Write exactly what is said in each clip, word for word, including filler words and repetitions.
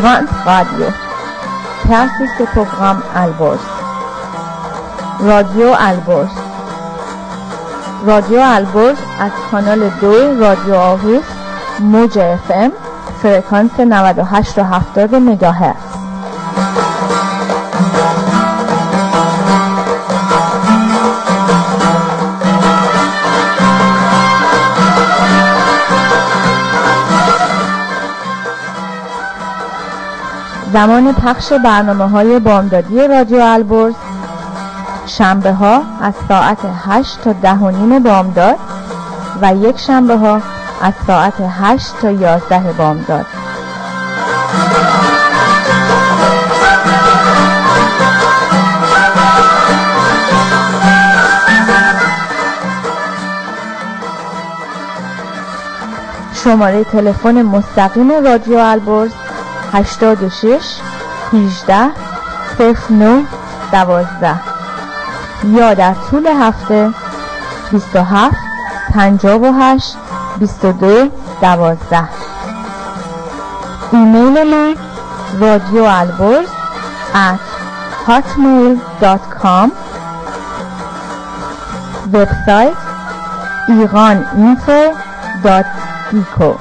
Fréquence Radio. Persis det program Alborz. رادیو البرز. رادیو البرز از کانال دو رادیو آهوز موج اف ام فرکانس نود و هشت و هفتاد مگاهرتز. زمان پخش برنامه‌های بامدادی رادیو البرز شنبه ها از ساعت هشت تا ده و نیم بامداد و یک شنبه ها از ساعت هشت تا یازده بامداد. شماره تلفن مستقیم رادیو البرز هشتاد و شش هجده صفر نه دوازده یا در طول هفته بیست و هفت پنجاه و هشت بیست و دو دوازده. ایمیل ما رادیو البرز at hotmail dot com. وبسایت ایران اینفو دات ایکو.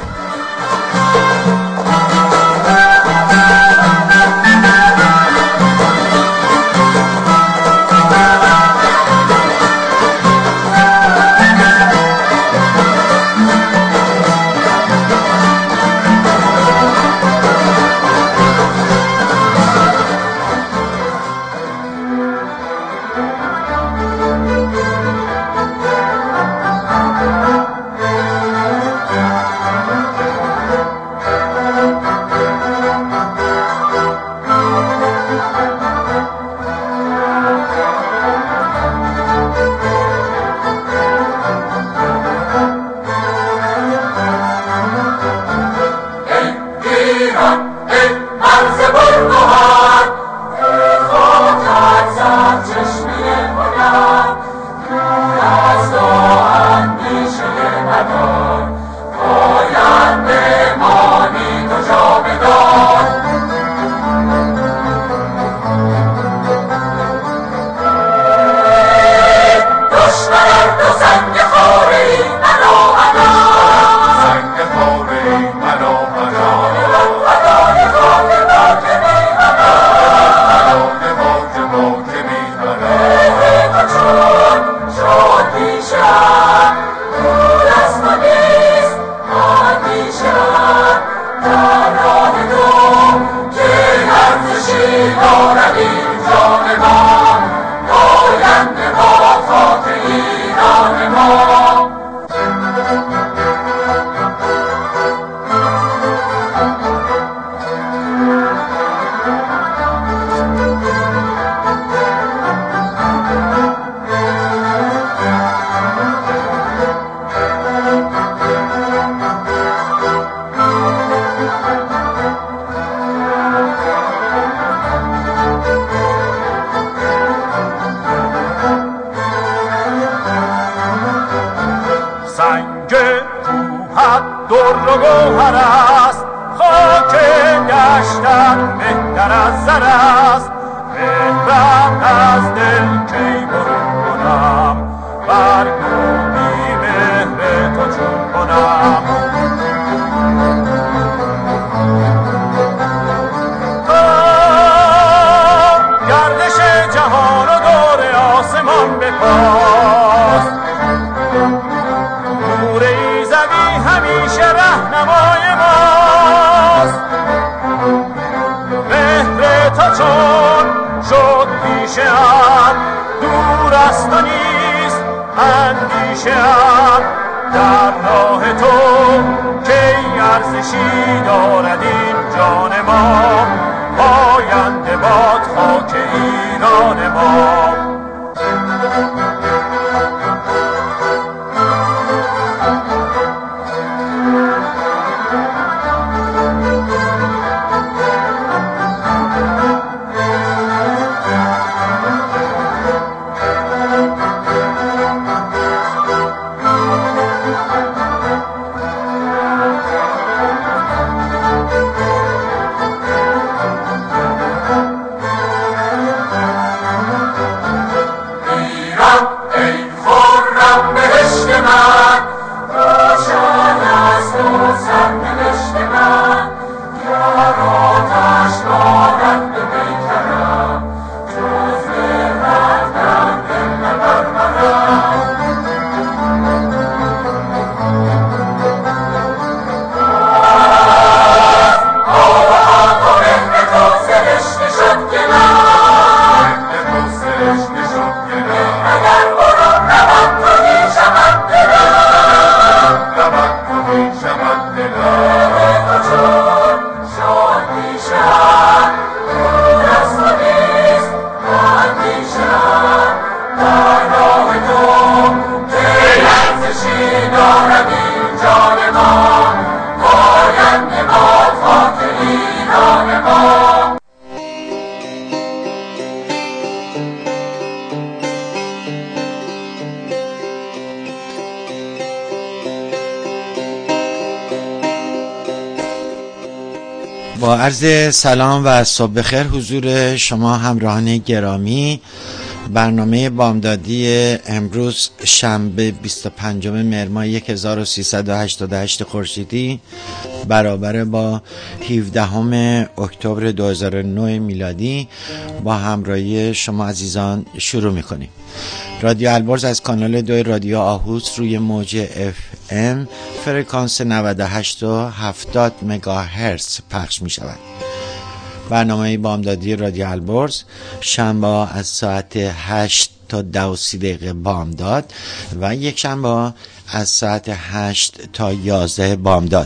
با عرض سلام و صبح بخیر حضور شما همراهان گرامی. برنامه بامدادی امروز شنبه بیست و پنجم مهر ماه هزار و سیصد و هشتاد و هشت خورشیدی برابر با هفدهم اکتبر دو هزار و نه میلادی با همراهی شما عزیزان شروع میکنیم. رادیو البرز از کانال دو رادیو آهوس روی موج اف ام فرکانس نود و هشت و هفتاد مگاهرتز پخش می شود. برنامه بامدادی رادیو البرز شنبه از ساعت هشت تا ده و سی دقیقه بامداد و یک شنبه از ساعت هشت تا یازده بامداد.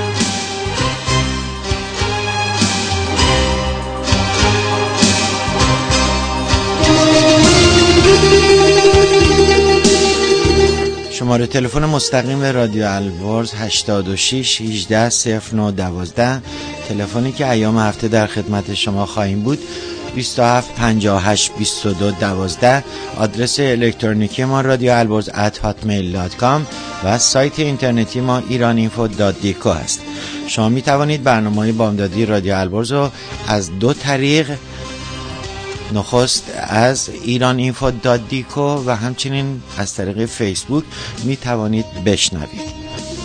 شماره تلفن مستقیم رادیو البرز هشتاد و شش هجده صفر نه دوازده، تلفنی که ایام هفته در خدمت شما خواهیم بود. بیست و هفت پنجاه و هشت بیست و دو دوازده. آدرس الکترونیکی ما رادیو البرز ات هاتمیل دات کام و سایت اینترنتی ما ایران اینفو دات دیکو است. شما می توانید برنامه بامدادی رادیو البرز رو از دو طریق، نخست از ایران اینفو دات دیکو و همچنین از طریق فیسبوک می توانید بشنوید.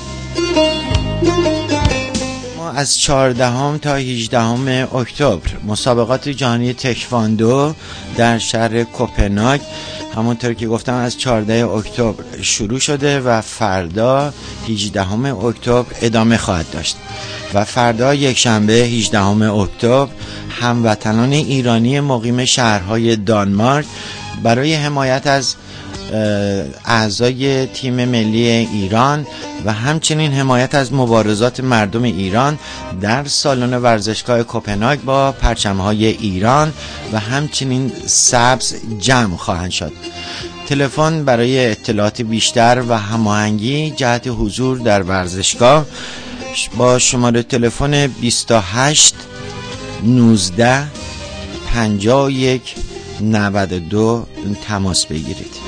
ما از چهاردهم تا هجدهم اکتبر مسابقات جهانی تکواندو در شهر کوپنهاگ، همونطور که گفتم، از چهاردهم اکتبر شروع شده و فردا هجدهم اکتبر ادامه خواهد داشت و فردا یک شنبه هجدهم اکتبر هموطنان ایرانی مقیم شهرهای دانمارک برای حمایت از اعضای تیم ملی ایران و همچنین حمایت از مبارزات مردم ایران در سالن ورزشگاه کوپنهاگ با پرچم‌های ایران و همچنین سبز جمع خواهند شد. تلفن برای اطلاعات بیشتر و هماهنگی جهت حضور در ورزشگاه با شماره تلفن بیست و هشت نوزده پنجاه و یک نود و دو تماس بگیرید.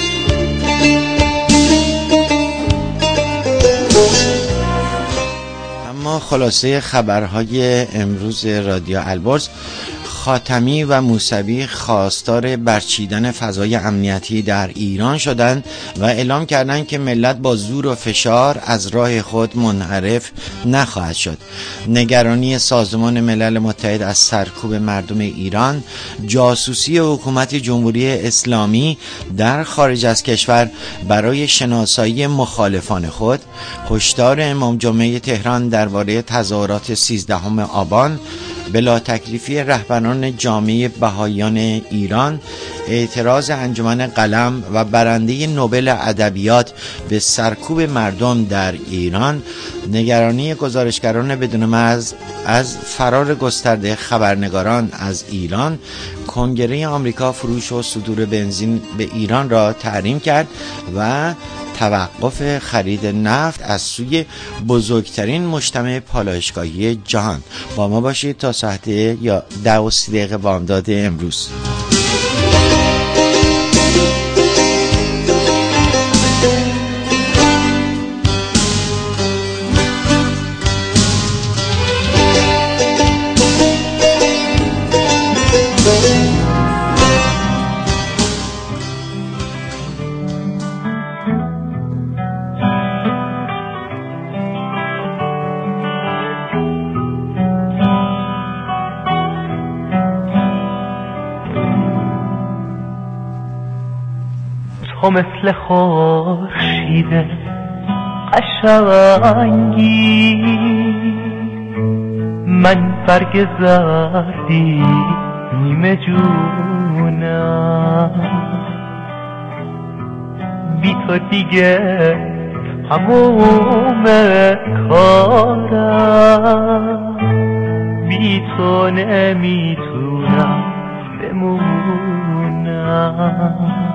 اما خلاصه خبرهای امروز رادیو البرز: خاتمی و موسوی خواستار برچیدن فضای امنیتی در ایران شدند و اعلام کردند که ملت با زور و فشار از راه خود منحرف نخواهد شد. نگرانی سازمان ملل متحد از سرکوب مردم ایران، جاسوسی حکومت جمهوری اسلامی در خارج از کشور برای شناسایی مخالفان خود، هشدار امام جمعه تهران درباره تظاهرات سیزدهم آبان، بلا تکلیفی رهبران جامعه بهائیان ایران، اعتراض انجمن قلم و برنده نوبل ادبیات به سرکوب مردم در ایران، نگرانی گزارشگران بدون مرز از فرار گسترده خبرنگاران از ایران، کنگره آمریکا فروش و صدور بنزین به ایران را تحریم کرد و توقف خرید نفت از سوی بزرگترین مجتمع پالایشگاهی جهان. با ما باشید تا ساعت یا ده و سی دقیقه بامداد امروز. تو مثل خورشید قشنگی، من برگ زردی نیمه جونم، بی تو دیگه تموم کارم، بی تو نمیتونم بمونم.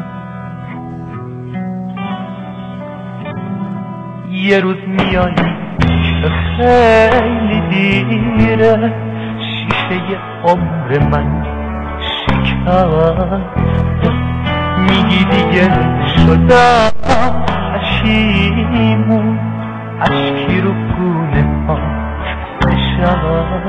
یه روز میای که خیلی دیره، شیشه عمر من شکست، میگی دیگه شدم پشیمون، اشکی رو گونه ها نشست.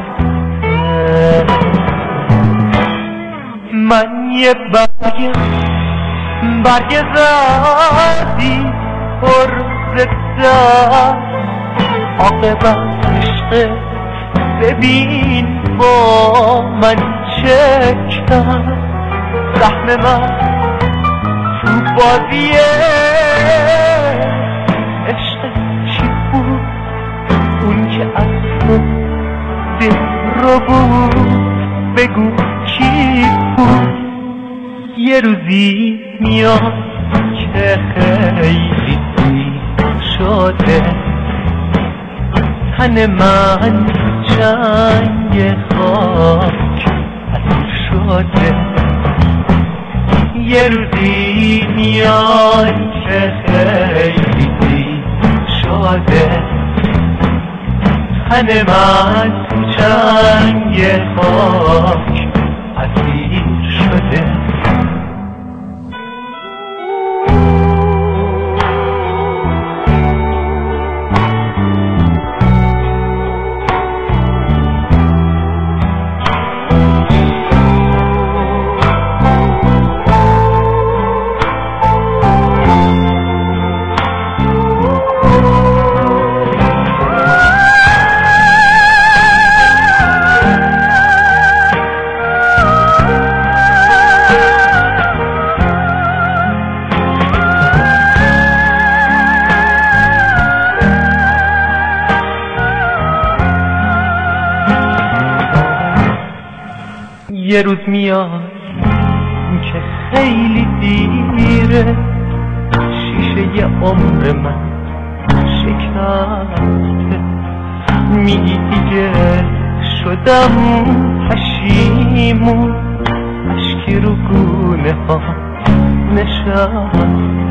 یه برگ برگ زردی پر زدم عاقبت عشق ببین با من چه کرد سهم من تو بازیه عشق چی بود اون که از تو دل رو بود بگو کی بود یه روزی میاد که خیلی دیر شده تن من چنگ خاک اسیر شده یه روزی میاد که خیلی دیر شده تن من چنگ خاک اسیر شده یه روز میاد که خیلی دیره شیشه عمر من شکسته میگی دیگه شدم پشیمون اشکی رو گونه ها نشسته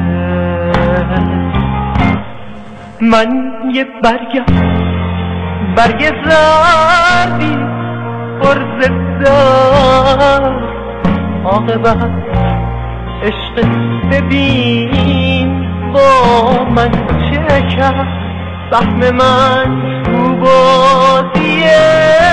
من یه برگم برگ زردی پر زدم عاقبت عشق ببین با من چه کرد سهم من تو بازیه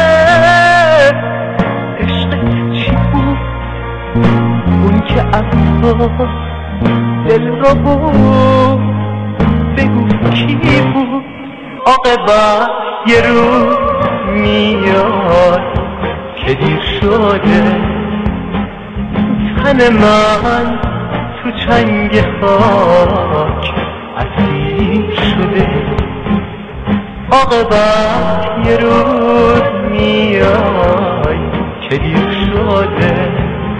عشق چی بود اون که از تو دل رو بود بگو کی بود عاقبت یه روز میاد که دیر شده تن من تو چنگ خاک اسیر شده عاقبت یه روز میای که دیر شده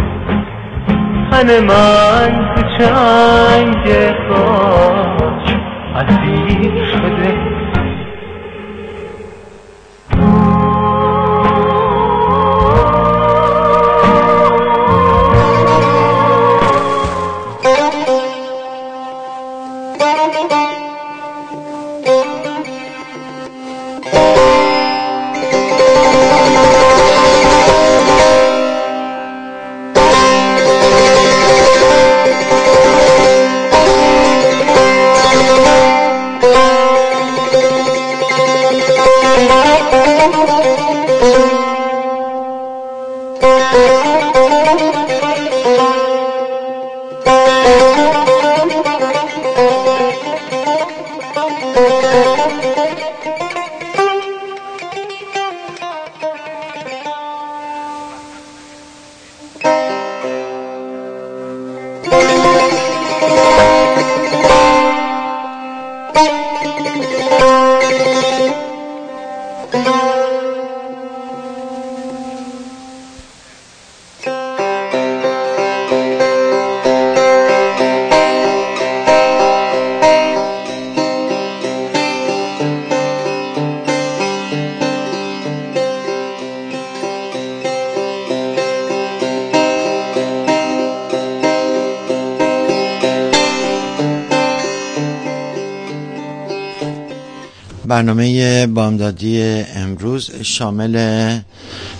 تن من تو چنگ خاک اسیر شده برنامه بامدادی امروز شامل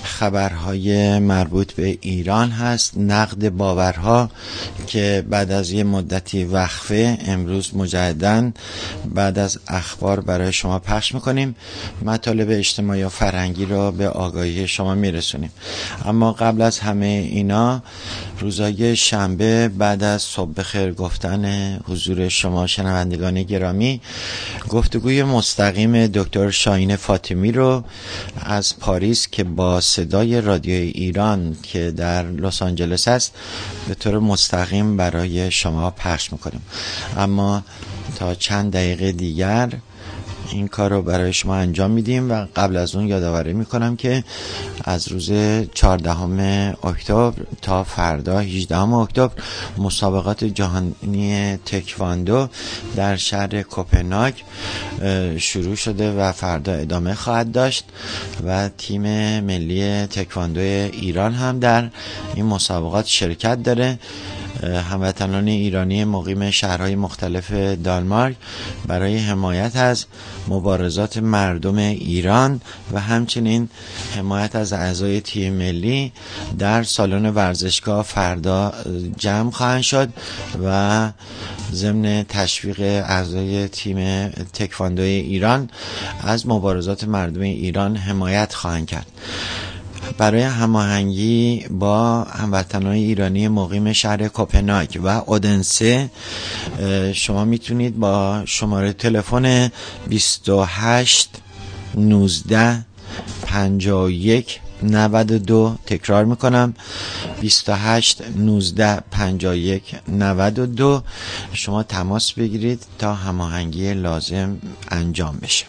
خبرهای مربوط به ایران هست، نقد باورها که بعد از یه مدتی وقفه امروز مجدداً بعد از اخبار برای شما پخش میکنیم. مطالب اجتماعی و فرهنگی را به آگاهی شما میرسونیم. اما قبل از همه اینا، روزای شنبه بعد از صبح بخیر گفتن حضور شما شنوندگان گرامی، گفتگوی مستقیم دکتر شاهین فاطمی رو از پاریس که با صدای رادیوی ایران که در لس آنجلس است به طور مستقیم برای شما پخش میکنیم. اما تا چند دقیقه دیگر این کار رو برای شما انجام میدیم و قبل از اون یادآوری میکنم که از روز چهاردهم اکتبر تا فردا هجدهم اکتبر مسابقات جهانی تکواندو در شهر کوپنهاگ شروع شده و فردا ادامه خواهد داشت و تیم ملی تکواندو ایران هم در این مسابقات شرکت داره. هموطنان ایرانی مقیم شهرهای مختلف دانمارک برای حمایت از مبارزات مردم ایران و همچنین حمایت از اعضای تیم ملی در سالن ورزشگاه فردا جمع خواهند شد و ضمن تشویق اعضای تیم تکواندو ایران از مبارزات مردم ایران حمایت خواهند کرد. برای هماهنگی با هموطنان ایرانی مقیم شهر کوپنهاگ و اودنسه شما میتونید با شماره تلفن بیست و هشت نوزده پنجاه و یک نود و دو، تکرار میکنم بیست و هشت نوزده پنجاه و یک نود و دو شما تماس بگیرید تا هماهنگی لازم انجام بشه.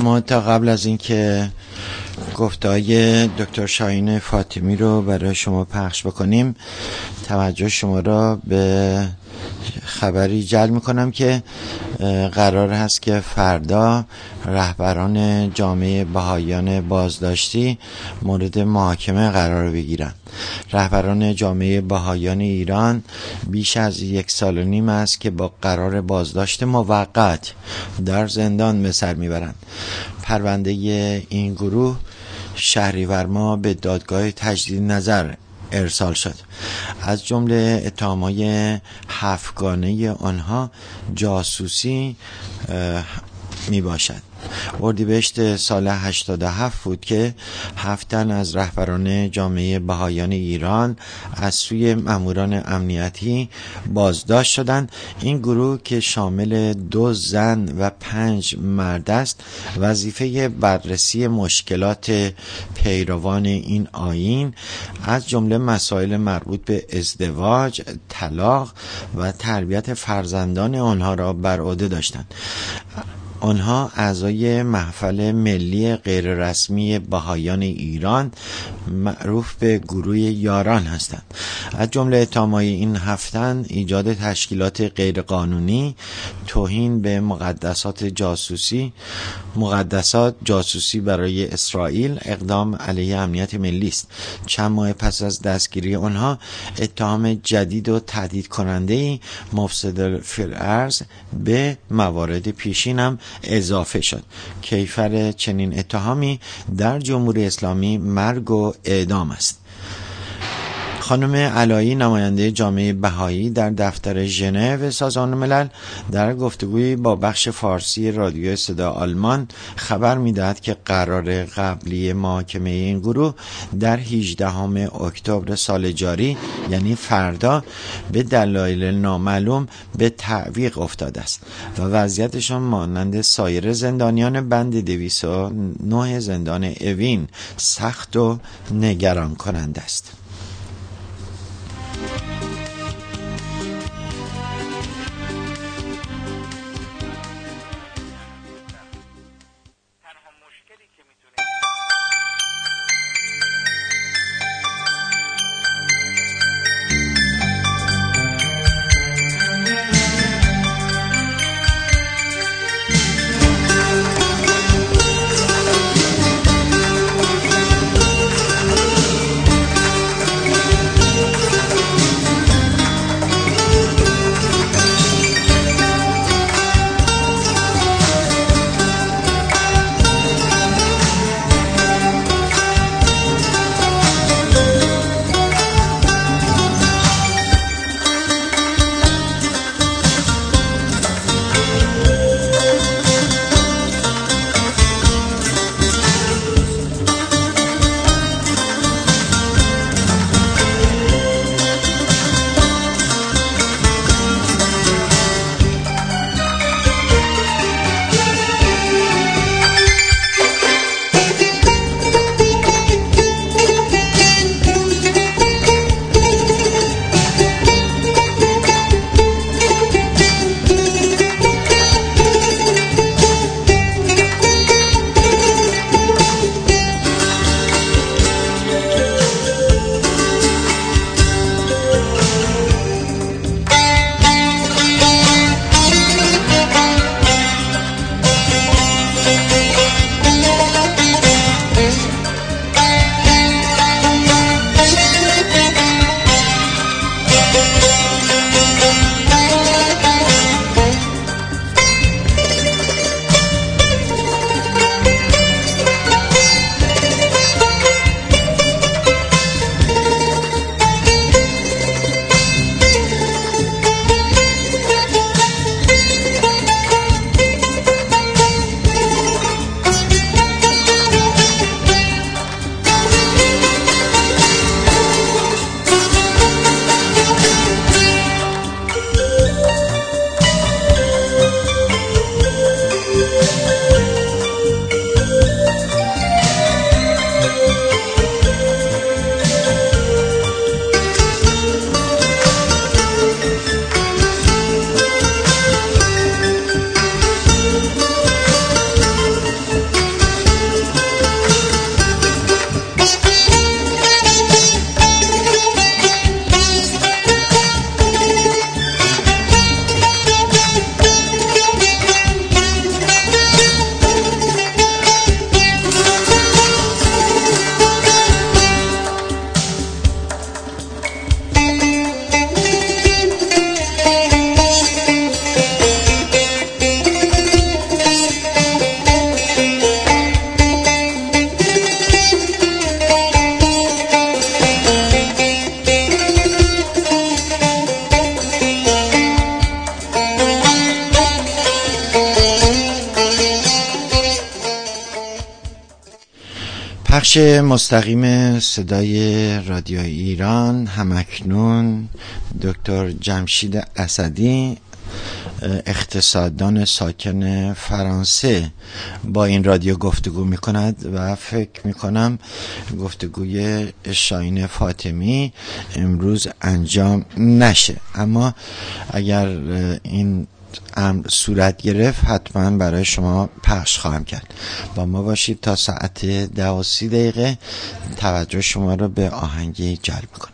اما تا قبل از اینکه گفته‌های دکتر شاهین فاطمی رو برای شما پخش بکنیم، توجه شما را به خبری جلب میکنم که قرار هست که فردا رهبران جامعه بهائیان بازداشتی مورد محاکمه قرار بگیرند. رهبران جامعه بهائیان ایران بیش از یک سال و نیم است که با قرار بازداشت موقت در زندان به سر میبرند. پرونده این گروه شهریور ماه به دادگاه تجدید نظر ارسال شد. از جمله اتهام‌های هفتگانه آنها جاسوسی می باشد. اردیبهشت سال هشتاد و هفت بود که هفت تن از رهبران جامعه بهائیان ایران از سوی ماموران امنیتی بازداشت شدند. این گروه که شامل دو زن و پنج مرد است، وظیفه بررسی مشکلات پیروان این آیین از جمله مسائل مربوط به ازدواج، طلاق و تربیت فرزندان آنها را بر عهده داشتند. آنها اعضای محفل ملی غیررسمی بهائیان ایران معروف به گروه یاران هستند. از جمله اتهام‌های این هفتن ایجاد تشکیلات غیرقانونی، توهین به مقدسات جاسوسی، مقدسات جاسوسی برای اسرائیل، اقدام علیه امنیت ملی است. چند ماه پس از دستگیری آنها اتهام جدید و تهدید کننده مفسد فی الارض به موارد پیشین هم اضافه شد. کیفر چنین اتهامی در جمهوری اسلامی مرگ و اعدام است. خانم علایی، نماینده جامعه بهایی در دفتر ژنو سازمان ملل، در گفتگویی با بخش فارسی رادیو صدا آلمان خبر می‌دهد که قرار قبلی محاکمه این گروه در هجدهم اکتبر سال جاری، یعنی فردا، به دلایل نامعلوم به تعویق افتاده است و وضعیتشان مانند سایر زندانیان بند دویست و نه زندان اوین سخت و نگران کننده است. بخش مستقیم صدای رادیو ایران همکنون دکتر جمشید اسدی، اقتصاددان ساکن فرانسه، با این رادیو گفتگو می کند و فکر می کنم گفتگوی شاهین فاطمی امروز انجام نشه، اما اگر این امر صورت گرفت حتما برای شما پخش خواهم کرد. با ما باشید تا ساعت ده و سی دقیقه. توجه شما را به آهنگی جلب کنم.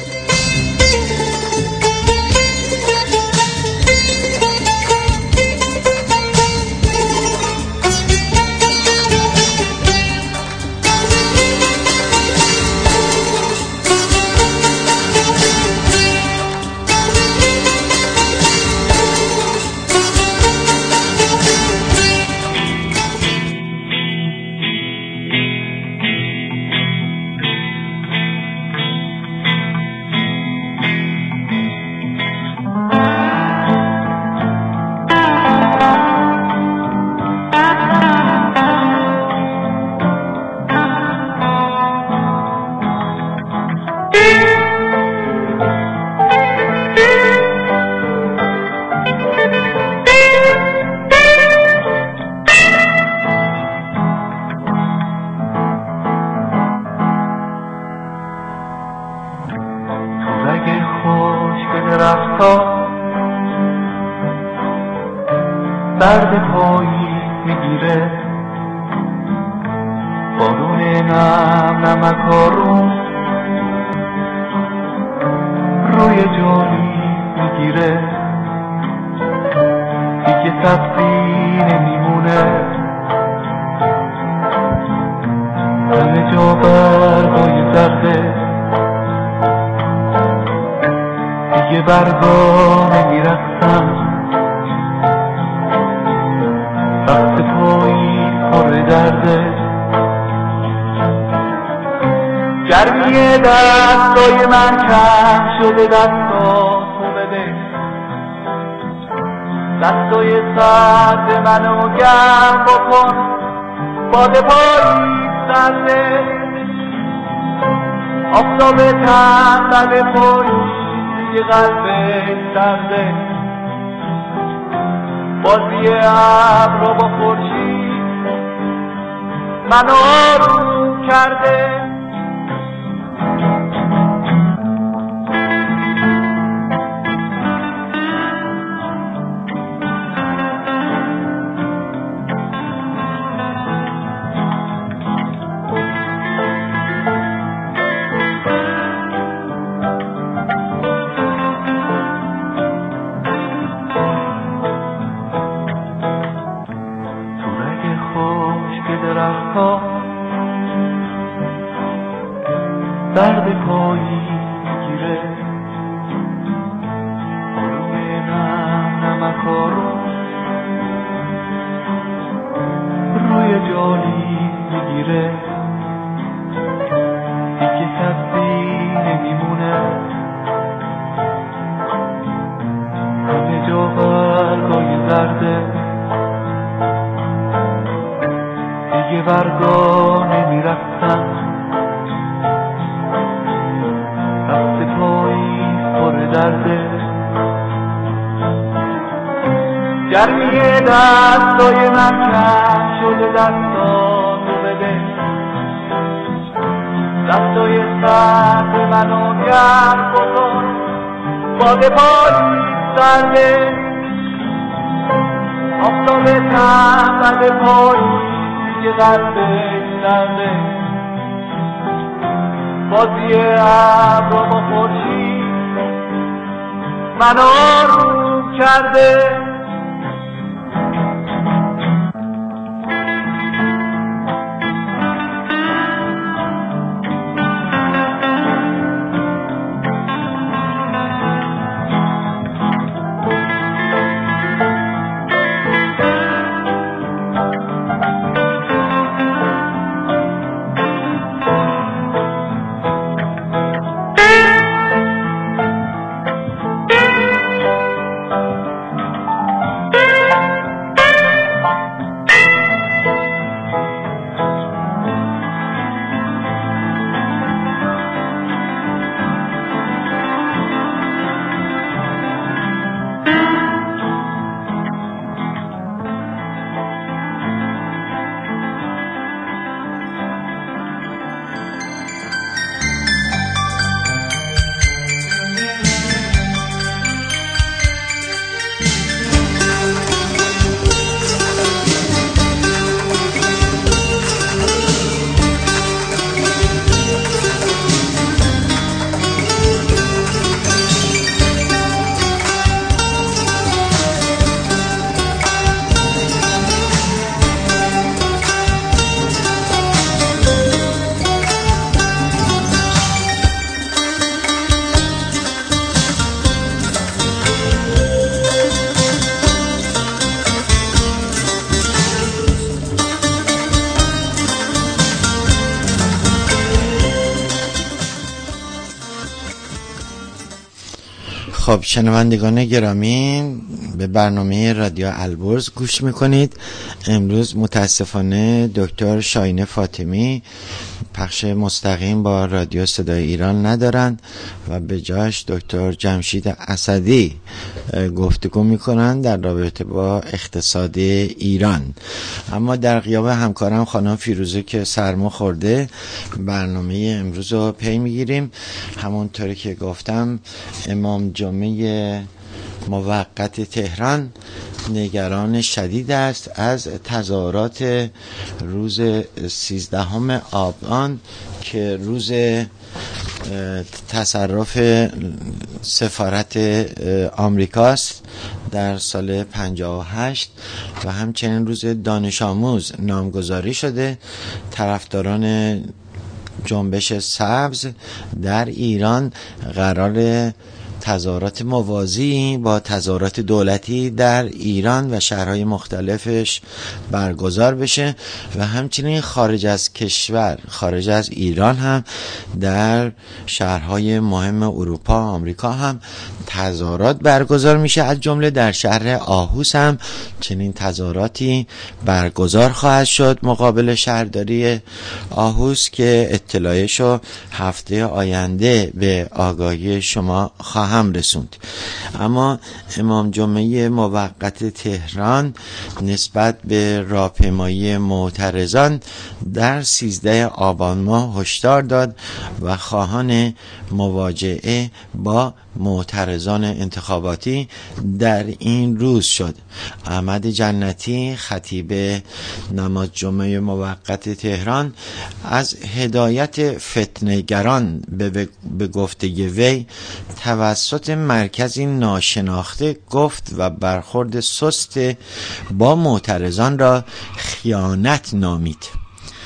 درد پایی میگیره، بارون نم نمکارون روی جانی میگیره، دیگه صفی نمیمونه، همه جا برگای زرده، دیگه برگا نمیرفتم، وقت پایی پر درده، گرمی دستای من کم شده، دستا تو بده، دستای سرد منو گرم بکن، باد پایی سرده، آفتاب تنبل پایی توی قلبش سرده، بازی ابر با خورشید منو آروم کرده. درد پایی میگیره، بارون نم نمکارون روی جانی میگیره، دیگه کسی نمیمونه، همه جا برگای زرده، دیگه برگا نمیرفتم، درده، گرمی دستای من کم شده، دستا تو بده، دستای سرد منو گرم بکن، باد پایی سرده، آفتاب تنبل پایی توی قلبش سرده، بازی ابر با خورشید منو آروم کرده. خب شنوندگان گرامی، به برنامه رادیو البرز گوش میکنید. امروز متاسفانه دکتر شاهین فاطمی پخش مستقیم با رادیو صدای ایران ندارند و به جاش دکتر جمشید اسدی گفتگو میکنند در رابطه با اقتصاد ایران. اما در غیاب همکارم خانم فیروزه که سرما خورده، برنامه امروز رو پی میگیریم. همونطوری که گفتم، امام جمعه موقت تهران نگران شدید است از تظاهرات روز سیزدهم آبان که روز تصرف سفارت آمریکاست در سال پنجاه و هشت و همچنین روز دانش آموز نامگذاری شده. طرفداران جنبش سبز در ایران قرار تظاهرات موازی با تظاهرات دولتی در ایران و شهرهای مختلفش برگزار بشه و همچنین خارج از کشور، خارج از ایران هم در شهرهای مهم اروپا، آمریکا هم تظاهرات برگزار میشه. از جمله در شهر آهوس هم چنین تظاهراتی برگزار خواهد شد مقابل شهرداری آهوس که اطلاعشو هفته آینده به آگاهی شما خواهد هم رسوند. اما امام جمعه موقت تهران نسبت به راهپیمایی معترضان در سیزده آبان ماه هشدار داد و خواهان مواجهه با معترضان انتخاباتی در این روز شد. احمد جنتی خطیب نماز جمعه موقت تهران از هدایت فتنه‌گران به, به گفته وی توسط مرکزی ناشناخته گفت و برخورد سست با معترضان را خیانت نامید.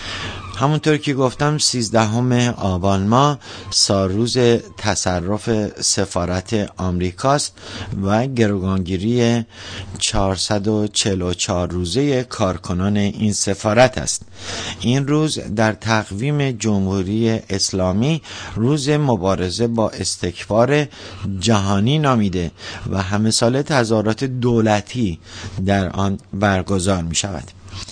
همونطور که گفتم سیزدهم آبان ماه سالروز تصرف سفارت آمریکاست و گروگانگیری چهارصد و چهل و چهار روزه کارکنان این سفارت است. این روز در تقویم جمهوری اسلامی روز مبارزه با استکبار جهانی نامیده و همه ساله تظاهرات دولتی در آن برگزار می شود.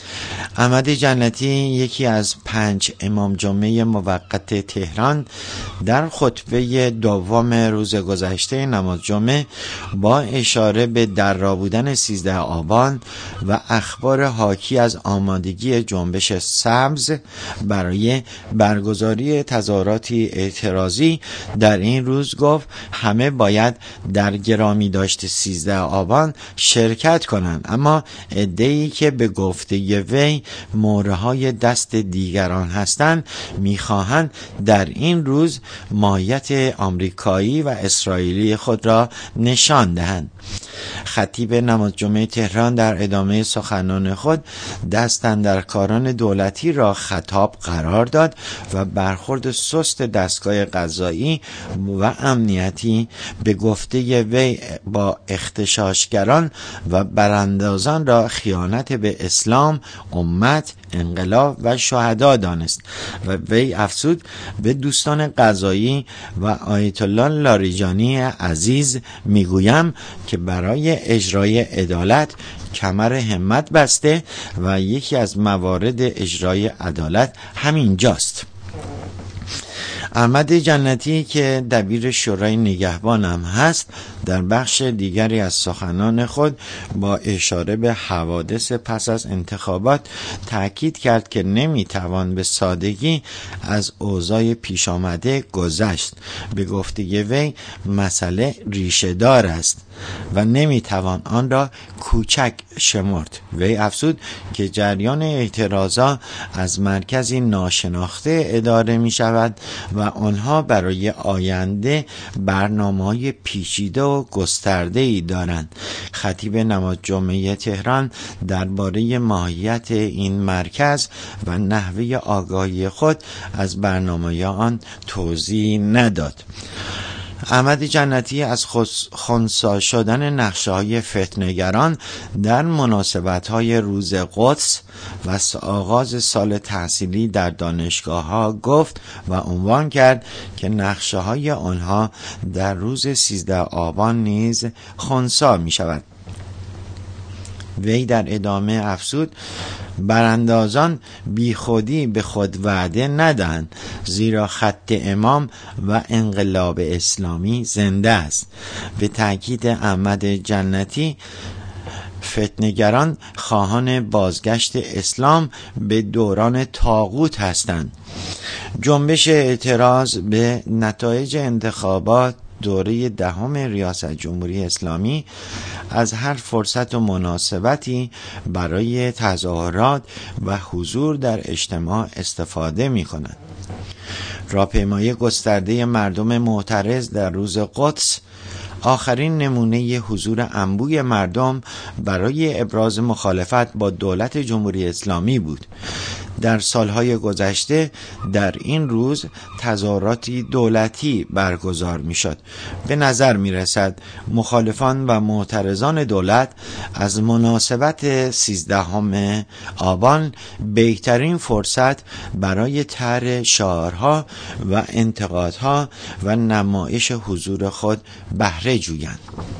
احمد جنتی یکی از پنج امام جمعه موقت تهران در خطبه دوم روز گذشته نماز جمعه با اشاره به درا بودن سیزده آبان و اخبار حاکی از آمادگی جنبش سبز برای برگزاری تظاهراتی اعتراضی در این روز گفت همه باید در گرامی داشت سیزده آبان شرکت کنند، اما عده‌ای که به گفته وی مهره های دست دیگران هستند میخواهند در این روز ماهیت آمریکایی و اسرائیلی خود را نشان دهند. خطیب نماز جمعه تهران در ادامه سخنان خود دست اندرکاران دولتی را خطاب قرار داد و برخورد سست دستگاه قضایی و امنیتی به گفته وی با اغتشاشگران و براندازان را خیانت به اسلام، امت، انقلاب و شهدا دانست و وی افزود به دوستان قضایی و آیت الله لاریجانی عزیز میگویم که برای اجرای عدالت کمر همت بسته و یکی از موارد اجرای عدالت همین جاست. احمد جنتی که دبیر شورای نگهبان هم هست در بخش دیگری از سخنان خود با اشاره به حوادث پس از انتخابات تأکید کرد که نمیتوان به سادگی از اوضاع پیش آمده گذشت. به گفته وی مسئله ریشه دار است و نمیتوان آن را کوچک شمرد. وی افزود که جریان اعتراضات از مرکزی ناشناخته اداره می شود و آنها برای آینده برنامه‌های پیچیده و گسترده‌ای دارند. خطیب نماز جمعه تهران درباره ماهیت این مرکز و نحوه آگاهی خود از برنامه آن توضیح نداد. احمد جنتی از خنثی شدن نقشه‌های فتنه‌گران در مناسبت‌های روز قدس و آغاز سال تحصیلی در دانشگاه‌ها گفت و عنوان کرد که نقشه‌های آنها در روز سیزده آبان نیز خنثی می‌شود. وی در ادامه افزود: براندازان بی خودی به خود وعده ندهند، زیرا خط امام و انقلاب اسلامی زنده است. به تأکید احمد جنتی، فتنه‌گران خواهان بازگشت اسلام به دوران طاغوت هستند. جنبش اعتراض به نتایج انتخابات دوره دهم ریاست جمهوری اسلامی از هر فرصت و مناسبتی برای تظاهرات و حضور در اجتماع استفاده می کند. راهپیمایی گسترده مردم معترض در روز قدس آخرین نمونه حضور انبوه مردم برای ابراز مخالفت با دولت جمهوری اسلامی بود. در سالهای گذشته در این روز تظاهراتی دولتی برگزار می شد. به نظر می رسد مخالفان و معترضان دولت از مناسبت سیزدهم آبان بهترین فرصت برای طرح شعارها و انتقادها و نمایش حضور خود بهره جویند.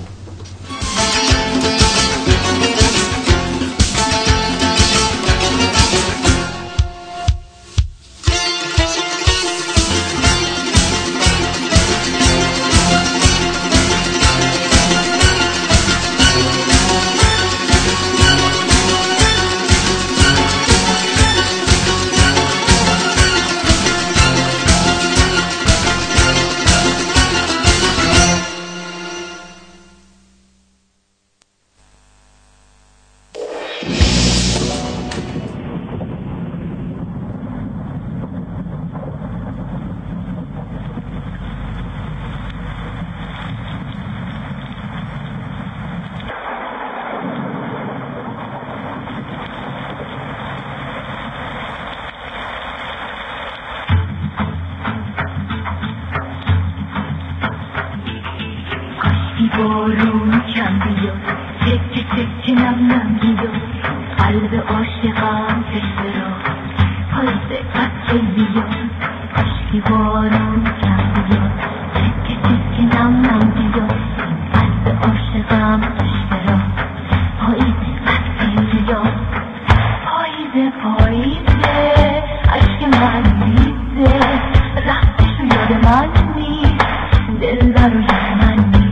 بارون کم بیاد، تکه تکه نم نم بیاد، قلب عاشقم تشنه را پاییز قطره بیاد. عشقی بارون کم بیاد، تکه تکه نم نم بیاد، قلب عاشقم تشنه را پاییز قطره بیاد. پاییزه پاییزه عشق من ریزه، رفتش و یاد من نیست، دل برو یاد من نیست.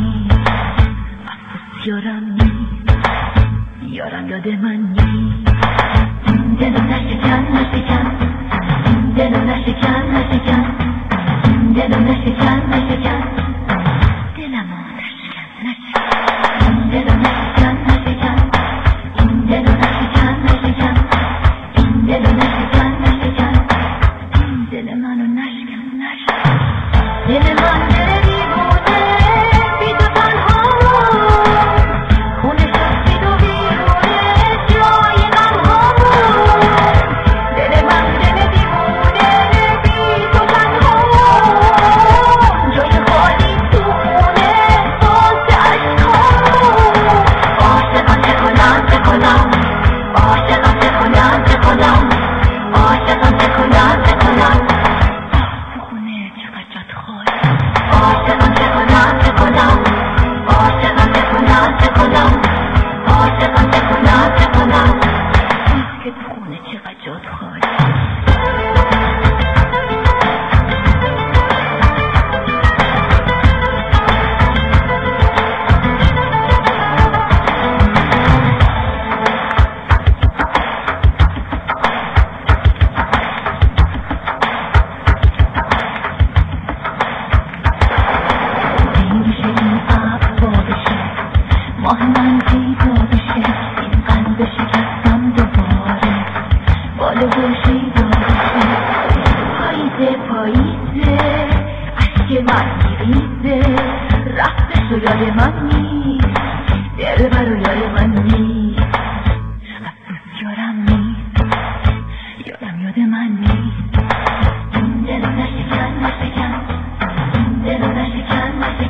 یارم نیست، یارم یاد من نیست. دلو نشکن نشکن، دلو نشکن نشکن، دلو نشکن نشکن، دلمو نشکن نشکن، دلو نشکن نشکن، دلو نشکن نشکن، دلو نشکن نشکن، دل منو نشکن نشکن. دل من دل دیوونه بی تو تنها، Did I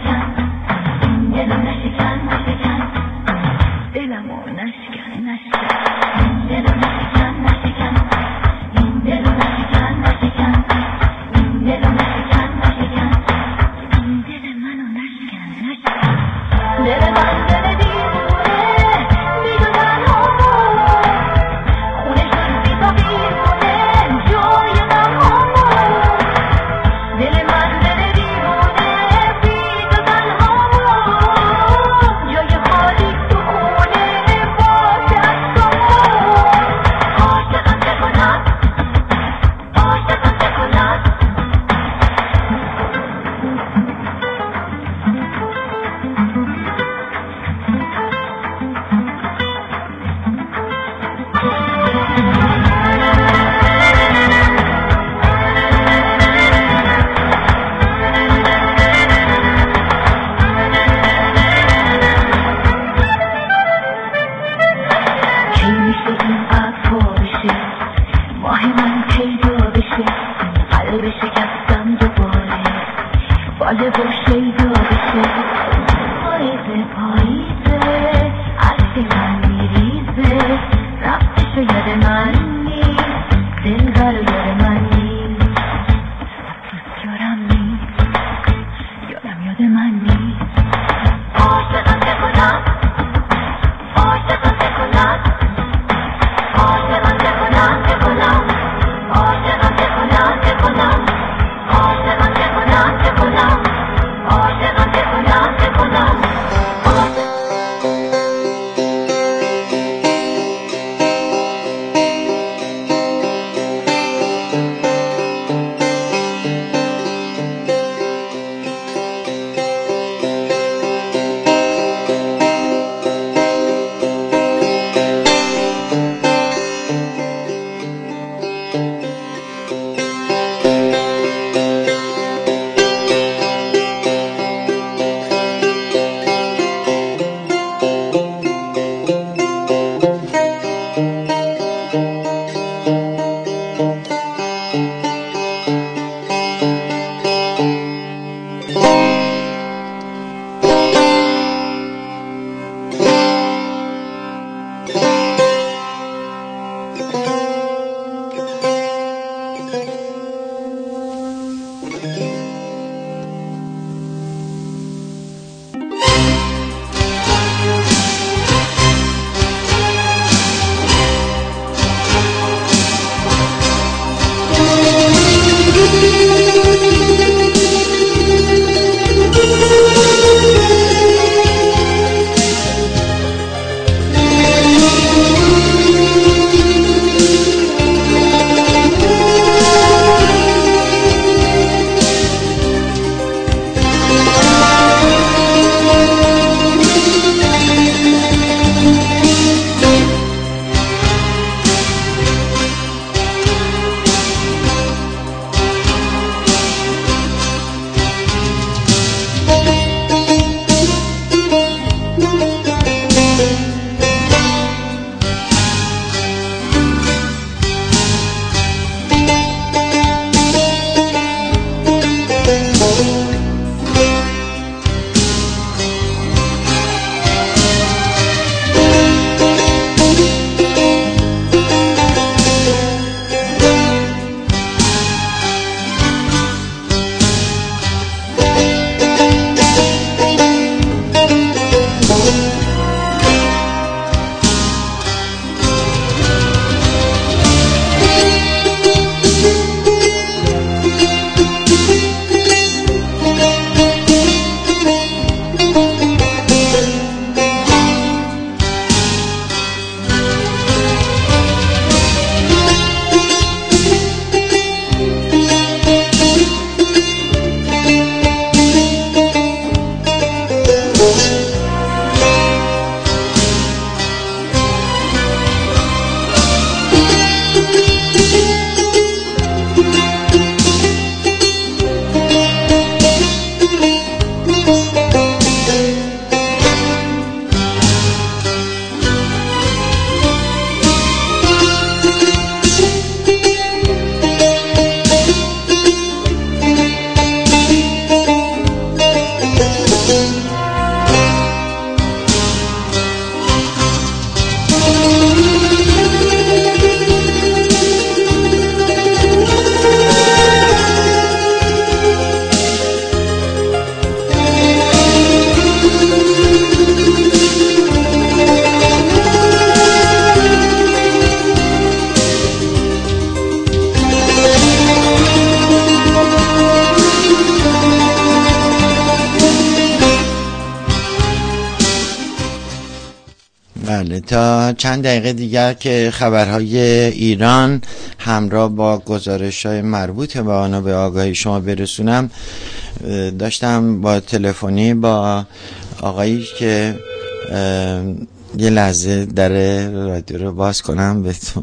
بله، تا چند دقیقه دیگر که خبرهای ایران همراه با گزارش‌های مربوط به آن به آگاهی شما برسونم، داشتم با تلفنی با آقایی که یه لحظه در رادیو رو باز کنم بهتون.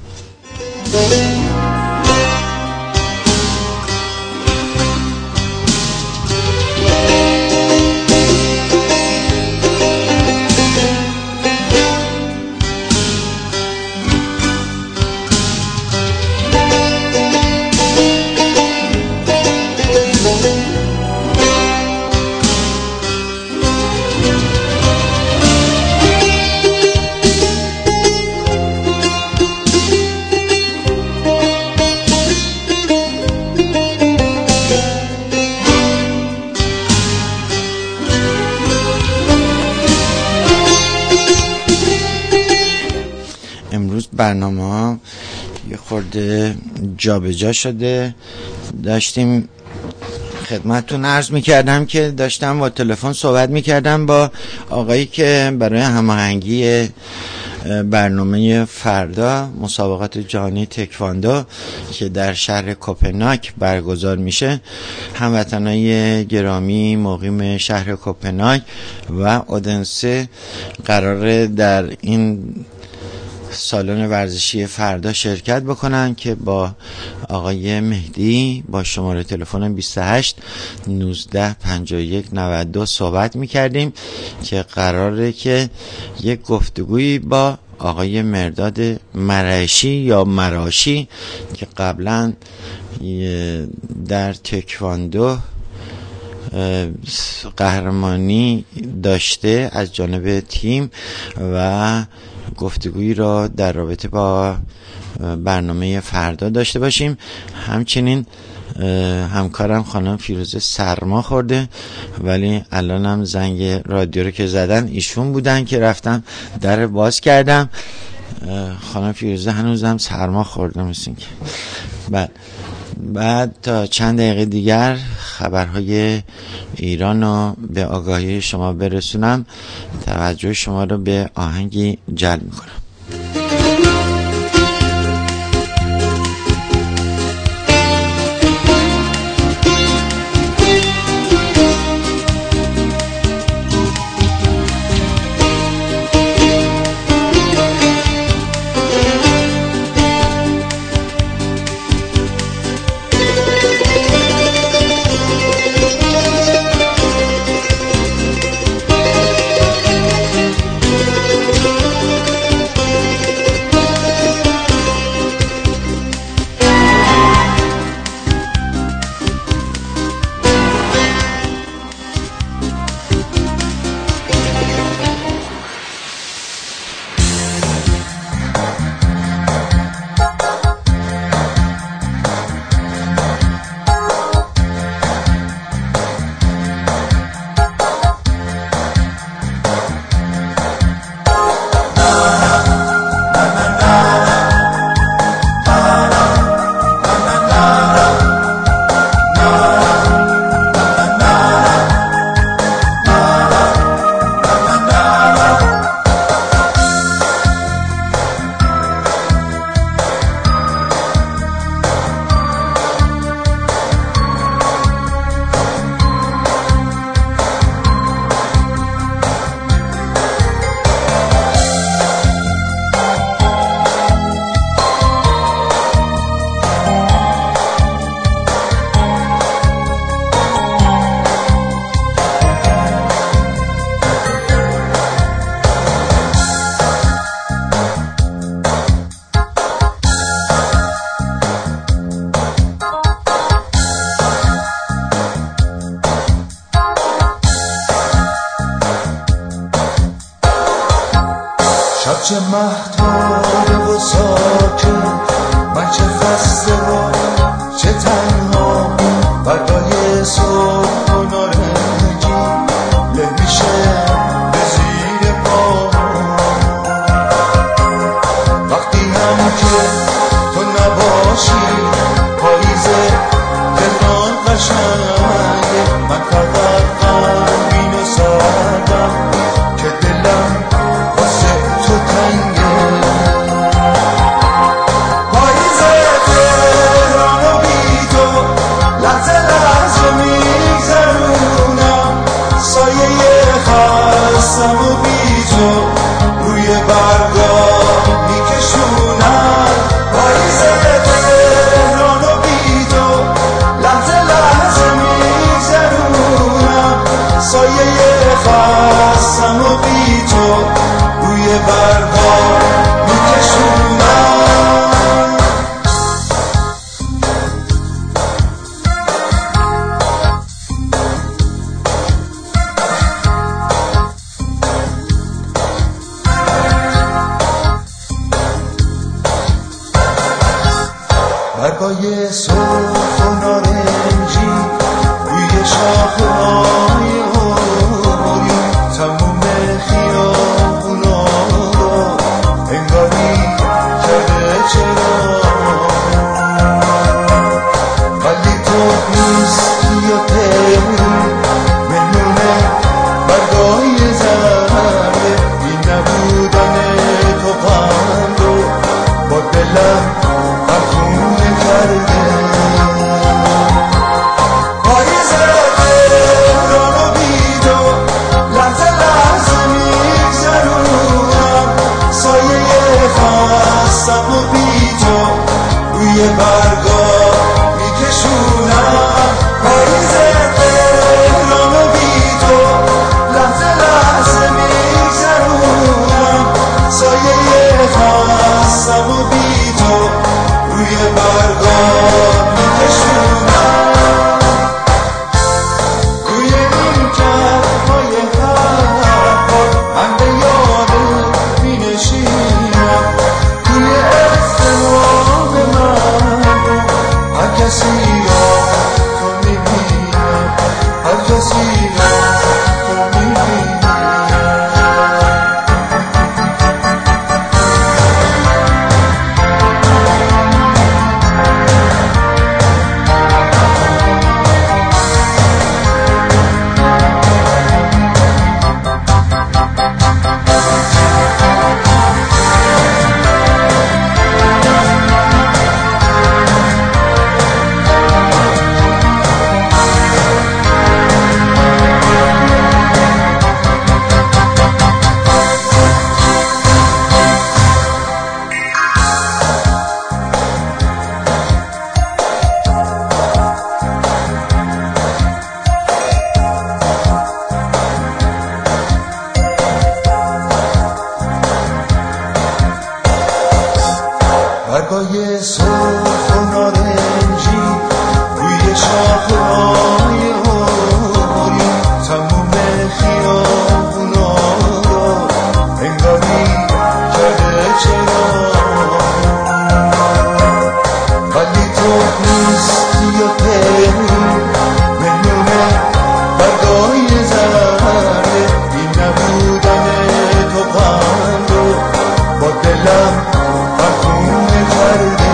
برنامه ها یه خورده جا به جا شده. داشتیم خدمتتون عرض میکردم که داشتم با تلفن صحبت میکردم با آقایی که برای هماهنگی برنامه فردا مسابقات جهانی تکواندو که در شهر کوپنهاگ برگزار میشه، هموطنای گرامی مقیم شهر کوپنهاگ و اودنسه قراره در این سالن ورزشی فردا شرکت بکنن که با آقای مهدی با شماره تلفن بیست و هشت نوزده پنجاه و یک نود و دو صحبت میکردیم که قراره که یک گفتگویی با آقای مرداد مراشی یا مراشی که قبلا در تکواندو قهرمانی داشته از جانب تیم و گفتگویی را در رابطه با برنامه فردا داشته باشیم. همچنین همکارم خانم فیروزه سرما خورده، ولی الانم زنگ رادیو رو که زدن ایشون بودن که رفتم در باز کردم. خانم فیروزه هنوزم سرما خورده مثل که بعد بعد تا چند دقیقه دیگر خبرهای ایران رو به آگاهی شما برسونم. توجه شما رو به آهنگی جلب میکنم. چه مهتاب و ساکن، من چه خسته و چه تنها، بردای صبح و نارنجی له میشه به زیر پا. وقتی هم که تو نباشی پاییزه تهران قشنگه، من فقط غمگین و سردم که دلم واسه خستم و بی تو روی برگاه میکشونم پاییز تهران و بی تو لحظه لحظه میگذرونم سایه خستم و بی تو روی برگاه میکشونم برگای سرخ و نارنجی روی شاخه‌های اوریون تموم خیابونا رو انگاری کرده چرا ولی تو نیستی و تهرون منونه برگای زرده این نبودن تو قند و با دلم پرخونه کرده پاییز تهران و بی تو لحظه لحظه میگذرونم سایه خستم و بی تو روی برگاه میکشونم پاییز تهران و بی تو لحظه لحظه میگذرونم سایه خستم و بی تو روی برگاه میکشونم روی این کفای حرفا من به یادت مینشینم توی اختلاف مردم هر کسی را تو میبینم هر کسی را تو میبینم برگای سرخ و نارنجی روی شاخه‌های اوریون تموم خیابونا رو انگاری کرده چرا ولی تو نیستی و تهرون منونه برگای زرده این نبودن تو قند و با دلم پرخونه کرده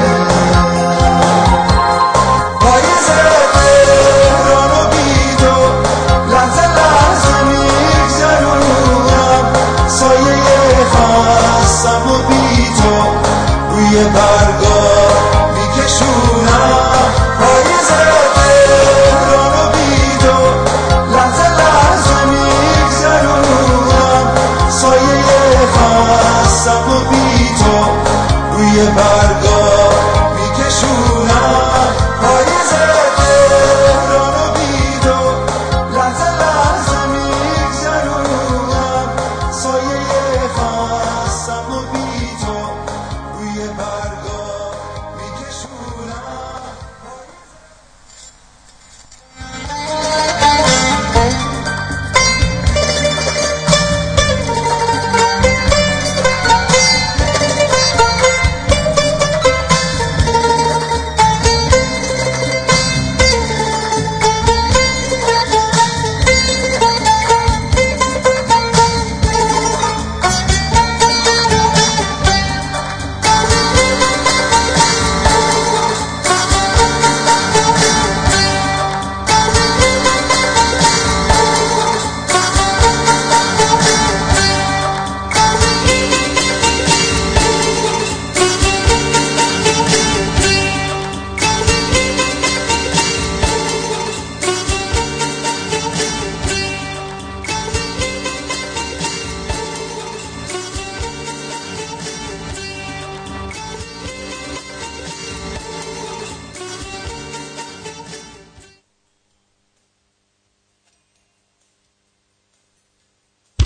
پاییز تهران و بی تو لحظه لحظه میگذرونم سایه خستم و بی تو روی برگاه میکشونم پاییز تهران و بی تو لحظه لحظه میگذرونم سایه خستم و بی تو روی برگاه میکشونم پاییز تهران و بی تو لحظه لحظه میگذرونم سایه خستم و بی تو روی برگاه میکشونم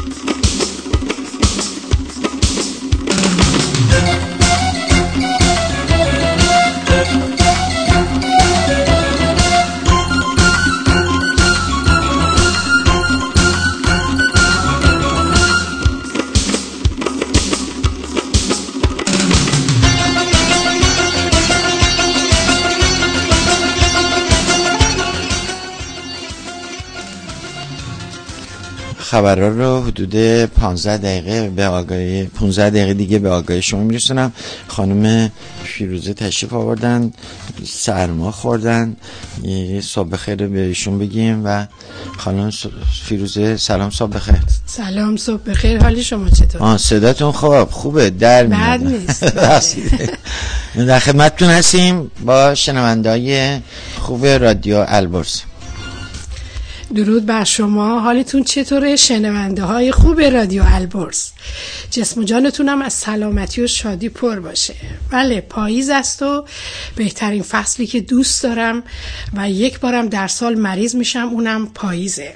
خبرها رو حدود پانزده دقیقه به آگاهی پانزده دقیقه دیگه به آگاهی شما میرسونم. خانم فیروزه تشریف آوردن، سرما خوردن، یه صبح بخیر بهشون بگیم. و خانم فیروزه سلام، صبح بخیر. سلام، صبح بخیر. حالی شما چطور؟ آه صداتون خوب خوبه، در میاد. بد نیست. در خدمتتون هستیم با شنونده‌های خوب رادیو البرز. درود بر شما، حالتون چطوره شنونده های خوب رادیو البرز؟ جسم و جانتون هم از سلامتی و شادی پر باشه. بله، پاییز است و بهترین فصلی که دوست دارم و یک بارم در سال مریض میشم، اونم پاییزه.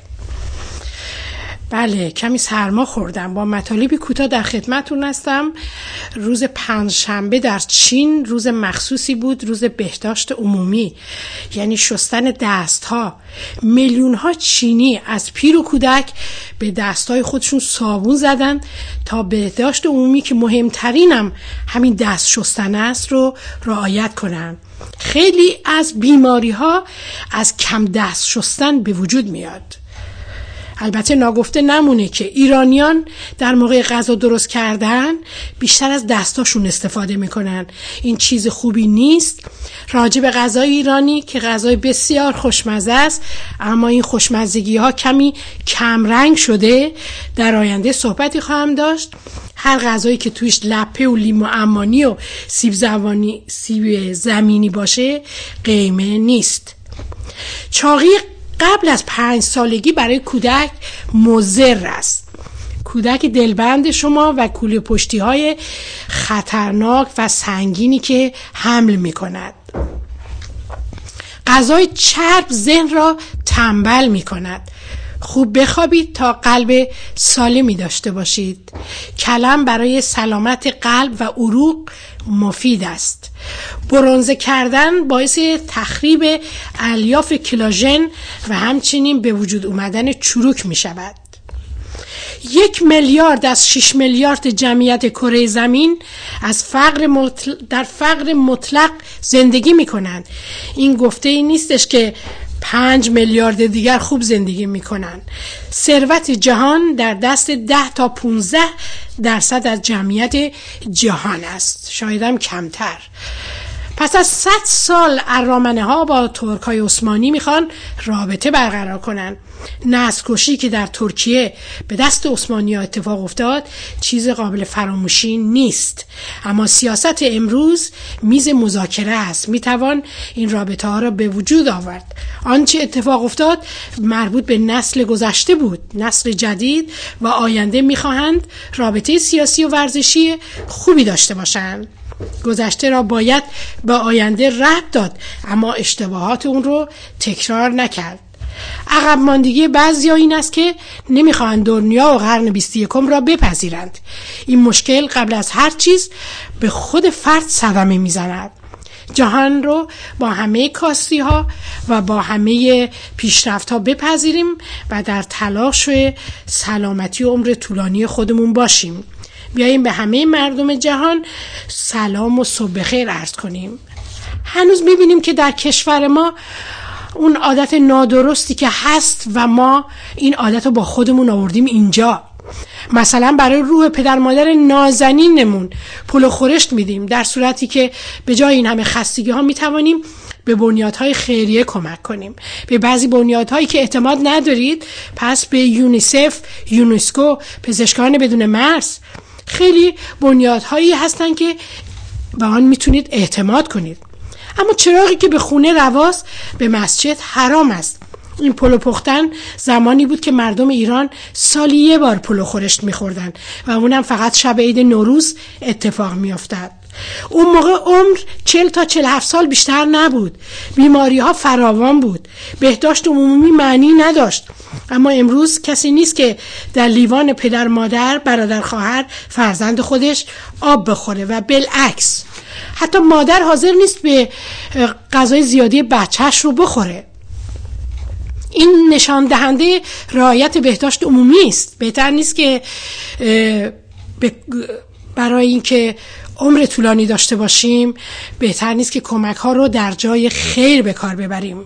بله، کمی سرما خوردم. با مطالبی کوتاه در خدمتتون هستم. روز پنجشنبه در چین روز مخصوصی بود، روز بهداشت عمومی، یعنی شستن دست ها. میلیون ها چینی از پیر و کودک به دستای خودشون صابون زدن تا بهداشت عمومی که مهمترینم همین دست شستن است رو رعایت کنن. خیلی از بیماری ها از کم دست شستن به وجود میاد. البته ناگفته نمونه که ایرانیان در موقع غذا درست کردن بیشتر از دستاشون استفاده میکنن. این چیز خوبی نیست. راجع به غذای ایرانی که غذای بسیار خوشمزه است، اما این خوشمزگی ها کمی کم رنگ شده، در آینده صحبتی خواهم داشت. هر غذایی که تویش لپه و لیمو عمانی و سیب زمینی سیب زمینی باشه قیمه نیست. چاقی قبل از پنج سالگی برای کودک مضر است. کودک دلبند شما و کوله پشتی های خطرناک و سنگینی که حمل می کند. غذای چرب ذهن را تنبل می کند. خوب بخوابید تا قلب سالمی داشته باشید. کلم برای سلامت قلب و عروق مفید است. برنزه کردن باعث تخریب الیاف کلاژن و همچنین به وجود اومدن چروک می شود. یک میلیارد از شش میلیارد جمعیت کره زمین از فقر مطلق در فقر مطلق زندگی می کنند. این گفته ای نیستش که پنج میلیارد دیگر خوب زندگی می کنند. ثروت جهان در دست ده تا پونزده درصد از جمعیت جهان است، شاید هم کمتر. پس از صد سال ارامنه ها با ترک های عثمانی میخوان رابطه برقرار کنن. نسل کشی که در ترکیه به دست عثمانی ها اتفاق افتاد چیز قابل فراموشی نیست، اما سیاست امروز میز مذاکره است. میتوان این رابطه ها را به وجود آورد. آنچه اتفاق افتاد مربوط به نسل گذشته بود. نسل جدید و آینده میخواهند رابطه سیاسی و ورزشی خوبی داشته باشند. گذشته را باید به آینده ربط داد، اما اشتباهات اون رو تکرار نکرد. عقب ماندگی بعضیا این است که نمیخواهند دنیا و قرن بیست و یکم را بپذیرند. این مشکل قبل از هر چیز به خود فرد صدمه میزند. جهان رو با همه کاستی ها و با همه پیشرفت ها بپذیریم و در تلاش سلامتی و عمر طولانی خودمون باشیم. بیاییم به همه مردم جهان سلام و صبح بخیر عرض کنیم. هنوز میبینیم که در کشور ما اون عادت نادرستی که هست و ما این عادت رو با خودمون آوردیم اینجا. مثلا برای روح پدر مادر نازنینمون پلو خورشت میدیم، در صورتی که به جای این همه خستگی ها میتوانیم به بنیادهای خیریه کمک کنیم. به بعضی بنیادهایی که اعتماد ندارید، پس به یونیسف، یونسکو، پزشکان بدون مرز، خیلی بنیادهایی هستن که به آن میتونید اعتماد کنید. اما چراغی که به خونه رواست به مسجد حرام است. این پلو پختن زمانی بود که مردم ایران سالی یه بار پلو خورشت میخوردن و اونم فقط شب عید نوروز اتفاق میافتاد. اون موقع عمر چهل تا چهل و هفت سال بیشتر نبود، بیماری ها فراوان بود، بهداشت عمومی معنی نداشت. اما امروز کسی نیست که در لیوان پدر مادر، برادر خواهر، فرزند خودش آب بخوره و بالعکس حتی مادر حاضر نیست به غذای زیادی بچهش رو بخوره. این نشان دهنده رعایت بهداشت عمومی است. بهتر نیست که برای اینکه عمر طولانی داشته باشیم بهتر نیست که کمک ها رو در جای خیر به کار ببریم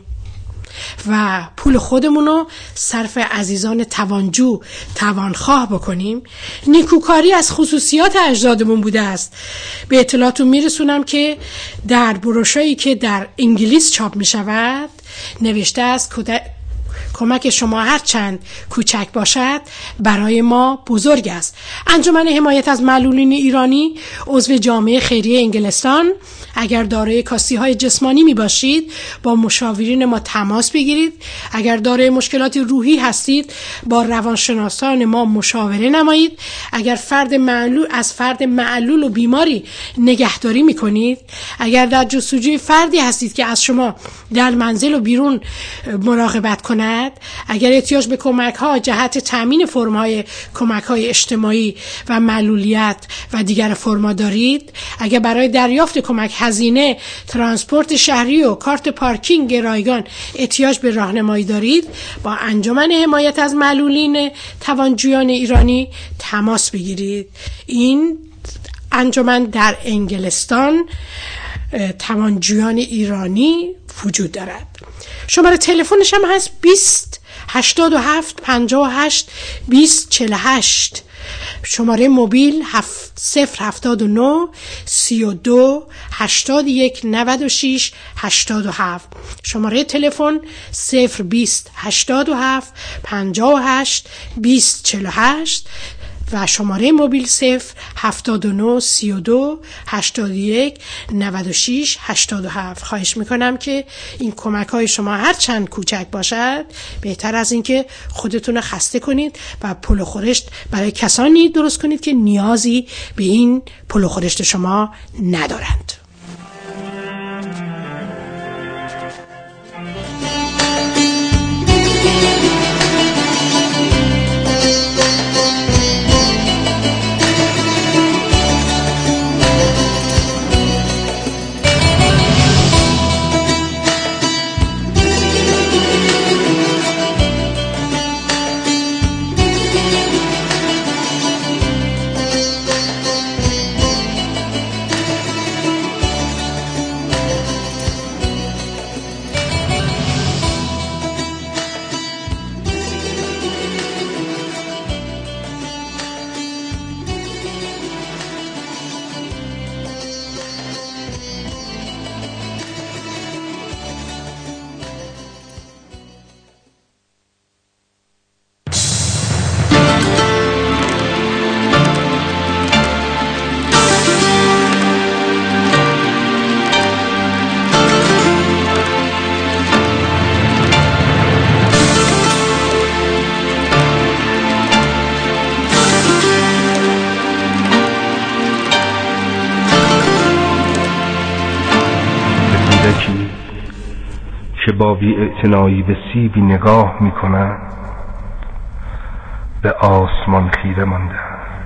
و پول خودمون رو صرف عزیزان توانجو توانخواه بکنیم؟ نیکوکاری از خصوصیات اجدادمون بوده است. به اطلاعاتون میرسونم که در بروشایی که در انگلیس چاپ میشود نوشته است کمک شما هر چند کوچک باشد برای ما بزرگ است. انجمن حمایت از معلولین ایرانی عضو جامعه خیریه انگلستان، اگر دارای کاستی‌های جسمانی می باشید با مشاورین ما تماس بگیرید. اگر دارای مشکلات روحی هستید با روانشناسان ما مشاوره نمایید. اگر فرد معلول از فرد معلول و بیماری نگهداری می کنید. اگر در جستجوی فردی هستید که از شما در منزل و بیرون مراقبت کند. اگر احتیاج به کمک ها جهت تامین فرم های کمک های اجتماعی و معلولیت و دیگر فرما دارید. اگر برای دریافت کمک هزینه ترانسپورت شهری و کارت پارکینگ رایگان احتیاج به راهنمایی دارید با انجمن حمایت از معلولین توانجویان ایرانی تماس بگیرید. این انجمن در انگلستان توانجویان ایرانی وجود دارد. شماره تلفنش هم هست بیست هشتاد و هفت پنجاه و هشت بیست چهل و هشت. شماره موبیل صفر هفتاد و نه سی و دو هشتاد و یک نود و شش هشتاد و هفت. شماره تلفن صفر بیست هشتاد و هفت پنجاه و هشت بیست چهل و هشت و شماره موبیل صفر هفتاد و نه سی و دو هشتاد و یک نود و شش هشتاد و هفت. خواهش میکنم که این کمک های شما هر چند کوچک باشد بهتر از این که خودتون خسته کنید و پلو خورشت برای کسانی درست کنید که نیازی به این پلو خورشت شما ندارند. که با بی‌اعتنایی به سیبی نگاه می کنند به آسمان خیره مانده.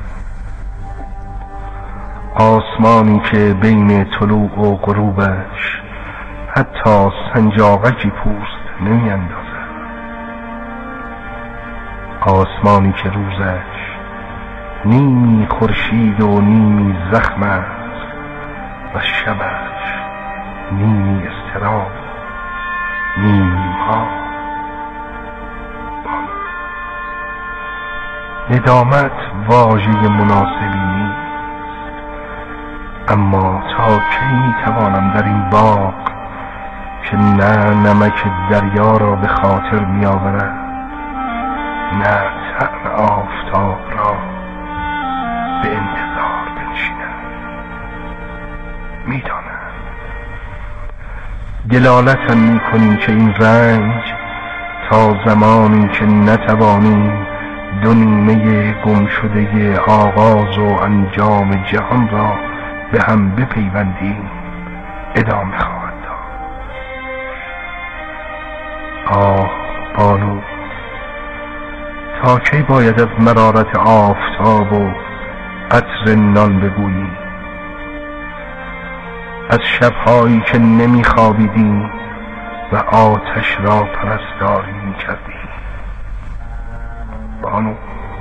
آسمانی که بین طلوع و غروبش حتی سنجاقکی پوست نمی اندازد. آسمانی که روزش نیمی خورشید و نیمی زخم است و شبش نیمی اضطراب نیمی ما. ندامت واژه مناسبی نیست، اما تا کی میتوانم در این باغ که نه نمک دریا را به خاطر میآورد نه طعم آفتاب را به انتظار بنشینم. میدانم دلالتم میکنی که این رنج تا زمانی که نتوانیم دو نیمه گم شده آغاز و انجام جهان را به هم بپیوندیم ادامه خواهد داد. آه بانو، تا کی باید از مرارت آفتاب و عطر نان بگوییم؟ از شبهایی که نمیخوابیدیم و آتش را پرستاری میکردیم. بانو،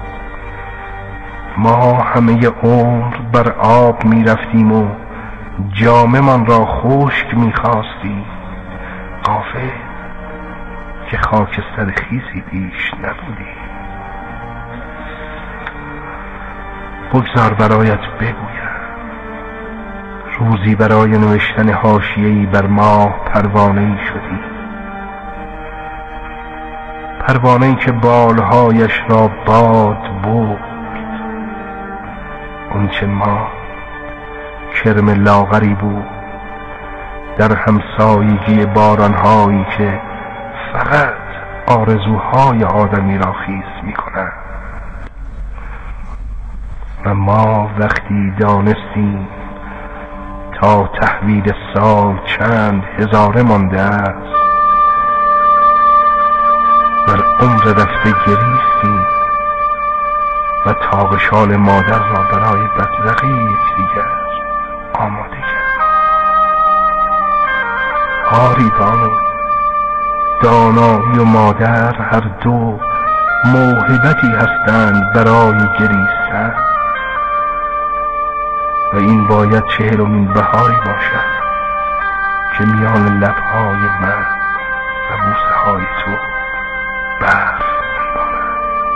ما همه عمر بر آب میرفتیم و جامه من را خشک میخواستیم، غافل که خاکستر خیسی بیش نبودیم. بگذار برایت بگویم، روزی برای نوشتن حاشیه‌ای بر ماه پروانه‌ای شدی، پروانه‌ای که بالهایش را باد برد. اون چه ما کرم لاغری بود در همسایگی بارانهایی که فقط آرزوهای آدمی را خیس می‌کنند. و ما وقتی دانستیم تا تحویل سال چند هزاره مانده است، بر عمر رفته گریستیم و تاب شال مادر را برای بدرقی یکدیگر آماده کردیم. آری بانو، دانایی و مادر هر دو موهبتی هستند برای گریستن و این باید چهلمین بهاری باشد که میان لبهای من و بوسه های تو برف میبارد.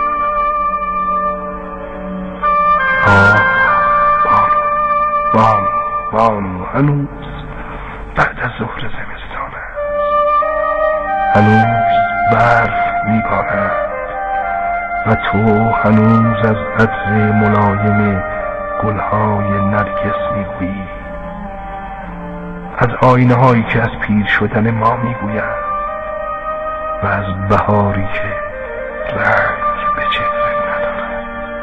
آه بانو، بانو، بانو، هنوز بعد از ظهر زمستان است، هنوز برف میبارد و تو هنوز از عطر ملایم گلهای نرگس میگویی، از آینه هایی که از پیر شدن ما میگویند و از بهاری که رنگ به چهره ندارد.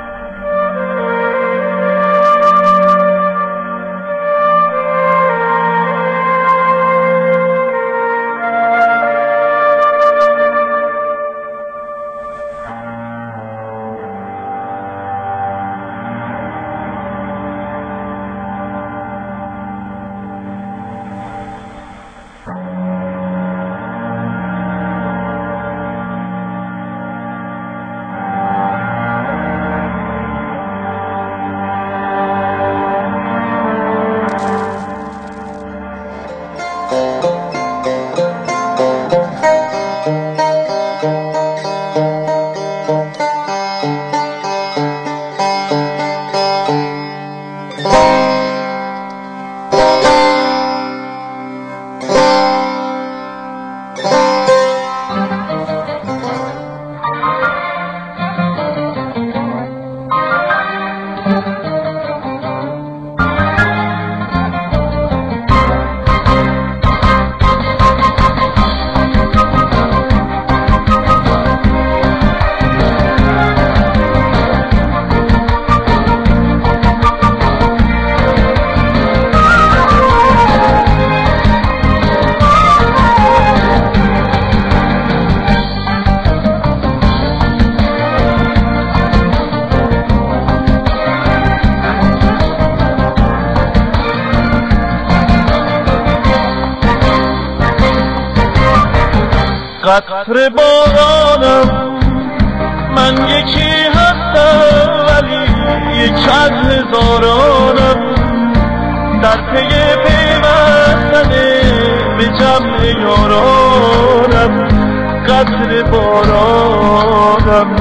قطره بارانم، من یکی هستم ولی یک از هزارانم، در پی پیوستن به جمع یارانم. قطره بارانم،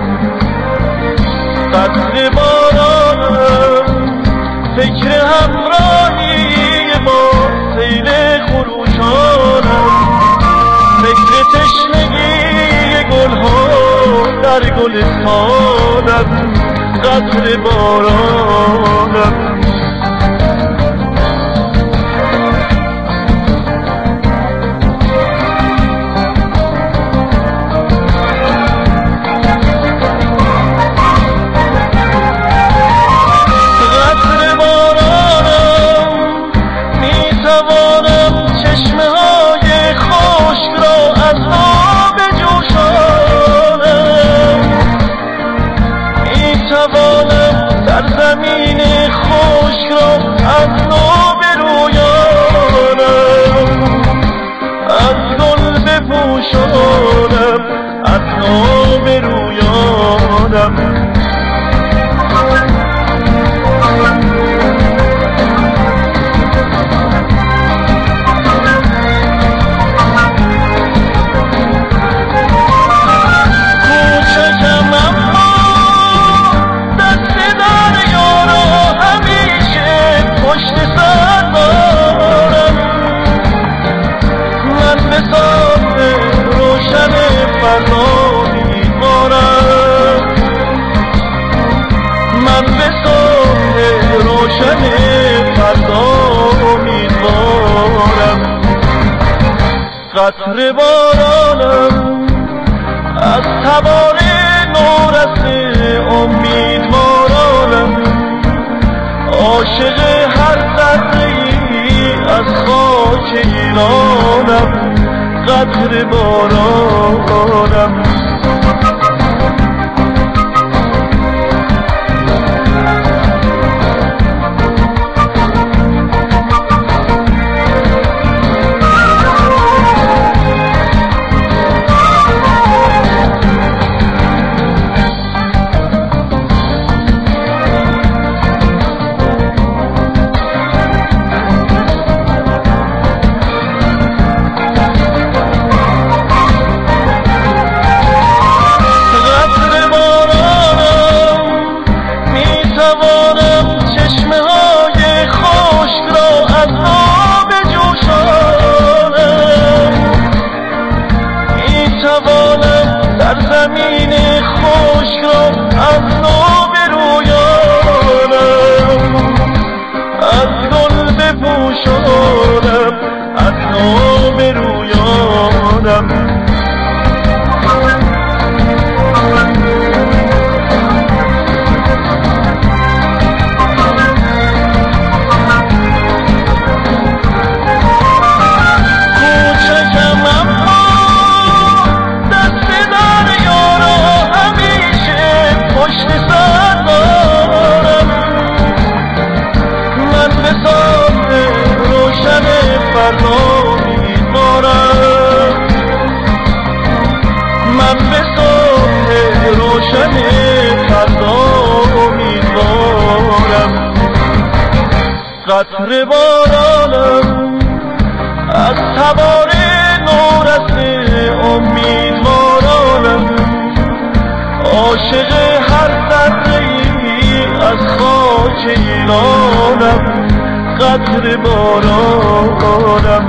قطره بارانم، فکر همراهی با سیل خروشانم، فکر تشنگی گلها در گلستانم. قطره بارانم، قطره بارانم، میتوانم سرزمین خشک را از نو برویانم، از گل بپوشانم، از نو برویانم. قطره بارانم از تبار نورس امیدوارانم، عاشق هر ذره‌ای از خاک ایرانم، قطره بارانم. قطره بارانم از تبار نورس امیدوارانم، عاشق هر ذره‌ای از خاک ایرانم، قطره بارانم.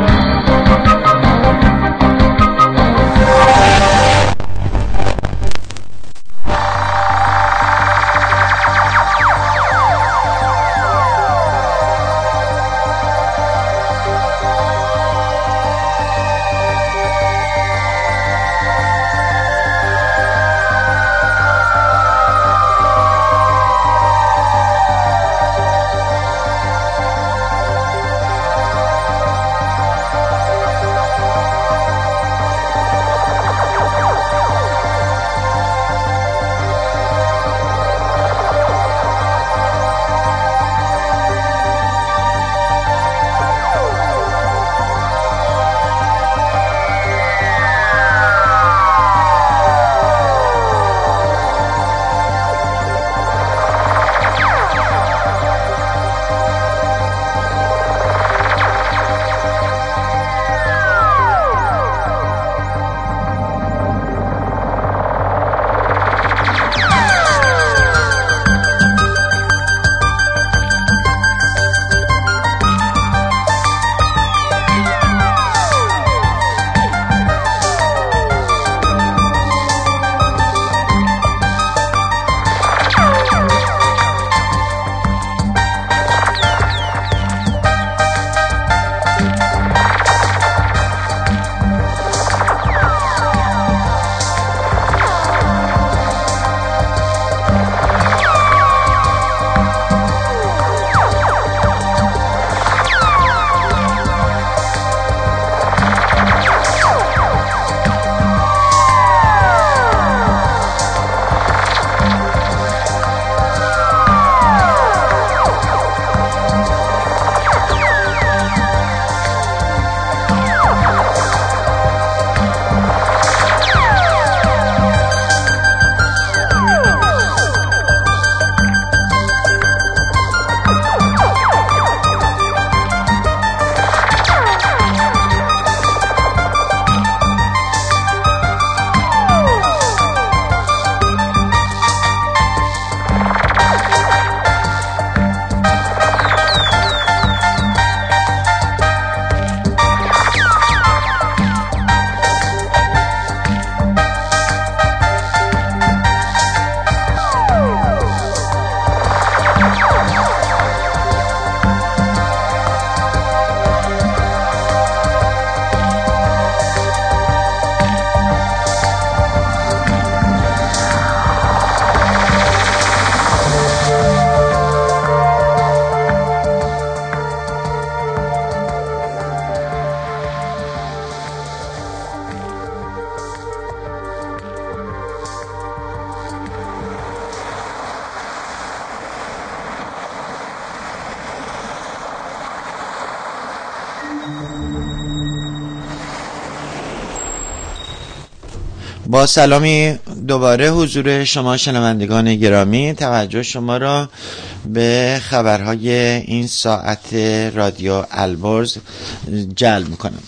با سلامی دوباره حضور شما شنوندگان گرامی، توجه شما را به خبرهای این ساعت رادیو البرز جلب میکنم.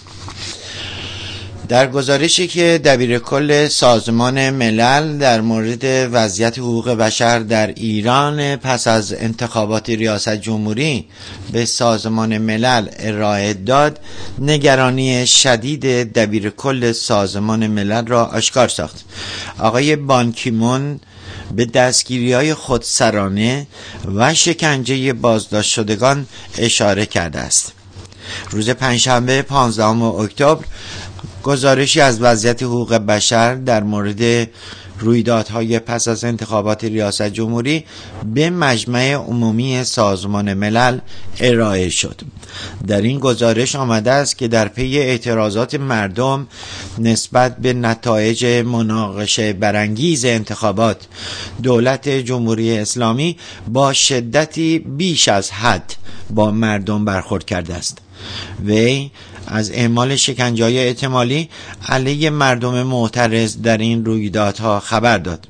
در گزارشی که دبیرکل سازمان ملل در مورد وضعیت حقوق بشر در ایران پس از انتخابات ریاست جمهوری به سازمان ملل ارائه داد، نگرانی شدید دبیرکل سازمان ملل را آشکار ساخت. آقای بان کی مون به دستگیری‌های خودسرانه و شکنجه بازداشت شدگان اشاره کرده است. روز پنجشنبه پانزدهم اکتبر گزارشی از وضعیت حقوق بشر در مورد رویدادهای پس از انتخابات ریاست جمهوری به مجمع عمومی سازمان ملل ارائه شد. در این گزارش آمده است که در پی اعتراضات مردم نسبت به نتایج مناقشه برانگیز انتخابات، دولت جمهوری اسلامی با شدتی بیش از حد با مردم برخورد کرده است. وی از اعمال شکنجه‌های احتمالی علیه مردم معترض در این رویدادها خبر داد.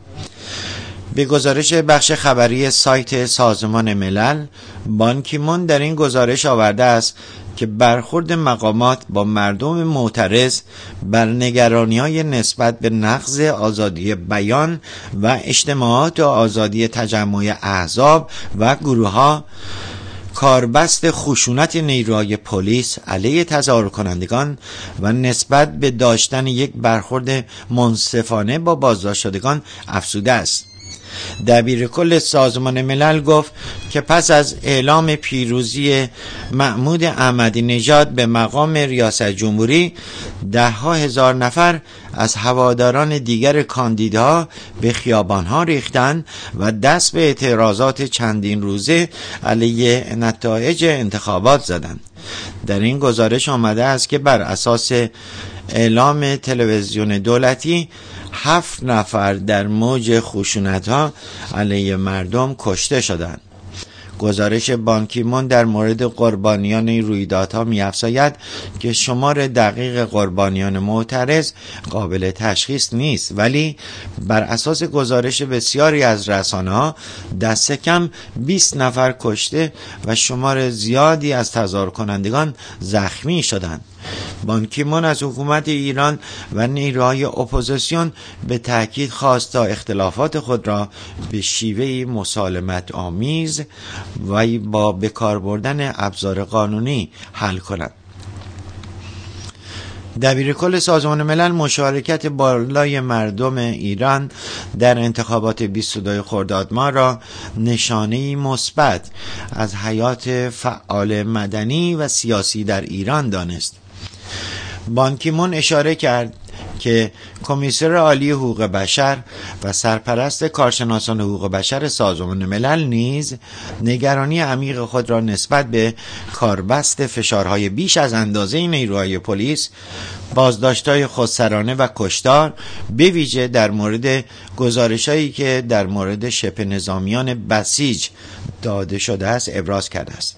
به گزارش بخش خبری سایت سازمان ملل، بان کی مون در این گزارش آورده است که برخورد مقامات با مردم معترض بر نگرانی‌های نسبت به نقض آزادی بیان و اجتماعات و آزادی تجمع احزاب و گروه‌ها، کاربست خشونت نیروهای پلیس علیه تظاهر کنندگان و نسبت به داشتن یک برخورد منصفانه با بازداشت شدگان افزوده است. دبیرکل سازمان ملل گفت که پس از اعلام پیروزی محمود احمدی نژاد به مقام ریاست جمهوری، ده ها هزار نفر از هواداران دیگر کاندیداها به خیابانها ریختند و دست به اعتراضات چندین روزه علیه نتایج انتخابات زدند. در این گزارش آمده است که بر اساس اعلام تلویزیون دولتی، هفت نفر در موج خشونت‌ها علیه مردم کشته شدند. گزارش بان کی مون در مورد قربانیان این رویدادها می‌افزاید که شمار دقیق قربانیان معترض قابل تشخیص نیست، ولی بر اساس گزارش بسیاری از رسانه‌ها دست کم بیست نفر کشته و شمار زیادی از تظاهر کنندگان زخمی شدند. بان کی مون از حکومت ایران و نیروهای اپوزیسیون به تأکید خواست تا اختلافات خود را به شیوهی مسالمت آمیز و با بکار بردن ابزار قانونی حل کنند. دبیرکل سازمان ملل مشارکت بالای مردم ایران در انتخابات بیست و دو خرداد ماه را نشانه‌ای مثبت از حیات فعال مدنی و سیاسی در ایران دانست. بان کی مون اشاره کرد که کمیسر عالی حقوق بشر و سرپرست کارشناسان حقوق بشر سازمان ملل نیز نگرانی عمیق خود را نسبت به کاربست فشارهای بیش از اندازه نیروهای پلیس، بازداشت‌های خودسرانه و کشتار، به ویژه در مورد گزارش‌هایی که در مورد شبه نظامیان بسیج داده شده است ابراز کرده است.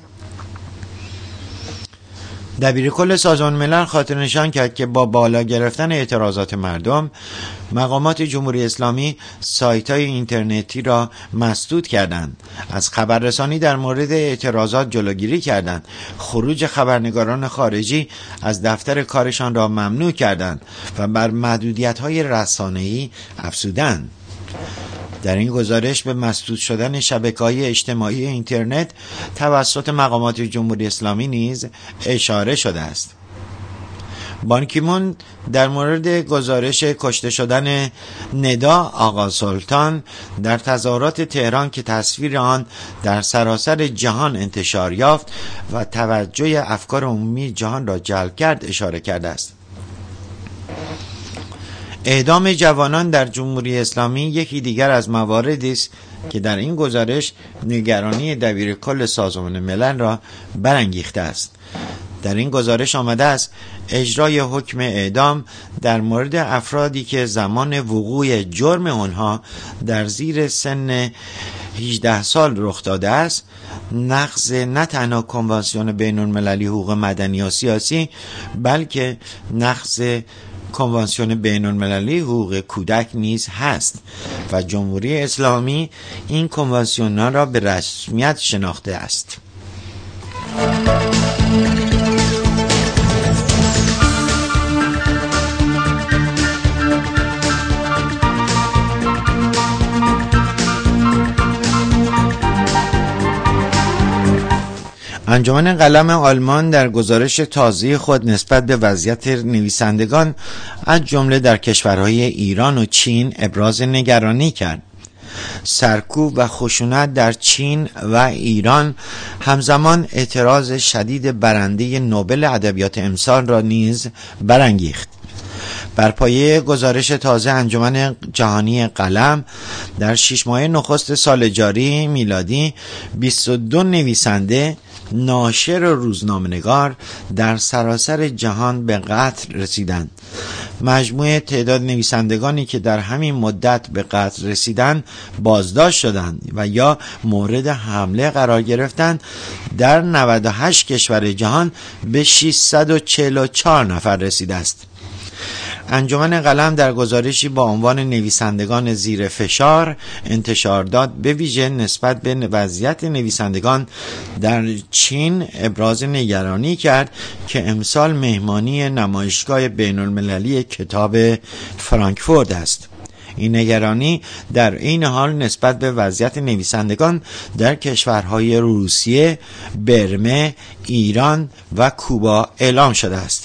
دبیرکل سازمان ملل خاطر نشان کرد که با بالا گرفتن اعتراضات مردم، مقامات جمهوری اسلامی سایت‌های اینترنتی را مسدود کردند، از خبررسانی در مورد اعتراضات جلوگیری کردند، خروج خبرنگاران خارجی از دفتر کارشان را ممنوع کردند و بر محدودیت‌های رسانه‌ای افزودند. در این گزارش به مسدود شدن شبکه‌های اجتماعی اینترنت توسط مقامات جمهوری اسلامی نیز اشاره شده است. بان کی مون در مورد گزارش کشته شدن ندا آقا سلطان در تظاهرات تهران که تصویر آن در سراسر جهان انتشار یافت و توجه افکار عمومی جهان را جلب کرد اشاره کرده است. اعدام جوانان در جمهوری اسلامی یکی دیگر از مواردی است که در این گزارش نگرانی دبیرکل سازمان ملل را برانگیخته است. در این گزارش آمده است اجرای حکم اعدام در مورد افرادی که زمان وقوع جرم آنها در زیر سن هجده سال رخ داده است، نقض نه تنها کنوانسیون بین المللی حقوق مدنی و سیاسی، بلکه نقض کنوانسیون بین المللی حقوق کودک نیز هست و جمهوری اسلامی این کنوانسیون را به رسمیت شناخته است. انجمن قلم آلمان در گزارش تازه خود نسبت به وضعیت نویسندگان از جمله در کشورهای ایران و چین ابراز نگرانی کرد. سرکوب و خشونت در چین و ایران همزمان اعتراض شدید برنده نوبل ادبیات امسال را نیز برانگیخت. بر پایه گزارش تازه انجمن جهانی قلم در شش ماه نخست سال جاری میلادی بیست و دو نویسنده، ناشر و روزنامه‌نگار در سراسر جهان به قتل رسیدند. مجموع تعداد نویسندگانی که در همین مدت به قتل رسیدند بازداشت شدند و یا مورد حمله قرار گرفتند در نود و هشت کشور جهان به ششصد و چهل و چهار نفر رسیده است. انجمن قلم در گزارشی با عنوان نویسندگان زیر فشار انتشار داد به ویژه نسبت به وضعیت نویسندگان در چین ابراز نگرانی کرد که امسال مهمانی نمایشگاه بین المللی کتاب فرانکفورت است. این نگرانی در این حال نسبت به وضعیت نویسندگان در کشورهای روسیه، برمه، ایران و کوبا اعلام شده است.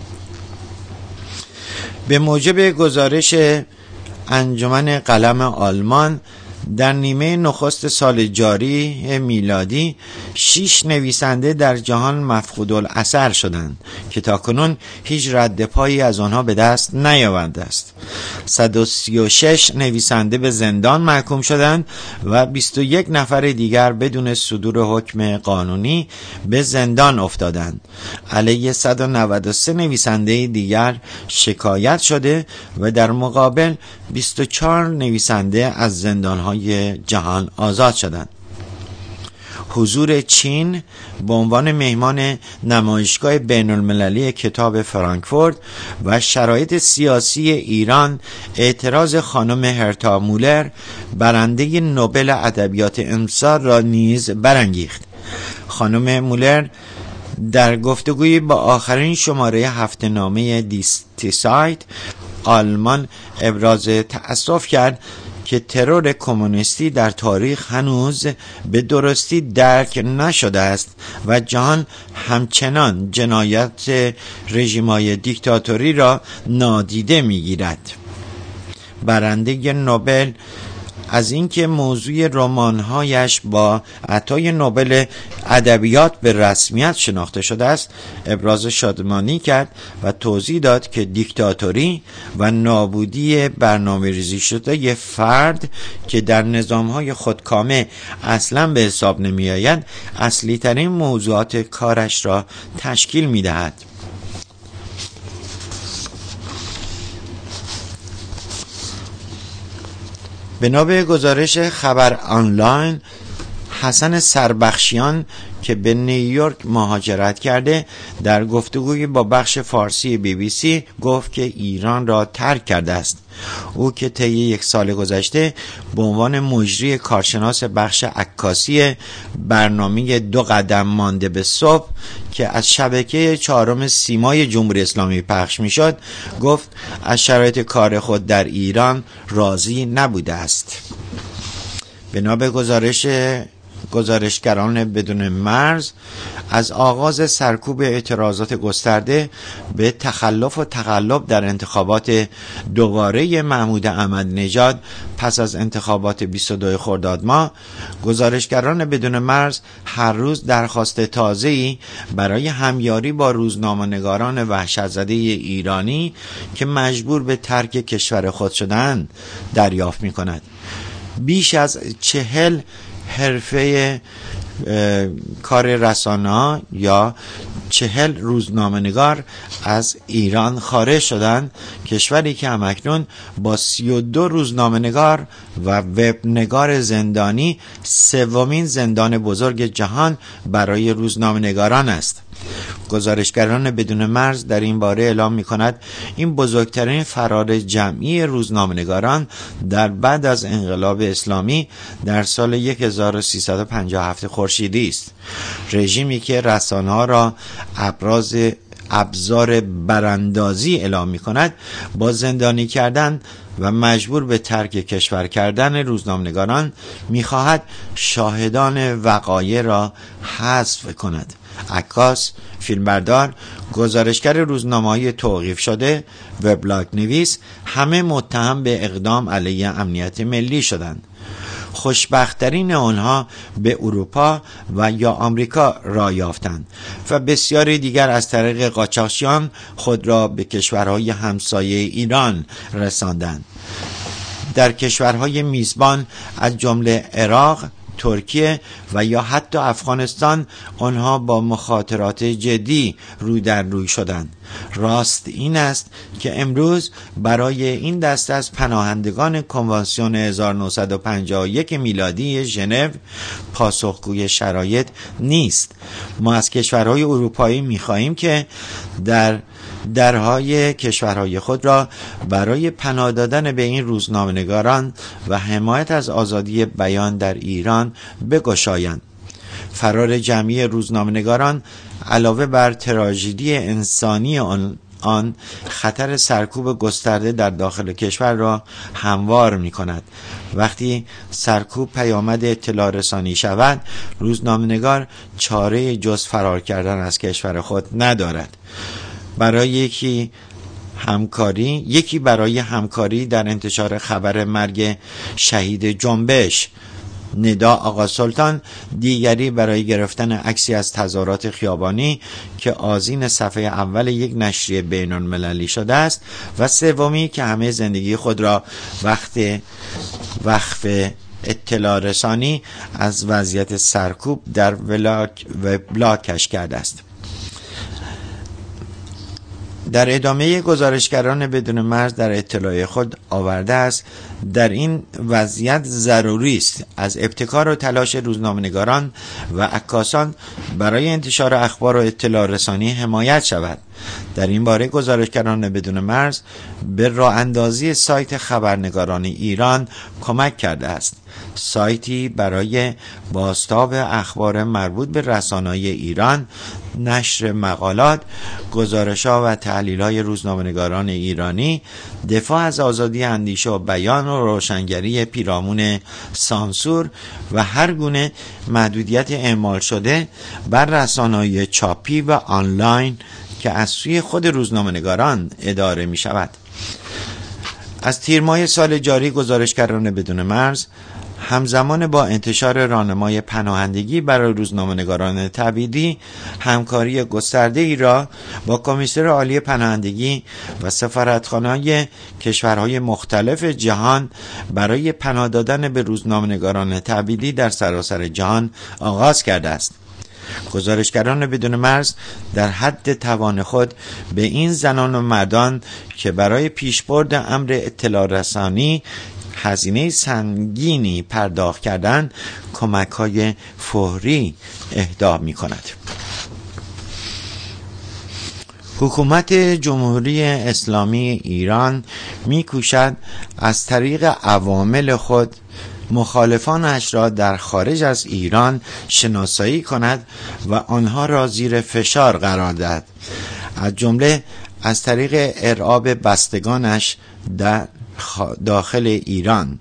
به موجب گزارش انجمن قلم آلمان در نیمه نخست سال جاری میلادی شش نویسنده در جهان مفقود الاثر شدند که تاکنون هیچ رد پایی از آنها به دست نیاورده است. صد و سی و شش نویسنده به زندان محکوم شدند و بیست و یک نفر دیگر بدون صدور حکم قانونی به زندان افتادند. علیه صد و نود و سه نویسنده دیگر شکایت شده و در مقابل بیست و چهار نویسنده از زندان‌های جهان آزاد شدند. حضور چین به عنوان مهمان نمایشگاه بین المللی کتاب فرانکفورت و شرایط سیاسی ایران اعتراض خانم هرتا مولر برنده نوبل ادبیات امسال را نیز برانگیخت. خانم مولر در گفتگویی با آخرین شماره هفته نامه دی سایت آلمان ابراز تأسف کرد که ترور کمونیستی در تاریخ هنوز به درستی درک نشده است و جهان همچنان جنایت رژیم‌های دیکتاتوری را نادیده می‌گیرد. برنده نوبل از اینکه موضوع رمان‌هایش با عطای نوبل ادبیات به رسمیت شناخته شده است ابراز شادمانی کرد و توضیح داد که دیکتاتوری و نابودی برنامه‌ریزی شده ی فرد که در نظام‌های خودکامه اصلاً به حساب نمی‌آید اصلی ترین موضوعات کارش را تشکیل می‌دهد. بنا به گزارش خبر آنلاین، حسن سربخشیان که به نیویورک مهاجرت کرده در گفتگوی با بخش فارسی بی بی سی گفت که ایران را ترک کرده است. او که طی یک سال گذشته به عنوان مجری کارشناس بخش عکاسی برنامه دو قدم مانده به صبح که از شبکه چهارم سیمای جمهوری اسلامی پخش میشد گفت از شرایط کار خود در ایران راضی نبوده است. بنا به گزارش گزارشگران بدون مرز، از آغاز سرکوب اعتراضات گسترده به تخلف و تقلب در انتخابات دوباره محمود احمد نژاد پس از انتخابات بیست و دو خرداد ماه، گزارشگران بدون مرز هر روز درخواست تازه‌ای برای همیاری با روزنامه‌نگاران وحشت‌زده ایرانی که مجبور به ترک کشور خود شدند دریافت می‌کند. بیش از چهل حرفه کار رسانه یا چهل روزنامه‌نگار از ایران خارج شدند، کشوری که همکنون با سی و دو روزنامه‌نگار و وبنگار زندانی سومین زندان بزرگ جهان برای روزنامه‌نگاران است. گزارشگران بدون مرز در این باره اعلام می کند این بزرگترین فرار جمعی روزنامه‌نگاران در بعد از انقلاب اسلامی در سال هزار و سیصد و پنجاه و هفت خورشیدی است. رژیمی که رسانه‌ها را ابراز ابزار براندازی اعلام می کند، با زندانی کردن و مجبور به ترک کشور کردن روزنامه‌نگاران می خواهد شاهدان وقایع را حذف کند. عکاس، فیلمبردار، گزارشگر روزنامه‌های توقیف شده، وبلاگ نویس، همه متهم به اقدام علیه امنیت ملی شدند. خوشبخت‌ترین آنها به اروپا و یا آمریکا راه یافتند و بسیاری دیگر از طریق قاچاقچیان خود را به کشورهای همسایه ایران رساندند. در کشورهای میزبان از جمله عراق، ترکیه و یا حتی افغانستان آنها با مخاطرات جدی روی در روی شدند. راست این است که امروز برای این دسته از پناهندگان کنوانسیون هزار و نهصد و پنجاه و یک میلادی ژنو پاسخگوی شرایط نیست. ما از کشورهای اروپایی می‌خواهیم که در درهای کشورهای خود را برای پناه دادن به این روزنامه‌نگاران و حمایت از آزادی بیان در ایران بگشایند. فرار جمعی روزنامه‌نگاران علاوه بر تراژدی انسانی آن آن خطر سرکوب گسترده در داخل کشور را هموار می کند. وقتی سرکوب پیامد اطلاع رسانی شود، روزنامه‌نگار چاره جز فرار کردن از کشور خود ندارد. برای یکی همکاری یکی برای همکاری در انتشار خبر مرگ شهید جنبش ندا آقا سلطان، دیگری برای گرفتن عکسی از تظاهرات خیابانی که آذین صفحه اول یک نشریه بین المللی شده است و سومی که همه زندگی خود را وقت وقف اطلاع رسانی از وضعیت سرکوب در وبلاگش کرده است. در ادامه گزارشگران بدون مرز در اطلاع خود آورده است در این وضعیت ضروری است از ابتکار و تلاش روزنامه‌نگاران و عکاسان برای انتشار اخبار و اطلاع رسانی حمایت شود. در این باره گزارشگران بدون مرز به راه اندازی سایت خبرنگاران ایران کمک کرده است. سایتی برای بازتاب اخبار مربوط به رسانه‌های ایران، نشر مقالات، گزارش‌ها و تحلیل‌های روزنامه‌نگاران ایرانی، دفاع از آزادی اندیشه و بیان و روشنگری پیرامون سانسور و هر گونه محدودیت اعمال شده بر رسانه‌های چاپی و آنلاین که از سوی خود روزنامه‌نگاران اداره می‌شود. از تیر ماه سال جاری گزارشگران بدون مرز همزمان با انتشار راهنمای پناهندگی برای روزنامه‌نگاران تبعیدی همکاری گسترده ای را با کمیسر عالی پناهندگی و سفارتخانه‌های کشورهای مختلف جهان برای پناه دادن به روزنامه‌نگاران تبعیدی در سراسر جهان آغاز کرده است. گزارشگران بدون مرز در حد توان خود به این زنان و مردان که برای پیشبرد امر اطلاع رسانی هزینه سنگینی پرداخت کردند کمک‌های فوری اهدا می‌کند. حکومت جمهوری اسلامی ایران می‌کوشد از طریق عوامل خود مخالفانش را در خارج از ایران شناسایی کند و آنها را زیر فشار قرار دهد، از جمله از طریق ارعاب بستگانش در داخل ایران.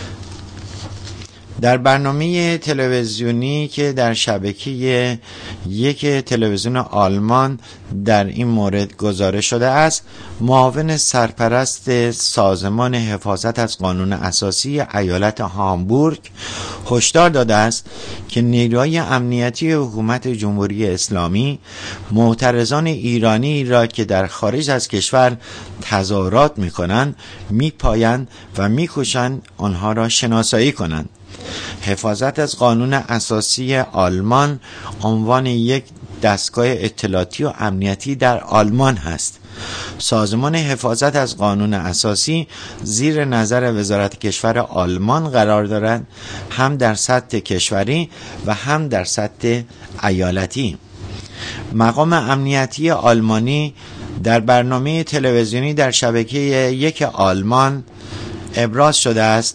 در برنامه تلویزیونی که در شبکه یک تلویزیون آلمان در این مورد گزارش شده است، معاون سرپرست سازمان حفاظت از قانون اساسی ایالت هامبورگ هشدار داده است که نیروهای امنیتی حکومت جمهوری اسلامی معترضان ایرانی را که در خارج از کشور تظاهرات می‌کنند می‌پایند و می‌کوشند آنها را شناسایی کنند. حفاظت از قانون اساسی آلمان عنوان یک دستگاه اطلاعاتی و امنیتی در آلمان هست. سازمان حفاظت از قانون اساسی زیر نظر وزارت کشور آلمان قرار دارد، هم در سطح کشوری و هم در سطح ایالتی. مقام امنیتی آلمانی در برنامه تلویزیونی در شبکه یک آلمان ابراز شده است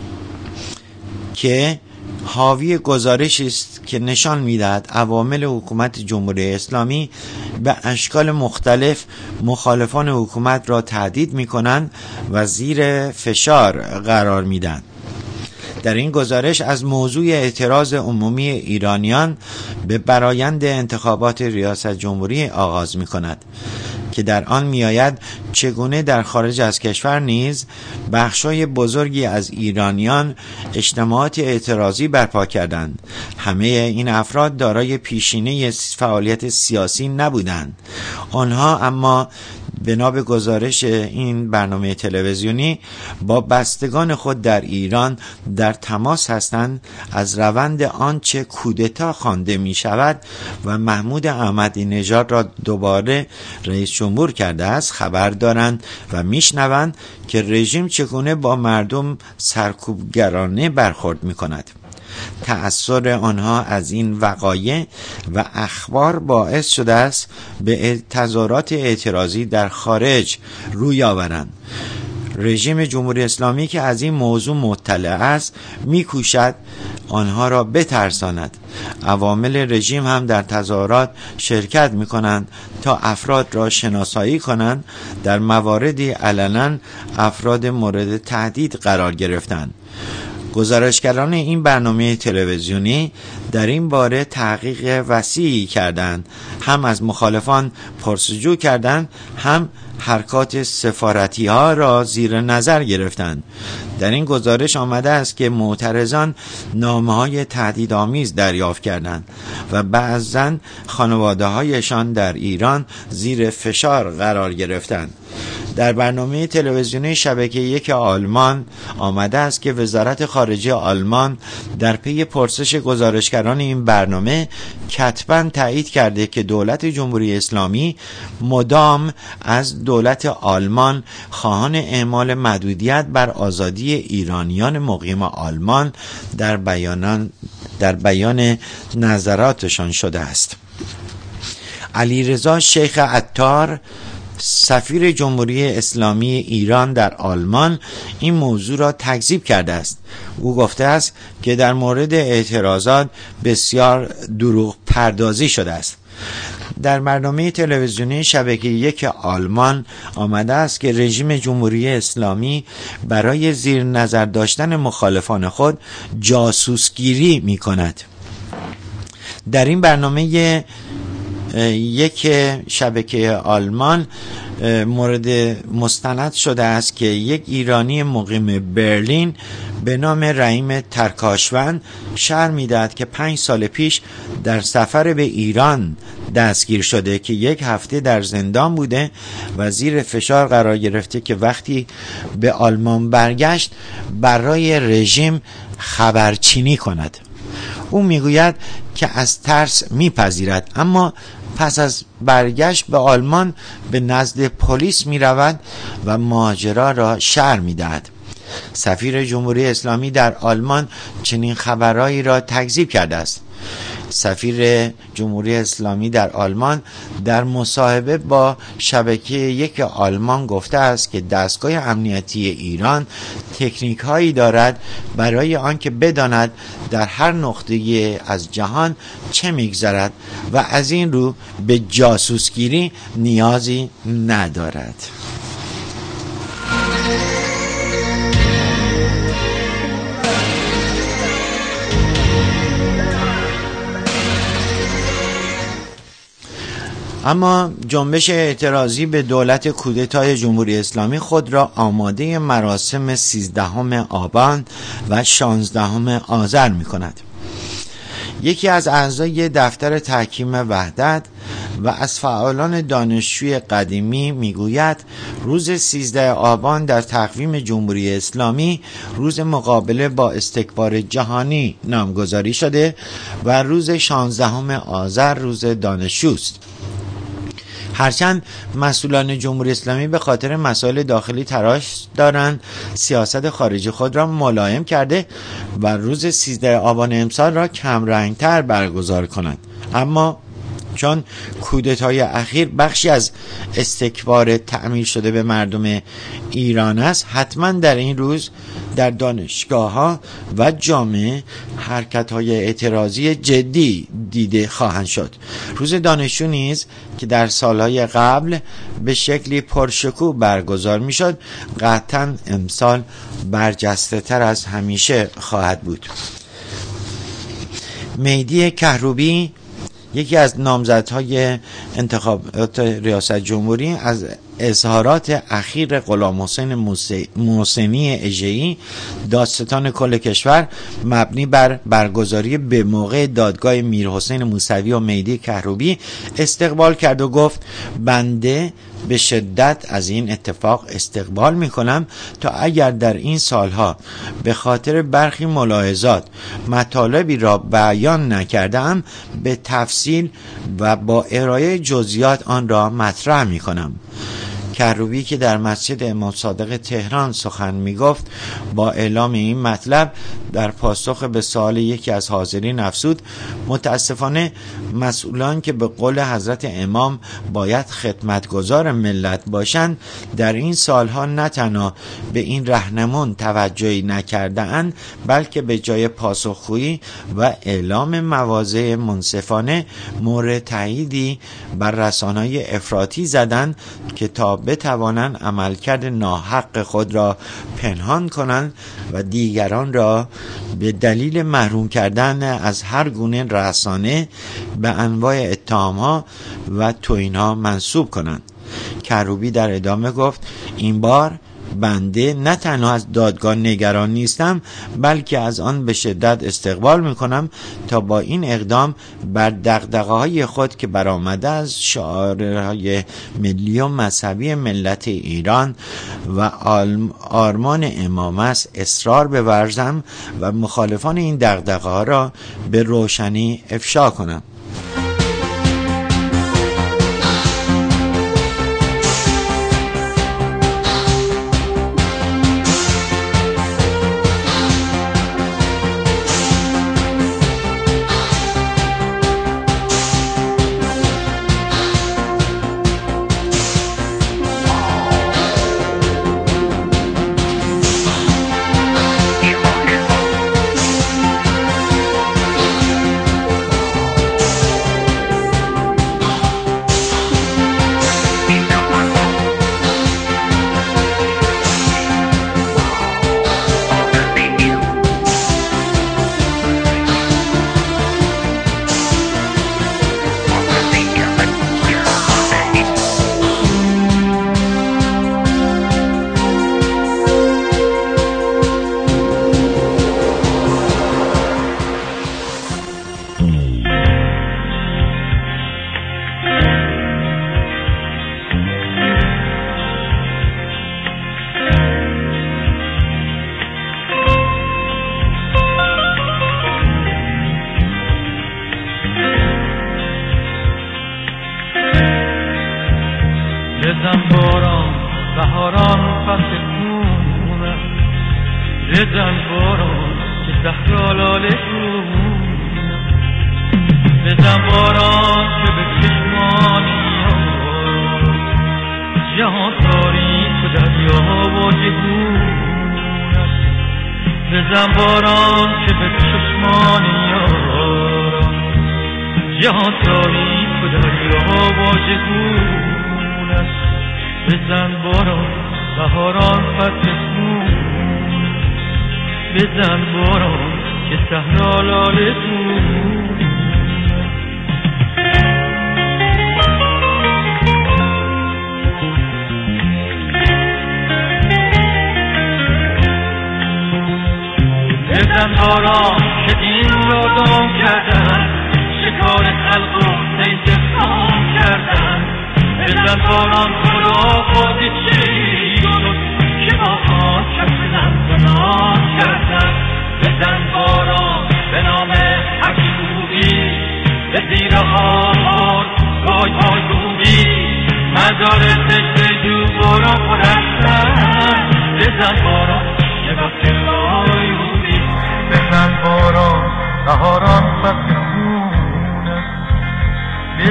که حاوی گزارشی است که نشان می‌دهد عوامل حکومت جمهوری اسلامی به اشکال مختلف مخالفان حکومت را تهدید می‌کنند و زیر فشار قرار می‌دهند. در این گزارش از موضوع اعتراض عمومی ایرانیان به برآیند انتخابات ریاست جمهوری آغاز می‌کند که در آن می‌آید چگونه در خارج از کشور نیز بخشای بزرگی از ایرانیان اجتماعات اعتراضی برپا کردند. همه این افراد دارای پیشینه فعالیت سیاسی نبودند. آنها اما بنا به گزارش این برنامه تلویزیونی با بستگان خود در ایران در تماس هستند، از روند آنچه کودتا خوانده می شود و محمود احمدی نژاد را دوباره رئیس جمهور کرده است خبر دارند و میشنوند که رژیم چگونه با مردم سرکوبگرانه برخورد می کند. تأثیر آنها از این وقایع و اخبار باعث شده است به تظاهرات اعتراضی در خارج روی آورند. رژیم جمهوری اسلامی که از این موضوع مطلع است می‌کوشد آنها را بترساند. عوامل رژیم هم در تظاهرات شرکت می‌کنند تا افراد را شناسایی کنند. در مواردی علنا افراد مورد تهدید قرار گرفتند. گزارشگران این برنامه تلویزیونی در این باره تحقیق وسیعی کردند، هم از مخالفان پرسجو کردند، هم حرکات سفارتی ها را زیر نظر گرفتند. در این گزارش آمده است که معترضان نامه های تهدیدآمیز دریافت کردند و بعضاً خانواده هایشان در ایران زیر فشار قرار گرفتند. در برنامه تلویزیونی شبکه یک آلمان آمده است که وزارت خارجه آلمان در پی پرسش گزارشگران این برنامه کتباً تایید کرده که دولت جمهوری اسلامی مدام از دولت آلمان خواهان اعمال محدودیت بر آزادی ایرانیان مقیم آلمان در بیانان در بیان نظراتشان شده است. علیرضا شیخ عطار، سفیر جمهوری اسلامی ایران در آلمان، این موضوع را تکذیب کرده است. او گفته است که در مورد اعتراضات بسیار دروغ پردازی شده است. در برنامه تلویزیونی شبکه یک آلمان آمده است که رژیم جمهوری اسلامی برای زیر نظر داشتن مخالفان خود جاسوسگیری می کند. در این برنامه یک شبکه آلمان مورد مستند شده است که یک ایرانی مقیم برلین به نام رحیم ترکاشوند شرح می‌دهد که پنج سال پیش در سفر به ایران دستگیر شده که یک هفته در زندان بوده و زیر فشار قرار گرفته که وقتی به آلمان برگشت برای رژیم خبرچینی کند. او میگوید که از ترس میپذیرد، اما پس از برگشت به آلمان به نزد پلیس می رود و ماجرا را شرح می دهد. سفیر جمهوری اسلامی در آلمان چنین خبرهایی را تکذیب کرده است. سفیر جمهوری اسلامی در آلمان در مصاحبه با شبکه یک آلمان گفته است که دستگاه امنیتی ایران تکنیک هایی دارد برای آنکه بداند در هر نقطه از جهان چه میگذرد و از این رو به جاسوسگیری نیازی ندارد. اما جنبش اعتراضی به دولت کودتای جمهوری اسلامی خود را آماده مراسم سیزدهم آبان و شانزدهم آذر می کند. یکی از اعضای دفتر تحکیم وحدت و از فعالان دانشجوی قدیمی میگوید روز سیزده آبان در تقویم جمهوری اسلامی روز مقابله با استکبار جهانی نامگذاری شده و روز شانزدهم آذر روز دانشجوست. هرچند مسئولان جمهوری اسلامی به خاطر مسائل داخلی تلاش دارند سیاست خارجی خود را ملایم کرده و روز سیزده آبان امسال را کم رنگتر برگزار کنند، اما چون کودتای اخیر بخشی از استکبار تعمیر شده به مردم ایران است، حتما در این روز در دانشگاه ها و جامعه حرکت های اعتراضی جدی دیده خواهند شد. روز دانشجو نیز که در سالهای قبل به شکلی پرشکوه برگزار می شد، قطعا امسال برجسته تر از همیشه خواهد بود. مهدی کهروبی، یکی از نامزدهای انتخابات ریاست جمهوری، از اظهارات اخیر غلام حسین محسنی اژه‌ای دادستان کل کشور مبنی بر برگزاری به موقع دادگاه میرحسین موسوی و مهدی کهروبی استقبال کرد و گفت بنده به شدت از این اتفاق استقبال می کنم تا اگر در این سالها به خاطر برخی ملاحظات مطالبی را بیان نکردم به تفصیل و با ارائه جزئیات آن را مطرح می کنم. کهروبی که در مسجد امام صادق تهران سخن می گفت با اعلام این مطلب در پاسخ به سوال یکی از حاضرین افزود متاسفانه مسئولان که به قول حضرت امام باید خدمتگزار ملت باشند در این سالها نه تنها به این رهنمون توجهی نکرده اند بلکه به جای پاسخگویی و اعلام مواضع منصفانه مورد تاییدی بر رسانه‌های افراطی زدند که تا بتوانند عملکرد ناحق خود را پنهان کنند و دیگران را به دلیل محروم کردن از هر گونه رسانه به انواع اتهام‌ها و توهین‌ها منسوب کنند. کهروبی در ادامه گفت این بار بنده نه تنها از دادگاه نگران نیستم بلکه از آن به شدت استقبال میکنم تا با این اقدام بر دغدغه‌های خود که برآمده از شعارهای ملی و مذهبی ملت ایران و آرمان امام است اصرار بورزم و مخالفان این دغدغه‌ها را به روشنی افشا کنم.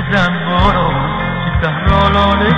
بزن باران که صحرا لاله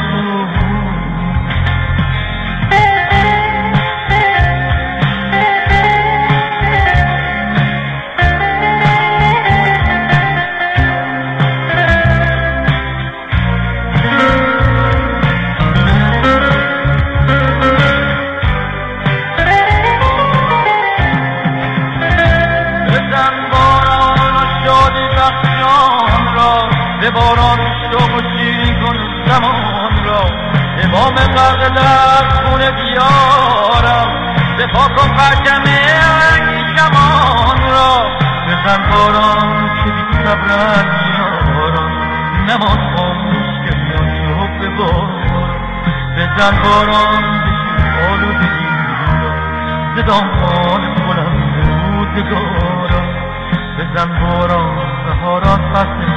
به باران شو و شیرین کن زمان را امام غرق در خون بیارم دفاع کن پرچم رنگی شمان را بزن باران که بی صبرن میارم نمان خاموش که میانی و به باران بزن باران بشین آلودگی را زدام خان بلند روزگارم بزن باران بهاران فصل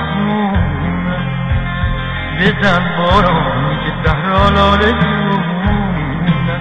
بزن باران که صحرا لاله جونه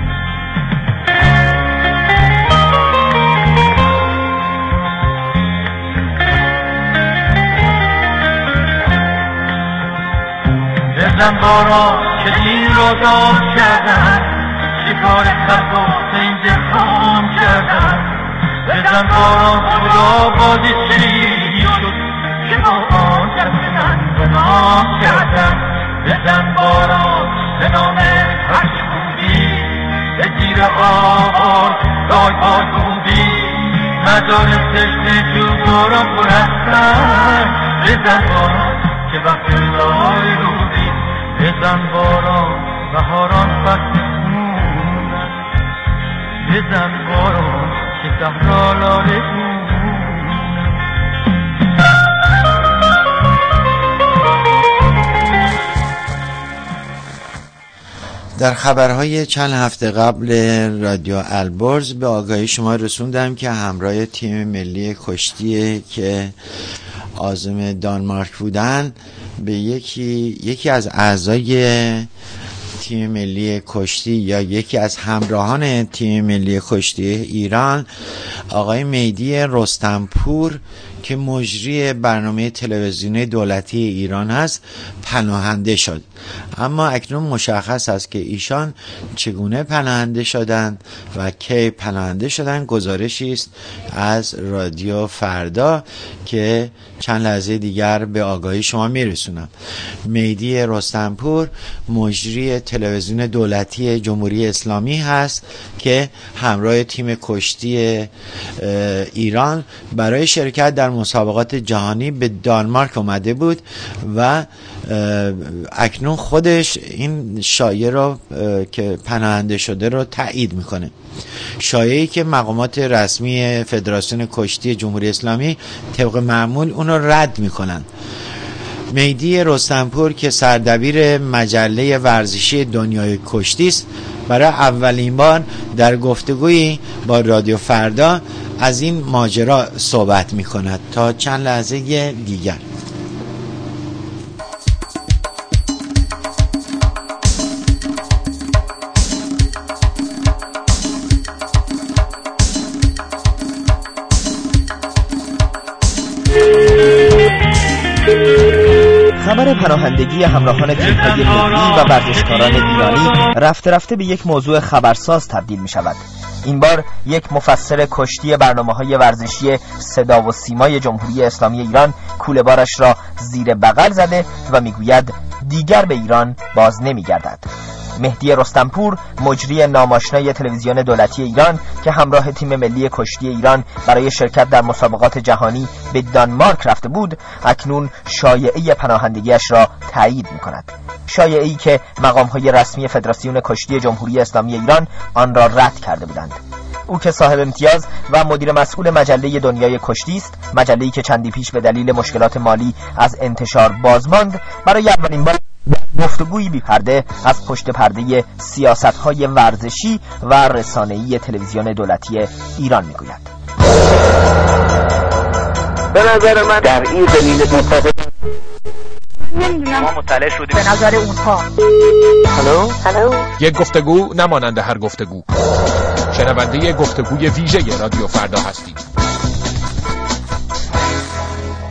بزن باران که دین رو دام کردن شکار خلق و سنج خام کردن بزن باران خدا بازی چی شد که با آن دست من گناه کردم بزن باران به نام هرچ بودی به زیر آوار رای آزودی مدار تشنه جو باران پرستن بزن باران که وقت رای رودی بزن باران بهاران فصل خونن بزن باران که صحرا لاله در خبرهای چند هفته قبل رادیو البرز به آگاهی شما رسوندم که همراه تیم ملی کشتی که عازم دانمارک بودن به یکی یکی از اعضای تیم ملی کشتی یا یکی از همراهان تیم ملی کشتی ایران آقای مهدی رستمپور که مجری برنامه تلویزیونی دولتی ایران هست پناهنده شد. اما اکنون مشخص است که ایشان چگونه پناهنده شدند و کی پناهنده شدند گزارشی است از رادیو فردا که چند لحظه دیگر به آگاهی شما میرسونم. مهدی رستمپور مجری تلویزیون دولتی جمهوری اسلامی هست که همراه تیم کشتی ایران برای شرکت در مسابقات جهانی به دانمارک اومده بود و اکنون خودش این شایعه رو که پناهنده شده رو تایید میکنه. شایعه‌ای که مقامات رسمی فدراسیون کشتی جمهوری اسلامی طبق معمول اون رو رد میکنن. مهدی رستمپور که سردبیر مجله ورزشی دنیای کشتی است برای اولین بار در گفتگویی با رادیو فردا از این ماجرا صحبت میکند. تا چند لحظه دیگر خبر پناهندگی همراهان تیم‌های ملی و ورزشکاران ایرانی رفته رفته به یک موضوع خبرساز تبدیل می شود. این بار یک مفسر کشتی برنامه‌های ورزشی صدا و سیمای جمهوری اسلامی ایران کوله بارش را زیر بغل زده و میگوید دیگر به ایران باز نمیگردد. مهدی رستمپور مجری ناماشنای تلویزیون دولتی ایران که همراه تیم ملی کشتی ایران برای شرکت در مسابقات جهانی به دانمارک رفته بود اکنون شایعه پناهندگیش را تایید می‌کند. شایعه‌ای که مقام‌های رسمی فدراسیون کشتی جمهوری اسلامی ایران آن را رد کرده بودند. او که صاحب امتیاز و مدیر مسئول مجله دنیای کشتی است، مجله‌ای که چندی پیش به دلیل مشکلات مالی از انتشار بازماند، برای اولین بار گفتگویی بی پرده از پشت پرده سیاست‌های ورزشی و رسانه‌ای تلویزیون دولتی ایران می‌گوید. به نظر من در این زمینه متفق نمیدونم ما مطلع شدیم به نظر اونها. هلو هلو یک گفتگو نمانند هر گفتگو. شنونده گفتگوی ویژه رادیو فردا هستید.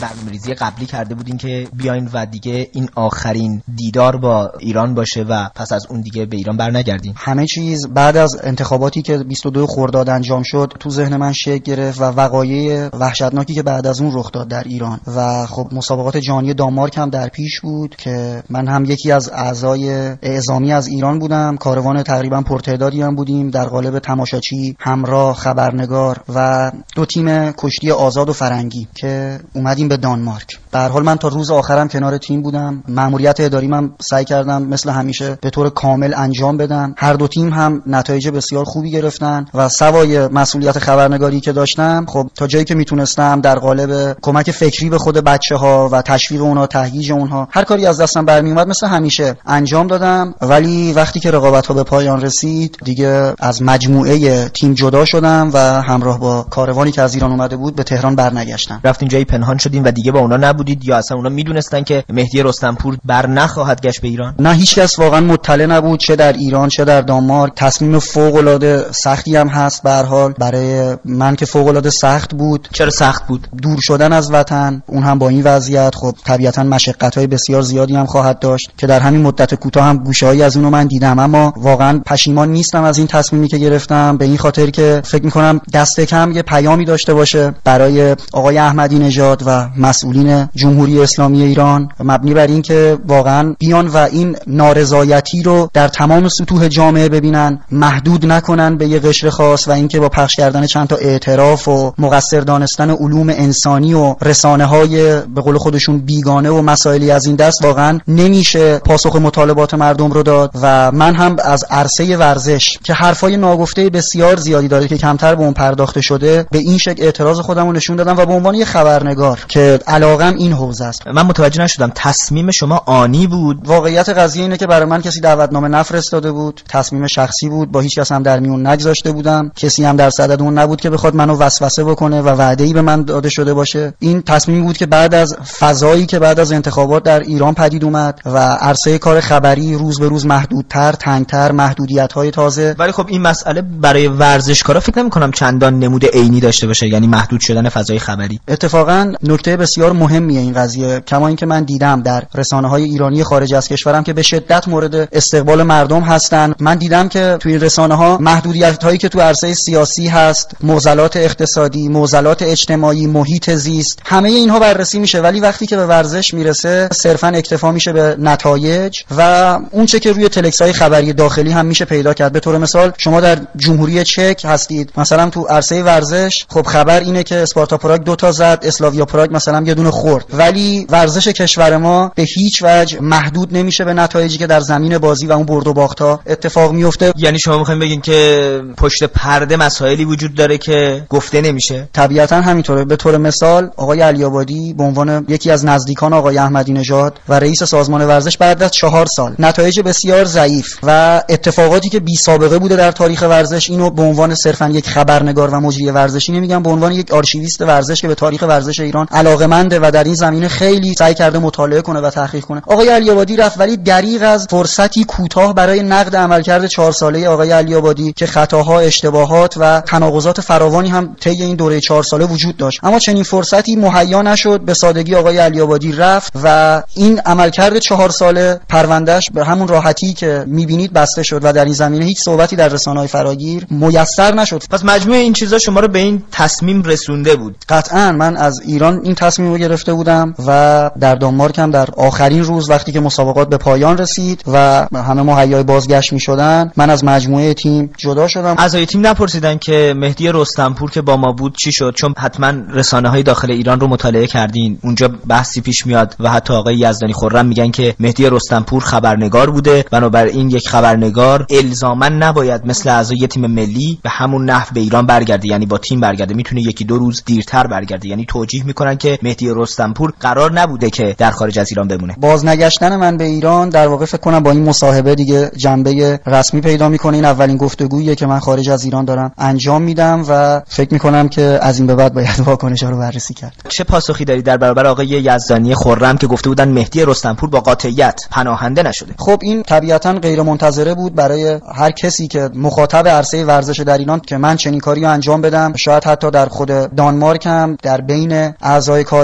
برنامه‌ریزی قبلی کرده بودین که بیاین و دیگه این آخرین دیدار با ایران باشه و پس از اون دیگه به ایران برنگردین؟ همه چیز بعد از انتخاباتی که بیست و دو خرداد انجام شد تو ذهن من شکل گرفت و وقایع وحشتناکی که بعد از اون رخ داد در ایران و خب مسابقات جهانی دانمارک هم در پیش بود که من هم یکی از اعضای اعزامی از ایران بودم. کاروان تقریبا پرتعدادی هم بودیم در قالب تماشاچی، همراه، خبرنگار و دو تیم کشتی آزاد و فرنگی که اومدیم به دانمارک. به هر حال من تا روز آخرم کنار تیم بودم. مأموریت اداریم هم سعی کردم مثل همیشه به طور کامل انجام بدم. هر دو تیم هم نتایج بسیار خوبی گرفتن و سوای مسئولیت خبرنگاری که داشتم، خب تا جایی که میتونستم در قالب کمک فکری به خود بچه‌ها و تشویق اونها، تهییج اونها، هر کاری از دستم برمی اومد مثل همیشه انجام دادم. ولی وقتی که رقابت‌ها به پایان رسید دیگه از مجموعه تیم جدا شدم و همراه با کاروانی که از ایران اومده بود به تهران برنگشتم. رفتین جایی پنهان شدین و دیگه با اونا نبودید یا اصلا اونا میدونستن که مهدی رستمپور بر نخواهد گشت به ایران؟ نه، هیچ کس واقعا مطلع نبود، چه در ایران چه در دانمارک. تصمیم فوق‌العاده سختی هم هست به هر حال برای من که فوق‌العاده سخت بود. چرا سخت بود؟ دور شدن از وطن، اون هم با این وضعیت خب طبیعتاً مشقت‌های بسیار زیادی هم خواهد داشت که در همین مدت کوتاه هم گوشه‌هایی از اونو من دیدم، اما واقعا پشیمان نیستم از این تصمیمی که گرفتم، به این خاطر که فکر می‌کنم دست کم یه پیامی داشته باشه برای آقای احمدی نژاد و مسئولین جمهوری اسلامی ایران، مبنی بر این که واقعا بیان و این نارضایتی رو در تمام سطوح جامعه ببینن، محدود نکنن به یه قشر خاص و اینکه با پخش کردن چند تا اعتراف و مقصر دانستن علوم انسانی و رسانه‌های به قول خودشون بیگانه و مسائلی از این دست واقعا نمیشه پاسخ مطالبات مردم رو داد. و من هم از عرصه ورزش که حرفای ناگفته بسیار زیادی داره که کمتر به اون پرداخته شده، به این شکل اعتراض خودم رو نشون دادم و به عنوان یه خبرنگار که علاقم این حوزه است. من متوجه نشدم، تصمیم شما آنی بود؟ واقعیت قضیه اینه که برای من کسی دعوتنامه نفرستاده بود، تصمیم شخصی بود، با هیچ کس هم در میون نگذاشته بودم، کسی هم در صدد اون نبود که بخواد منو وسوسه بکنه و وعده‌ای به من داده شده باشه. این تصمیمی بود که بعد از فضایی که بعد از انتخابات در ایران پدید اومد و عرصه کار خبری روز به روز محدودتر، تنگتر، محدودیت‌های تازه. ولی خب این مسئله برای ورزشکارا فکر نمی‌کنم چندان نمود عینی داشته باشه، یعنی محدود شدن فضای خبری. اتفاقاً نکته بسیار مهمیه این قضیه، کما اینکه من دیدم در رسانه‌های ایرانی خارج از کشورم که به شدت مورد استقبال مردم هستن، من دیدم که توی این رسانه‌ها محدودیت‌هایی که تو عرصه سیاسی هست، معضلات اقتصادی، معضلات اجتماعی، محیط زیست، همه اینها بررسی میشه، ولی وقتی که به ورزش میرسه صرفاً اکتفا میشه به نتایج و اون چه که روی تلکس‌های خبری داخلی هم میشه پیدا کرد. به طور مثال شما در جمهوری چک هستید، مثلا تو عرصه ورزش خب خبر اینه که اسپارتا پراگ دو تا زد، اسلاویا پراگ مثلا یه دونه خورد، ولی ورزش کشور ما به هیچ وجه محدود نمیشه به نتایجی که در زمین بازی و اون برد و باخت‌ها اتفاق میفته. یعنی شما میخواین بگین که پشت پرده مسائلی وجود داره که گفته نمیشه؟ طبیعتا همینطوره. به طور مثال آقای علی‌آبادی به عنوان یکی از نزدیکان آقای احمدی نژاد و رئیس سازمان ورزش بعد از چهار سال نتایج بسیار ضعیف و اتفاقاتی که بی سابقه بوده در تاریخ ورزش، اینو به عنوان صرفا یک خبرنگار و مجری ورزشی نمیگم، به عنوان یک آرشیویست ورزش که به تاریخ ورزش ایران علاقه‌منده و در این زمینه خیلی سعی کرده مطالعه کنه و تحقیق کنه. آقای علی‌آبادی رفت، ولی دریغ از فرصتی کوتاه برای نقد عملکرد چهار ساله آقای علی‌آبادی که خطاها، اشتباهات و تناقضات فراوانی هم طی این دوره چهار ساله وجود داشت، اما چنین فرصتی مهیا نشد. به سادگی آقای علی‌آبادی رفت و این عملکرد چهار ساله پروندهش به همون راحتی که می‌بینید بسته شد و در این زمینه هیچ صحبتی در رسانه‌های فراگیر میسر نشد. پس مجموعه این چیزا شما رو به این تصمیم رسونده بود؟ قطعاً من از ایران این تصمیم رو گرفته بودم و در دانمارک هم در آخرین روز وقتی که مسابقات به پایان رسید و همه مهیای بازگشت می‌شدن، من از مجموعه تیم جدا شدم. اعضای تیم نپرسیدن که مهدی رستمپور که با ما بود چی شد؟ چون حتما رسانه‌های داخل ایران رو مطالعه کردین، اونجا بحثی پیش میاد و حتی آقای یزدانی خرم میگن که مهدی رستمپور خبرنگار بوده، بنابراین یک خبرنگار الزاما نباید مثل اعضای تیم ملی به همون نحو به ایران برگرده، یعنی با تیم برگرده، میتونه یکی دو روز دیرتر برگرده. یعنی توجیه میکنن که مهدی رستمپور قرار نبوده که در خارج از ایران بمونه. بازنگشتن من به ایران در واقع فکر کنم با این مصاحبه دیگه جنبه رسمی پیدا میکنه. این اولین گفتگوییه که من خارج از ایران دارم انجام میدم و فکر میکنم که از این به بعد باید واکنش‌ها رو بررسی کرد. چه پاسخی داری در برابر آقای یزدانی خرم که گفته بودن مهدی رستمپور با قاطعیت پناهنده نشده؟ خب این طبیعتاً غیر منتظره بود برای هر کسی که مخاطب عرصه ورزش در ایران که من چنین کاری رو انجام بدم. شاید حتی در خود دانمارک هم در بین اعضای کاروان شاید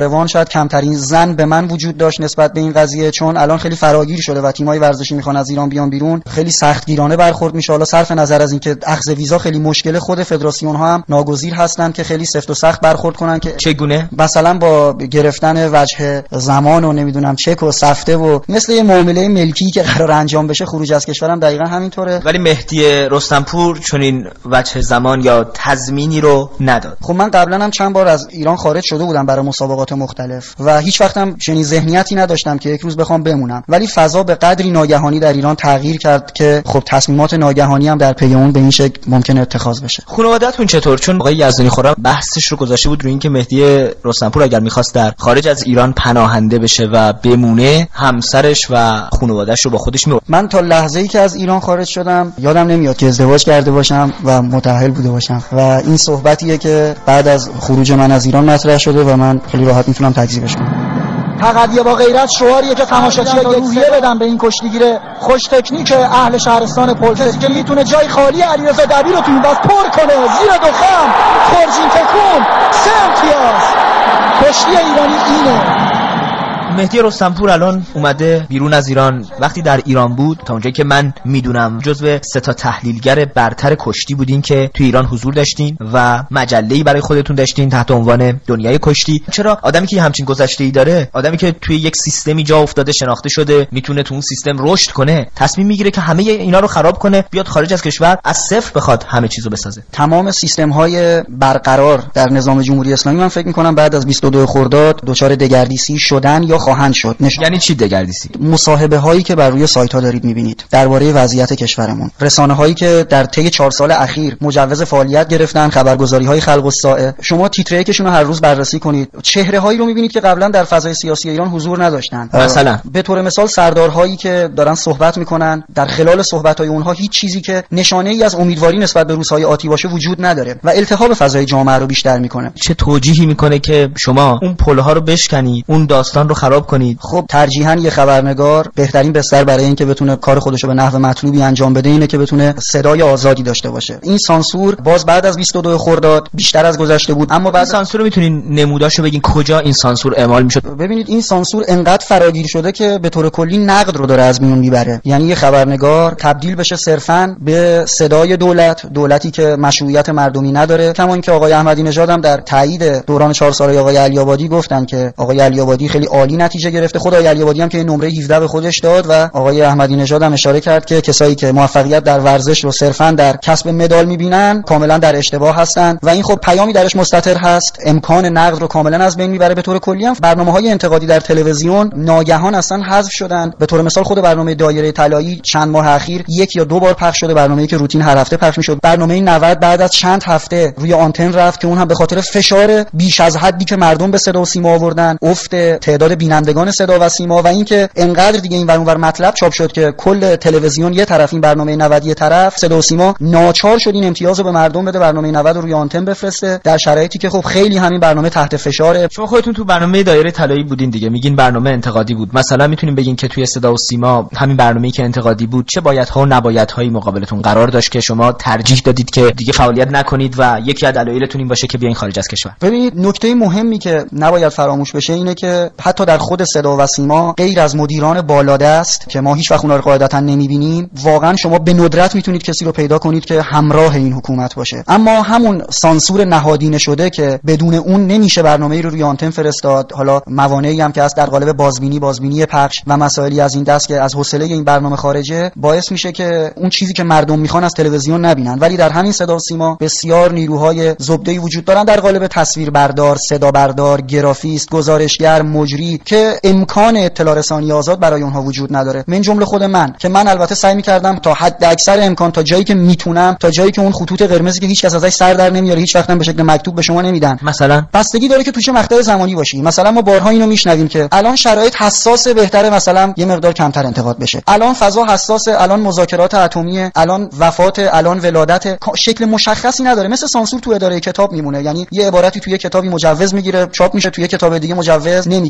شاید کمترین زن به من وجود داشت نسبت به این قضیه، چون الان خیلی فراگیر شده و تیم‌های ورزشی میخوان از ایران بیان بیرون، خیلی سختگیرانه برخورد میشه. حالا صرف نظر از اینکه اخذ ویزا خیلی مشکل، خود فدراسیون ها هم ناگزیر هستن که خیلی سفت و سخت برخورد کنن که چگونه مثلا با گرفتن وجه زمان و نمیدونم چک و سفته و مثل یه معامله ملکی که قرار انجام بشه خروج از کشورم دقیقاً همینطوره. ولی مهدی رستمپور چون این وجه زمان یا تضمینی رو نداد. خب من قبلا هم چند بار از ایران خارج شده بودم برای مسابقات مختلف و هیچ وقتم چنین ذهنیتی نداشتم که یک روز بخوام بمونم، ولی فضا به قدری ناگهانی در ایران تغییر کرد که خب تصمیمات ناگهانی هم در پی اون به این شکل ممکنه اتخاذ بشه. خانواده‌تون چطور؟ چون آقای یزدانی خورم بحثش رو گذاشته بود روی اینکه مهدی رستمپور اگر می‌خواست در خارج از ایران پناهنده بشه و بمونه، همسرش و خانواده‌اش رو با خودش می‌برد. من تا لحظه‌ای که از ایران خارج شدم یادم نمیاد که ازدواج کرده باشم و متأهل بوده باشم و این صحبتیه که بعد از خروج من از ایران مطرح شده و من خیلی راحت میتونم تکذیبش کنم. تقدیه با غیرت شعاریه که تماشاچی‌ها روحیه بدن به این کشتیگیر خوش تکنیک اهل شهرستان پلتز که میتونه جای خالی علیرضا دبیر رو تو این بس پر کنه. زیر دخم خورجین تکون سه امتیاز. کشتی ایرانی اینه. مهدی رستمپور الان اومده بیرون از ایران. وقتی در ایران بود تا اونجایی که من میدونم جزو سه تا تحلیلگر برتر کشتی بودین که تو ایران حضور داشتین و مجله‌ای برای خودتون داشتین تحت عنوان دنیای کشتی. چرا آدمی که همچین گذشته‌ای داره، آدمی که توی یک سیستمی جا افتاده، شناخته شده، میتونه تو اون سیستم رشد کنه، تصمیم میگیره که همه اینا رو خراب کنه، بیاد خارج از کشور از صفر بخواد همه چیزو بسازه؟ تمام سیستم‌های برقرار در نظام جمهوری اسلامی من فکر می‌کنم بعد از بیست و دو خرداد دچار دگردیسی شدن یا خواهند شد. نشان. یعنی چی دگردیسی؟ مصاحبه هایی که بر روی سایت ها دارید میبینید درباره وضعیت کشورمون، رسانه هایی که در طی چهار سال اخیر مجوز فعالیت گرفتن، خبرگزاری های خلق الساعه، شما تیتره کشون رو هر روز بررسی کنید، چهره هایی رو میبینید که قبلا در فضای سیاسی ایران حضور نداشتن. مثلا به طور مثال سردارهایی که دارن صحبت میکنن، در خلال صحبت های اونها هیچ چیزی که نشانه ای از امیدواری نسبت به روزهای آتی باشه وجود نداره و التهاب فضای جامعه رو بیشتر میکنه. چه توجیهی میکنه که شما اون پلها رو بشکنید، اون داستان رو خراب کنید؟ خب ترجیحاً یه خبرنگار بهترین بستر برای اینکه بتونه کار خودش رو به نحو مطلوبی انجام بده اینه که بتونه صدای آزادی داشته باشه. این سانسور باز بعد از بیست و دو خرداد بیشتر از گذشته بود، اما بعد سانسور رو میتونین نموداشو بگین کجا این سانسور اعمال میشد؟ ببینید این سانسور انقدر فراگیر شده که به طور کلی نقد رو داره از میون میبره. یعنی یه خبرنگار تبدیل بشه صرفاً به صدای دولت، دولتی که مشروعیت مردمی نداره. کما اینکه آقای احمدی نژاد هم در تایید دوران چهار ساله آقای علی آبادی گفتن که آقای علی آبادی خیلی عالی نتیجه گرفته. خود آقای علی آبادی هم که نمره هفده به خودش داد و آقای احمدی نژاد هم اشاره کرد که کسایی که موفقیت در ورزش رو صرفاً در کسب مدال می‌بینن کاملا در اشتباه هستن و این خب پیامی درش مستتر هست، امکان نقد رو کاملا از بین میبره. به طور کلی هم برنامه‌های انتقادی در تلویزیون ناگهان اصلا حذف شدن. به طور مثال خود برنامه دایره طلایی چند ماه اخیر یک یا دو بار پخش شده، برنامه‌ای که روتین هر هفته پخش می‌شد. برنامه نود بعد از چند هفته روی آنتن رفت که اون هم به خاطر فشار بیش از حدی که مردم به صدا و سیما آوردن، افت تعداد بینندگان صدا و سیما و اینکه انقدر دیگه این ور اونور مطلب چاپ شد که کل تلویزیون یه طرف، این برنامه نود یه طرف، صدا و سیما ناچار شد این امتیاز رو به مردم بده، برنامه نود رو روی آنتن بفرسته در شرایطی که خب خیلی همین برنامه تحت فشاره. شما خودتون تو برنامه دایره طلایی بودین دیگه، میگین برنامه انتقادی بود. مثلا میتونیم بگین که توی صدا و سیما همین برنامه‌ای که انتقادی بود چه بایدها و نبایدهایی مقابلتون قرار داشت که شما ترجیح دادید که دیگه فعالیت نکنید و یکی از دلایلتون این باشه که بیاین خارج از کشور؟ ببینید نکته مهمی که نباید فراموش بشه اینه که حتی در خود صدا و سیما غیر از مدیران بالادست که ما هیچ وقت اونها رو قاعدتا نمیبینیم، واقعا شما به ندرت میتونید کسی رو پیدا کنید که همراه این حکومت باشه. اما همون سانسور نهادینه شده که بدون اون نمیشه برنامه‌ای رو روی آنتن فرستاد، حالا موانعی هم که هست در قالب بازبینی بازبینی پخش و مسائلی از این دست که از حوصله این برنامه خارجه، باعث میشه که اون چیزی که مردم میخوان از تلویزیون نبینن. ولی در همین صدا و سیما بسیار نیروهای زبده‌ای وجود دارن در قالب تصویربردار، صدا بردار، گرافیست، گزارشگر، مجری که امکان اطلاع رسانی آزاد برای اونها وجود نداره. من جمله خود من که من البته سعی می‌کردم تا حد اکثر امکان، تا جایی که میتونم، تا جایی که اون خطوط قرمزی که هیچ کس ازش سر در نمیاره، هیچ وقت هم به شکل مکتوب به شما نمیدن، مثلا بستگی داره که توش مقطع زمانی باشی. مثلا ما بارها اینو میشنویم که الان شرایط حساس، بهتره مثلا یه مقدار کمتر انتقاد بشه، الان فضا حساسه، الان مذاکرات اتمیه، الان وفات، الان ولادت، شکل مشخصی نداره. مثل سانسور تو اداره کتاب میمونه، یعنی یه عبارتی توی کتابی مجوز میگیره چاپ میشه، توی کتاب دیگه مجوز نمیگیره و سانسور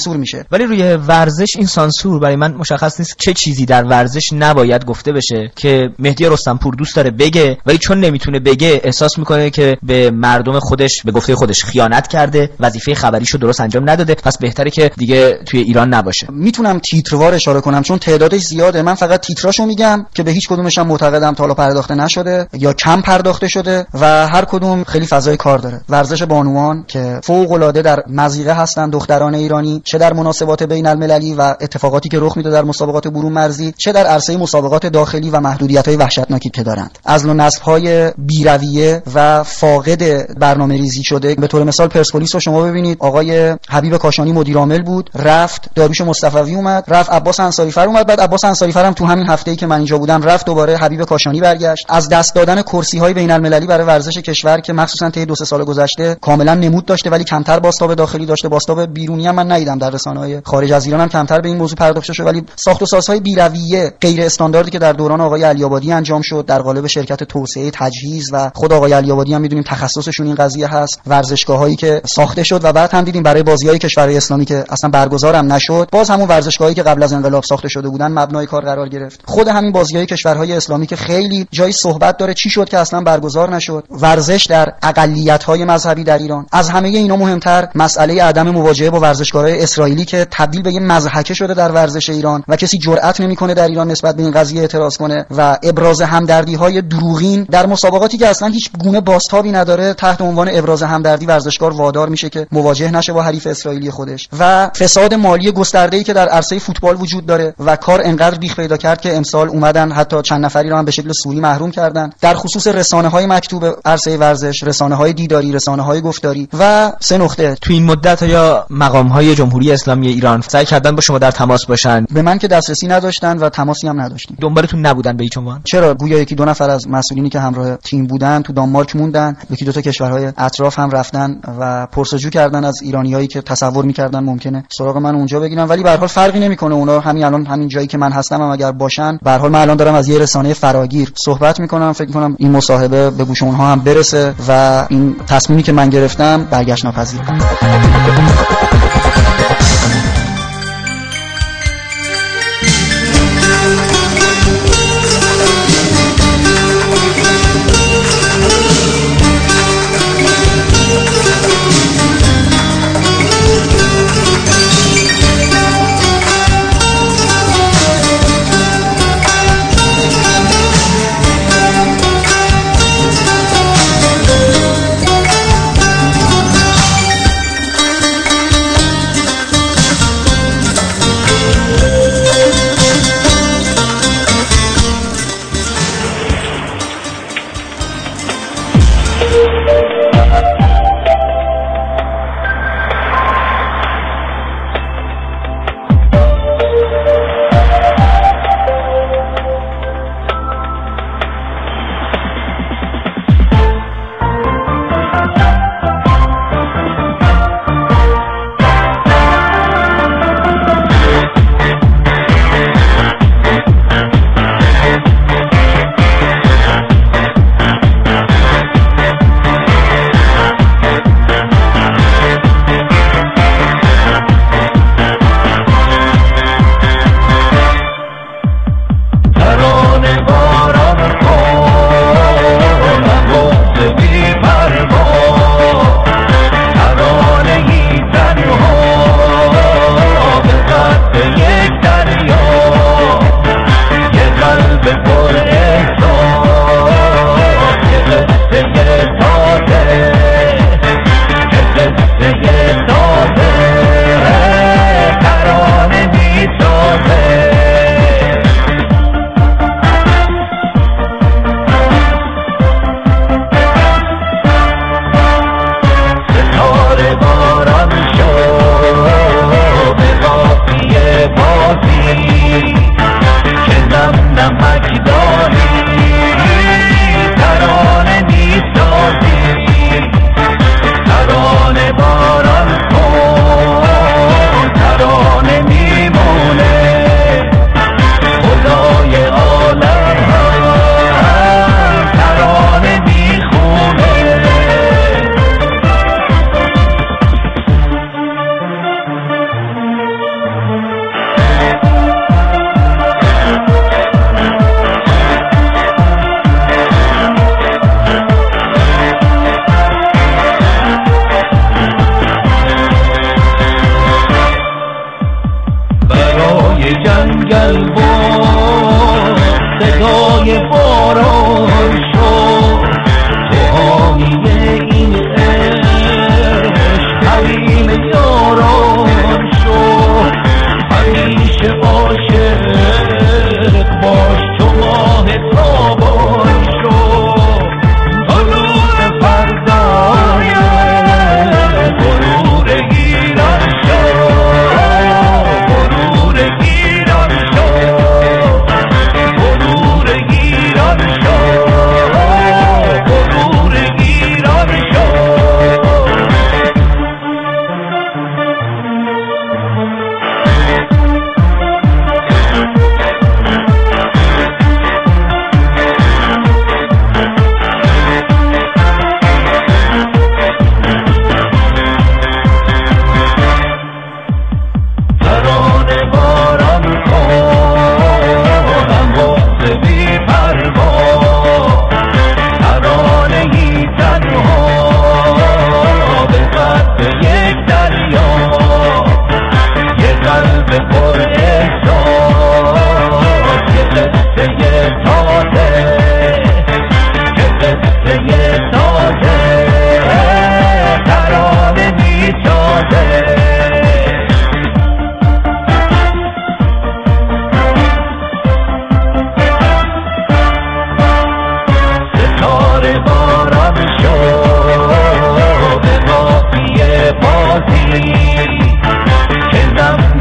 سانسور میشه. ولی روی ورزش این سانسور برای من مشخص نیست چه چیزی در ورزش نباید گفته بشه که مهدی رستمپور دوست داره بگه ولی چون نمیتونه بگه احساس میکنه که به مردم خودش به گفته خودش خیانت کرده، وظیفه خبریشو درست انجام نداده، پس بهتره که دیگه توی ایران نباشه. میتونم تیتروار اشاره کنم چون تعدادش زیاده، من فقط تیتراشو میگم که به هیچ کدومش هم معتقدم تا حالا پرداخته نشده یا کم پرداخته شده و هر کدوم خیلی فضای کار داره. ورزش بانوان که فوق العاده در مضیقه هستن دختران ایرانی، چه در مناسبات بین المللی و اتفاقاتی که رخ میده در مسابقات برون مرزی، چه در عرصه مسابقات داخلی و محدودیت‌های وحشتناکی که دارند. عزل و نصب‌های بی‌رویه و فاقد برنامه‌ریزی شده. به طور مثال پرسپولیس رو شما ببینید، آقای حبیب کاشانی مدیر عامل بود، رفت داریوش مصطفی اومد، رفت عباس انصاری فر اومد، بعد عباس انصاری فر هم تو همین هفته‌ای که من اینجا بودم رفت، دوباره حبیب کاشانی برگشت. از دست دادن کرسی‌های بین المللی برای ورزش کشور که مخصوصا طی دو سه سال گذشته کاملا نمود داشته ولی کمتر بازتاب داخلی داشته، بازتاب بیرونی هم من ندیدم، در رسانه‌های خارج از ایران هم کمتر به این موضوع پرداخته شده، ولی ساخت و سازهای بی‌رویه غیر استانداردی که در دوران آقای علی‌آبادی انجام شد در قالب شرکت توسعه تجهیز و خود آقای علی‌آبادی هم می‌دونیم تخصصشون این قضیه هست، ورزشگاهایی که ساخته شد و بعد هم دیدیم برای بازی‌های کشورهای اسلامی که اصلا برگزار هم نشد، باز همون ورزشگاهایی که قبل از انقلاب ساخته شده بودن مبنای کار قرار گرفت. خود همین بازی‌های کشورهای اسلامی که خیلی جای صحبت داره چی شد که اصلا برگزار نشد. ورزش در اقلیت‌های مذهبی در ایران، از همه اینا مهمتر مسئله عدم مواجهه با ورزشکارهای اسرائیلی که تبدیل به یه مضحکه شده در ورزش ایران و کسی جرئت نمی‌کنه در ایران نسبت به این قضیه اعتراض کنه و ابراز همدردی‌های دروغین در مسابقاتی که اصلا هیچ گونه بازتابی نداره تحت عنوان ابراز همدردی ورزشکار وادار میشه که مواجه نشه با حریف اسرائیلی خودش. و فساد مالی گسترده‌ای که در عرصه فوتبال وجود داره و کار انقدر بیخ پیدا کرد که امسال اومدن حتی چند نفری رو هم به شکل سوری محروم کردن. در خصوص رسانه‌های مکتوب عرصه ورزش، رسانه‌های دیداری، رسانه‌های گفتاری و سه نقطه. تو این مدت یا مقام‌های جمهوری اسلامی ایران سعی کردن با شما در تماس باشن؟ به من که دسترسی نداشتن و تماسی هم نداشتیم. دنبالتون نبودن به هیچ عنوان؟ چرا؟ گویا یکی دو نفر از مسئولینی که همراه تیم بودن تو دانمارک موندن، یکی دو تا کشورهای اطراف هم رفتن و پرسجو کردن از ایرانیایی که تصور می‌کردن ممکنه سراغ من اونجا بگیرن، ولی به هر حال فرقی نمی‌کنه. اونا همین الان همین جایی که من هستم هم اگر باشن، به هر حال من الان دارم از یه رسانه فراگیر صحبت می‌کنم، فکر می‌کنم این مصاحبه به گوش اونها هم برسه و این تصمیمی که من گرفتم برگشت ناپذیره.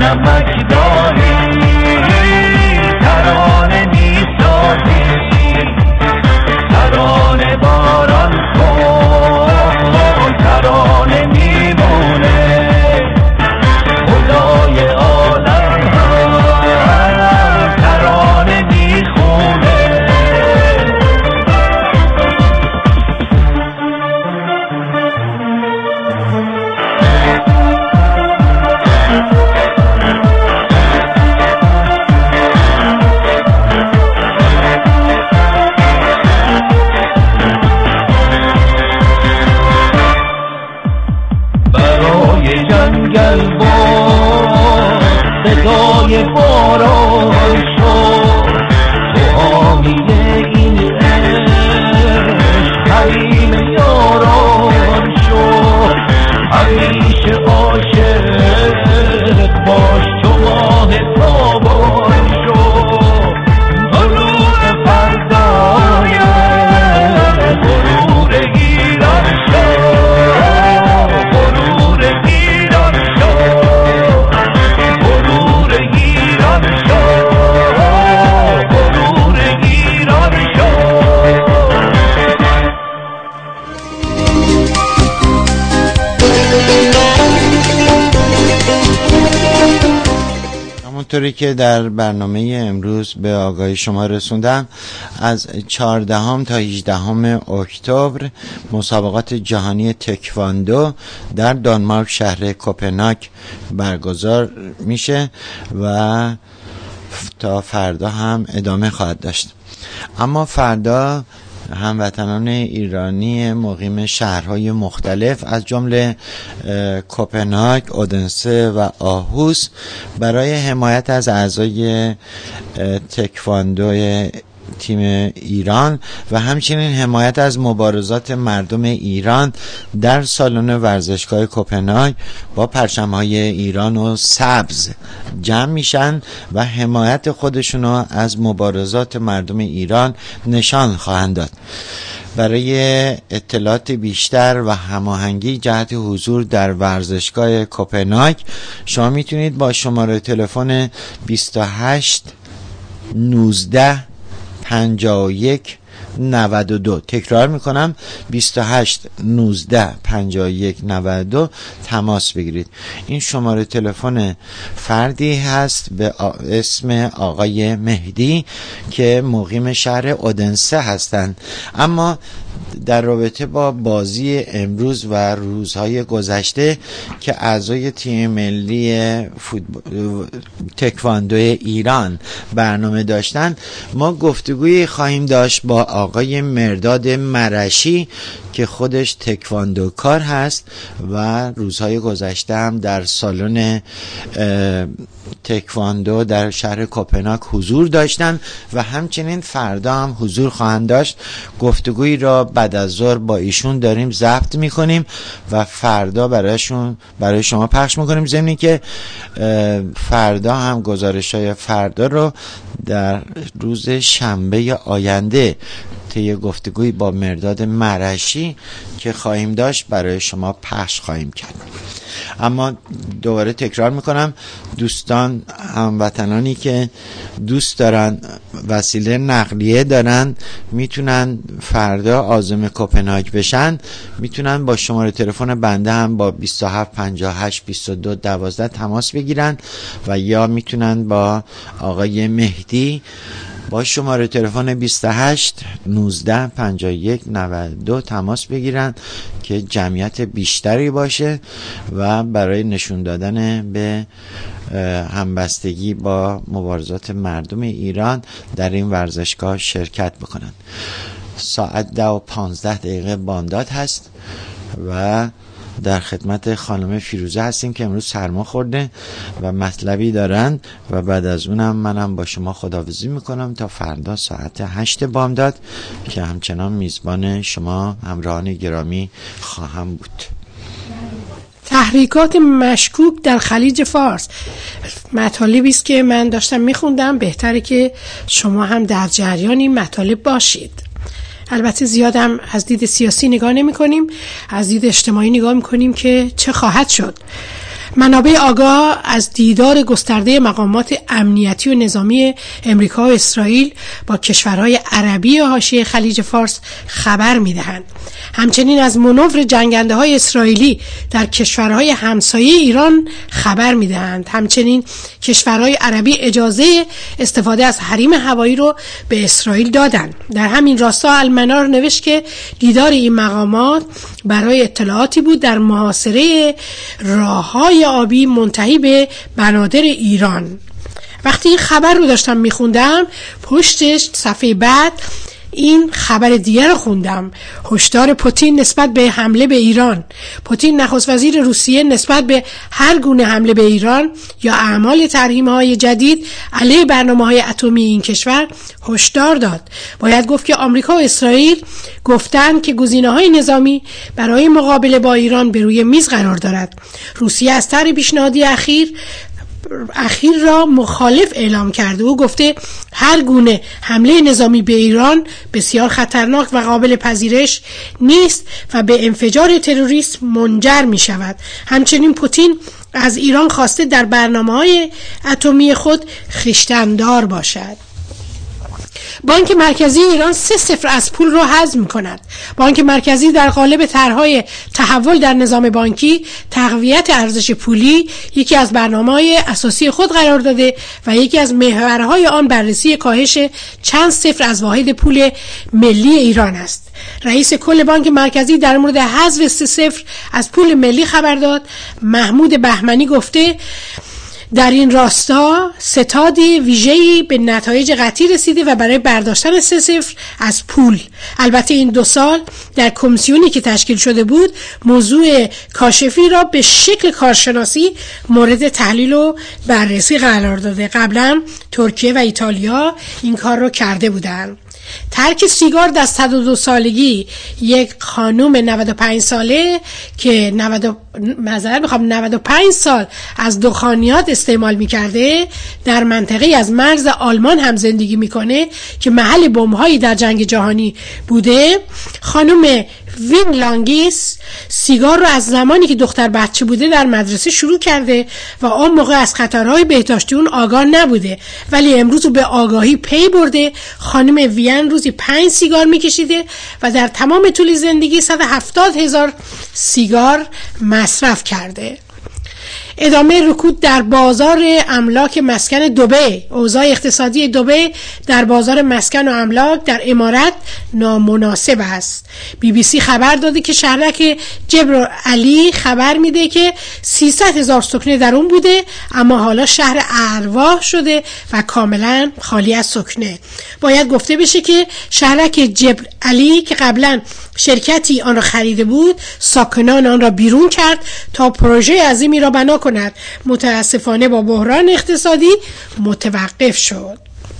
نمک داری ترانه میسازی ترانه باران کن ترانه میمونه خدای عالم هم ترانه میخونه جنگل با صدای باران شد تو حامیه این عشق حریم یاران شد همیشه عاشق باش تو ماه تابان شد غرور فردای غرور ایران شد غرور ایران شد غرور ایران شد غرور ایران شد همونطوری که در برنامه امروز به آگاهی شما رسوندم، از چهاردهم تا هجدهم اکتبر مسابقات جهانی تکواندو در دانمارک شهر کوپنهاگ برگزار میشه و تا فردا هم ادامه خواهد داشت. اما فردا هموطنان ایرانی مقیم شهرهای مختلف از جمله کوپنهاگ، اودنسه و آهوس برای حمایت از اعضای تکواندو تیم ایران و همچنین حمایت از مبارزات مردم ایران در سالن ورزشگاه کوپنهاگ با پرچم‌های ایران و سبز جمع میشن و حمایت خودشونو از مبارزات مردم ایران نشان خواهند داد. برای اطلاعات بیشتر و هماهنگی جهت حضور در ورزشگاه کوپنهاگ شما میتونید با شماره تلفن بیست و هشت نوزده پنجاه و یک نود و دو، تکرار میکنم بیست و هشت نوزده پنجاه و یک نود و دو تماس بگیرید. این شماره تلفن فردی هست به اسم آقای مهدی که مقیم شهر اودنسه هستند، اما در رابطه با بازی امروز و روزهای گذشته که اعضای تیم ملی فوتبال تکواندو ایران برنامه داشتن، ما گفتگویی خواهیم داشت با آقای مرداد مرشی که خودش تکواندو کار هست و روزهای گذشته هم در سالن تکواندو در شهر کوپنهاگ حضور داشتن و همچنین فردا هم حضور خواهند داشت. گفتگویی را بعد از ظهر با ایشون داریم ضبط میکنیم و فردا برایشون برای شما پخش میکنیم، ضمن که فردا هم گزارش‌های فردا رو در روز شنبه آینده طی گفتگوی با مرداد مرشی که خواهیم داشت برای شما پخش خواهیم کرد. اما دوباره تکرار میکنم، دوستان هموطنانی که دوست دارن وسیله نقلیه دارن میتونن فردا عازم کوپنهاگ بشن، میتونن با شماره تلفن بنده هم با بیست و هفت پنجاه و هشت بیست و دو دوازده تماس بگیرن و یا میتونن با آقای مهدی با شماره تلفن بیست و هشت نوزده پنجاه و یک نود و دو تماس بگیرن که جمعیت بیشتری باشه و برای نشون دادن به همبستگی با مبارزات مردم ایران در این ورزشگاه شرکت بکنن. ساعت ده و پانزده دقیقه بامداد هست و در خدمت خانم فیروزه هستیم که امروز سرما خورده و مطلبی دارن و بعد از اونم منم با شما خداحافظی میکنم تا فردا ساعت هشت بامداد که همچنان میزبان شما همراهان گرامی خواهم بود. تحریکات مشکوک در خلیج فارس مطالبی است که من داشتم میخوندم، بهتره که شما هم در جریان این مطالب باشید. البته زیادم از دید سیاسی نگاه نمی کنیم، از دید اجتماعی نگاه می کنیم که چه خواهد شد. منابع آگاه از دیدار گسترده مقامات امنیتی و نظامی امریکا و اسرائیل با کشورهای عربی حاشیه خلیج فارس خبر می‌دهند. همچنین از مانور جنگنده‌های اسرائیلی در کشورهای همسایه ایران خبر می‌دهند. همچنین کشورهای عربی اجازه استفاده از حریم هوایی رو به اسرائیل دادند. در همین راستا المنار نوشت که دیدار این مقامات برای اطلاعاتی بود در محاصره راه‌های آبی منتهی به بنادر ایران. وقتی این خبر رو داشتم میخوندم، پشتش صفحه بعد این خبر دیگر رو خوندم. هشدار پوتین نسبت به حمله به ایران. پوتین نخست وزیر روسیه نسبت به هر گونه حمله به ایران یا اعمال تحریم‌های جدید علیه برنامه‌های اتمی این کشور هشدار داد. باید گفت که آمریکا و اسرائیل گفتند که گزینه‌های نظامی برای مقابله با ایران به روی میز قرار دارد. روسیه از طرح پیشنهادی اخیر اخیر را مخالف اعلام کرده و گفته هر گونه حمله نظامی به ایران بسیار خطرناک و قابل پذیرش نیست و به انفجار تروریسم منجر می شود. همچنین پوتین از ایران خواسته در برنامه‌های اتمی خود خویشتن‌دار باشد. بانک مرکزی ایران سه صفر از پول را حذف می‌کند. بانک مرکزی در قالب طرح‌های تحول در نظام بانکی تقویت ارزش پولی یکی از برنامه‌های اساسی خود قرار داده و یکی از محورهای آن بررسی کاهش چند صفر از واحد پول ملی ایران است. رئیس کل بانک مرکزی در مورد حذف سه صفر از پول ملی خبر داد. محمود بهمنی گفته در این راستا ستادی ویژه‌ای به نتایج قطعی رسیده و برای برداشتن سه صفر از پول، البته این دو سال در کمیسیونی که تشکیل شده بود موضوع کاشفی را به شکل کارشناسی مورد تحلیل و بررسی قرار داده. قبلا ترکیه و ایتالیا این کار رو کرده بودند. ترک سیگار در صد و دو سالگی یک خانم نود و پنج ساله که نود معذرت میخوام نود و پنج سال از دخانیات استعمال میکرده در منطقه از مرز آلمان هم زندگی میکنه که محل بمب‌هایی در جنگ جهانی بوده. خانم وین لانگیس سیگار رو از زمانی که دختر بچه بوده در مدرسه شروع کرده و آن موقع از خطرهای بهداشتی اون آگاه نبوده، ولی امروز به آگاهی پی برده. خانم وین روزی پنج سیگار میکشیده و در تمام طول زندگی صد و هفتاد هزار سیگار مصرف کرده. ادامه رکود در بازار املاک مسکن دبی. اوضاع اقتصادی دبی در بازار مسکن و املاک در امارات نامناسب است. بی بی سی خبر داده که شهرک جبر علی خبر میده که سیصد هزار سکنه در اون بوده اما حالا شهر ارواح شده و کاملا خالی از سکنه. باید گفته بشه که شهرک جبر علی که قبلا شرکتی آن را خریده بود ساکنان آن را بیرون کرد تا پروژه عظیمی را بنا کند. متاسفانه با بحران اقتصادی متوقف شد.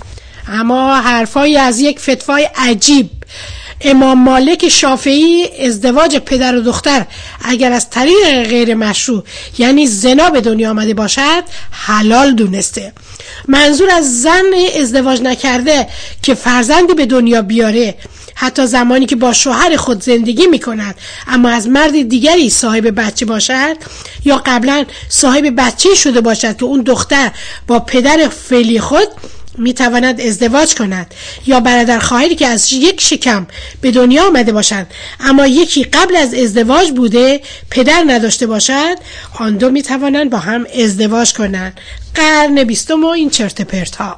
اما حرفای از یک فتوای عجیب. امام مالک شافعی ازدواج پدر و دختر اگر از طریق غیر مشروع یعنی زنا به دنیا آمده باشد حلال دونسته. منظور از زن ازدواج نکرده که فرزندی به دنیا بیاره حتی زمانی که با شوهر خود زندگی می کند اما از مرد دیگری صاحب بچه باشد یا قبلا صاحب بچه شده باشد که اون دختر با پدر فعلی خود می تواند ازدواج کند، یا برادر خواهری که از یک شکم به دنیا آمده باشند اما یکی قبل از ازدواج بوده پدر نداشته باشد، آن دو می توانند با هم ازدواج کنند. قرن بیستم و این چرت پرت ها.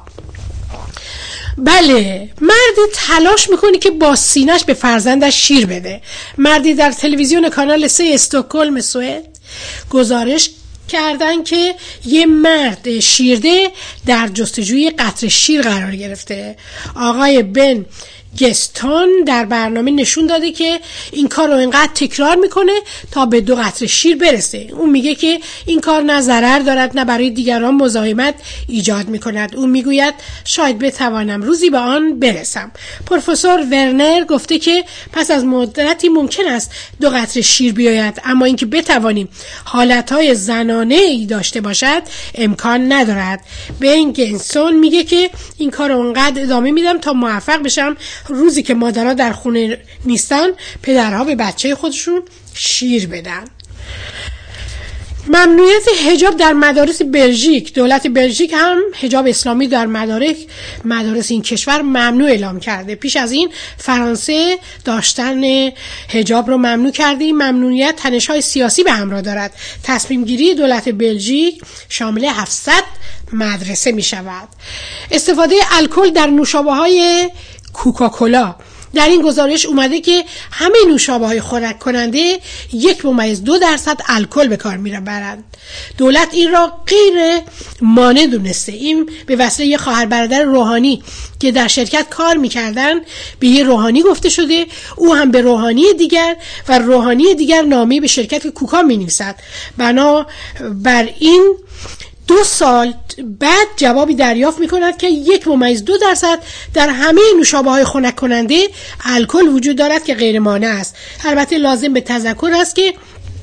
بله، مردی تلاش میکنه که با سینش به فرزندش شیر بده. مردی در تلویزیون کانال سه استکهلم سوئد گزارش کردن که یه مرد شیرده در جستجوی قطره شیر قرار گرفته. آقای بن گستون در برنامه نشون داده که این کار رو اینقدر تکرار میکنه تا به دو قطره شیر برسه. اون میگه که این کار نه ضرر دارد نه برای دیگران مزاحمت ایجاد میکند. اون میگوید شاید بتوانم روزی به آن برسم. پروفسور ورنر گفته که پس از مدتی ممکن است دو قطره شیر بیاید اما اینکه بتوانیم حالتهای زنانه ای داشته باشد امکان ندارد. بن گستون میگه که این کار رو اونقدر ادامه میدم تا موفق بشم روزی که مادرها در خونه نیستن پدرها به بچه خودشون شیر بدن. ممنوعیت حجاب در مدارس بلژیک. دولت بلژیک هم حجاب اسلامی در مدارس مدارس این کشور ممنوع اعلام کرده. پیش از این فرانسه داشتن حجاب رو ممنوع کرده. این ممنوعیت تنش‌های سیاسی به همراه دارد. تصمیم گیری دولت بلژیک شامل هفتصد مدرسه می شود. استفاده الکل در نوشابه‌های کوکاکولا. در این گزارش اومده که همه نوشابه‌های خوراک کننده یک ممیز دو درصد الکل به کار می‌برند. دولت این را غیر مانع دونسته. این به وسیله یه خواهر برادر روحانی که در شرکت کار می‌کردن به یه روحانی گفته شده، او هم به روحانی دیگر و روحانی دیگر نامه به شرکت کوکا می‌نویسد. بنا بر این دو سال بعد جوابی دریافت می‌کند که یک ممیز دو درصد در همه نوشابه‌های خنک کننده الکل وجود دارد که غیر مانع است. البته لازم به تذکر است که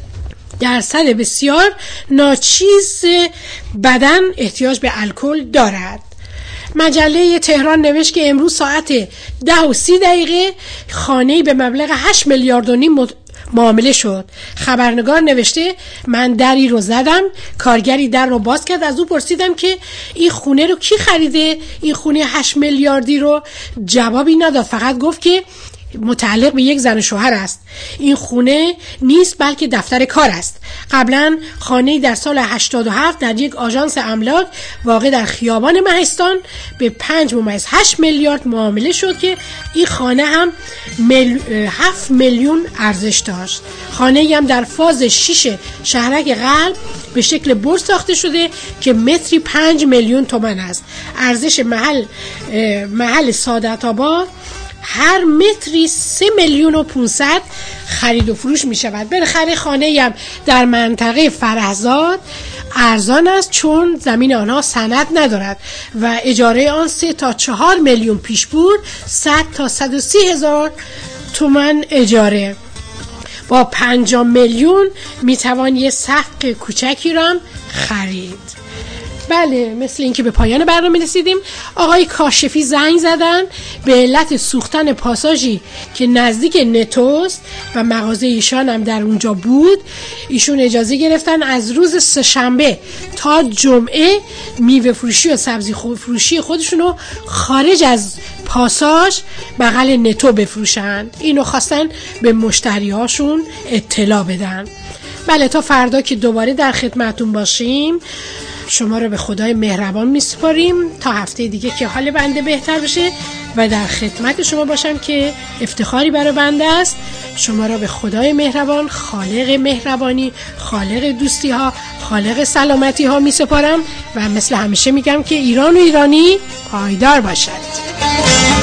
درصد بسیار ناچیز بدن احتیاج به الکل دارد. مجله تهران نوشت که امروز ساعت ده و سی دقیقه خانه‌ای به مبلغ هشت میلیارد و نیم معامله شد. خبرنگار نوشته من دری رو زدم، کارگری در رو باز کرد، از او پرسیدم که این خونه رو کی خریده، این خونه هشت میلیاردی رو؟ جوابی نداد، فقط گفت که متعلق به یک زن و شوهر است. این خونه نیست بلکه دفتر کار است. قبلا خانه‌ای در سال هشتاد و هفت در یک آژانس املاک واقع در خیابان مهستان به پنج ممیز هشت میلیارد معامله شد که این خانه هم مل... هفت میلیون ارزش داشت. خانه‌ای هم در فاز شش شهرک قلب به شکل برج ساخته شده که متری پنج میلیون تومان است. ارزش محل محل سعادت آباد هر متری سه میلیون و پونصد خرید و فروش می شود. بالاخره خانه هم در منطقه فرهزاد ارزان است چون زمین آنها سند ندارد و اجاره آن سه تا چهار میلیون پیشپور، صد تا صد و سی هزار تومان اجاره. با پنجاه میلیون می توان یه سقف کوچکی را خرید. بله، مثل اینکه به پایان برنامه رسیدیم. آقای کاشفی زنگ زدن به علت سوختن پاساژی که نزدیک نتوست و مغازه ایشان هم در اونجا بود. ایشون اجازه گرفتن از روز سه‌شنبه تا جمعه میوه فروشی و سبزی فروشی خودشونو خارج از پاساژ بغل نتو بفروشن. اینو خواستن به مشتریاشون اطلاع بدن. بله، تا فردا که دوباره در خدمتون باشیم شما رو به خدای مهربان میسپاریم تا هفته دیگه که حال بنده بهتر بشه و در خدمت شما باشم که افتخاری برای بنده است. شما رو به خدای مهربان، خالق مهربانی، خالق دوستی ها، خالق سلامتی ها میسپارم و مثل همیشه میگم که ایران و ایرانی پایدار باشد.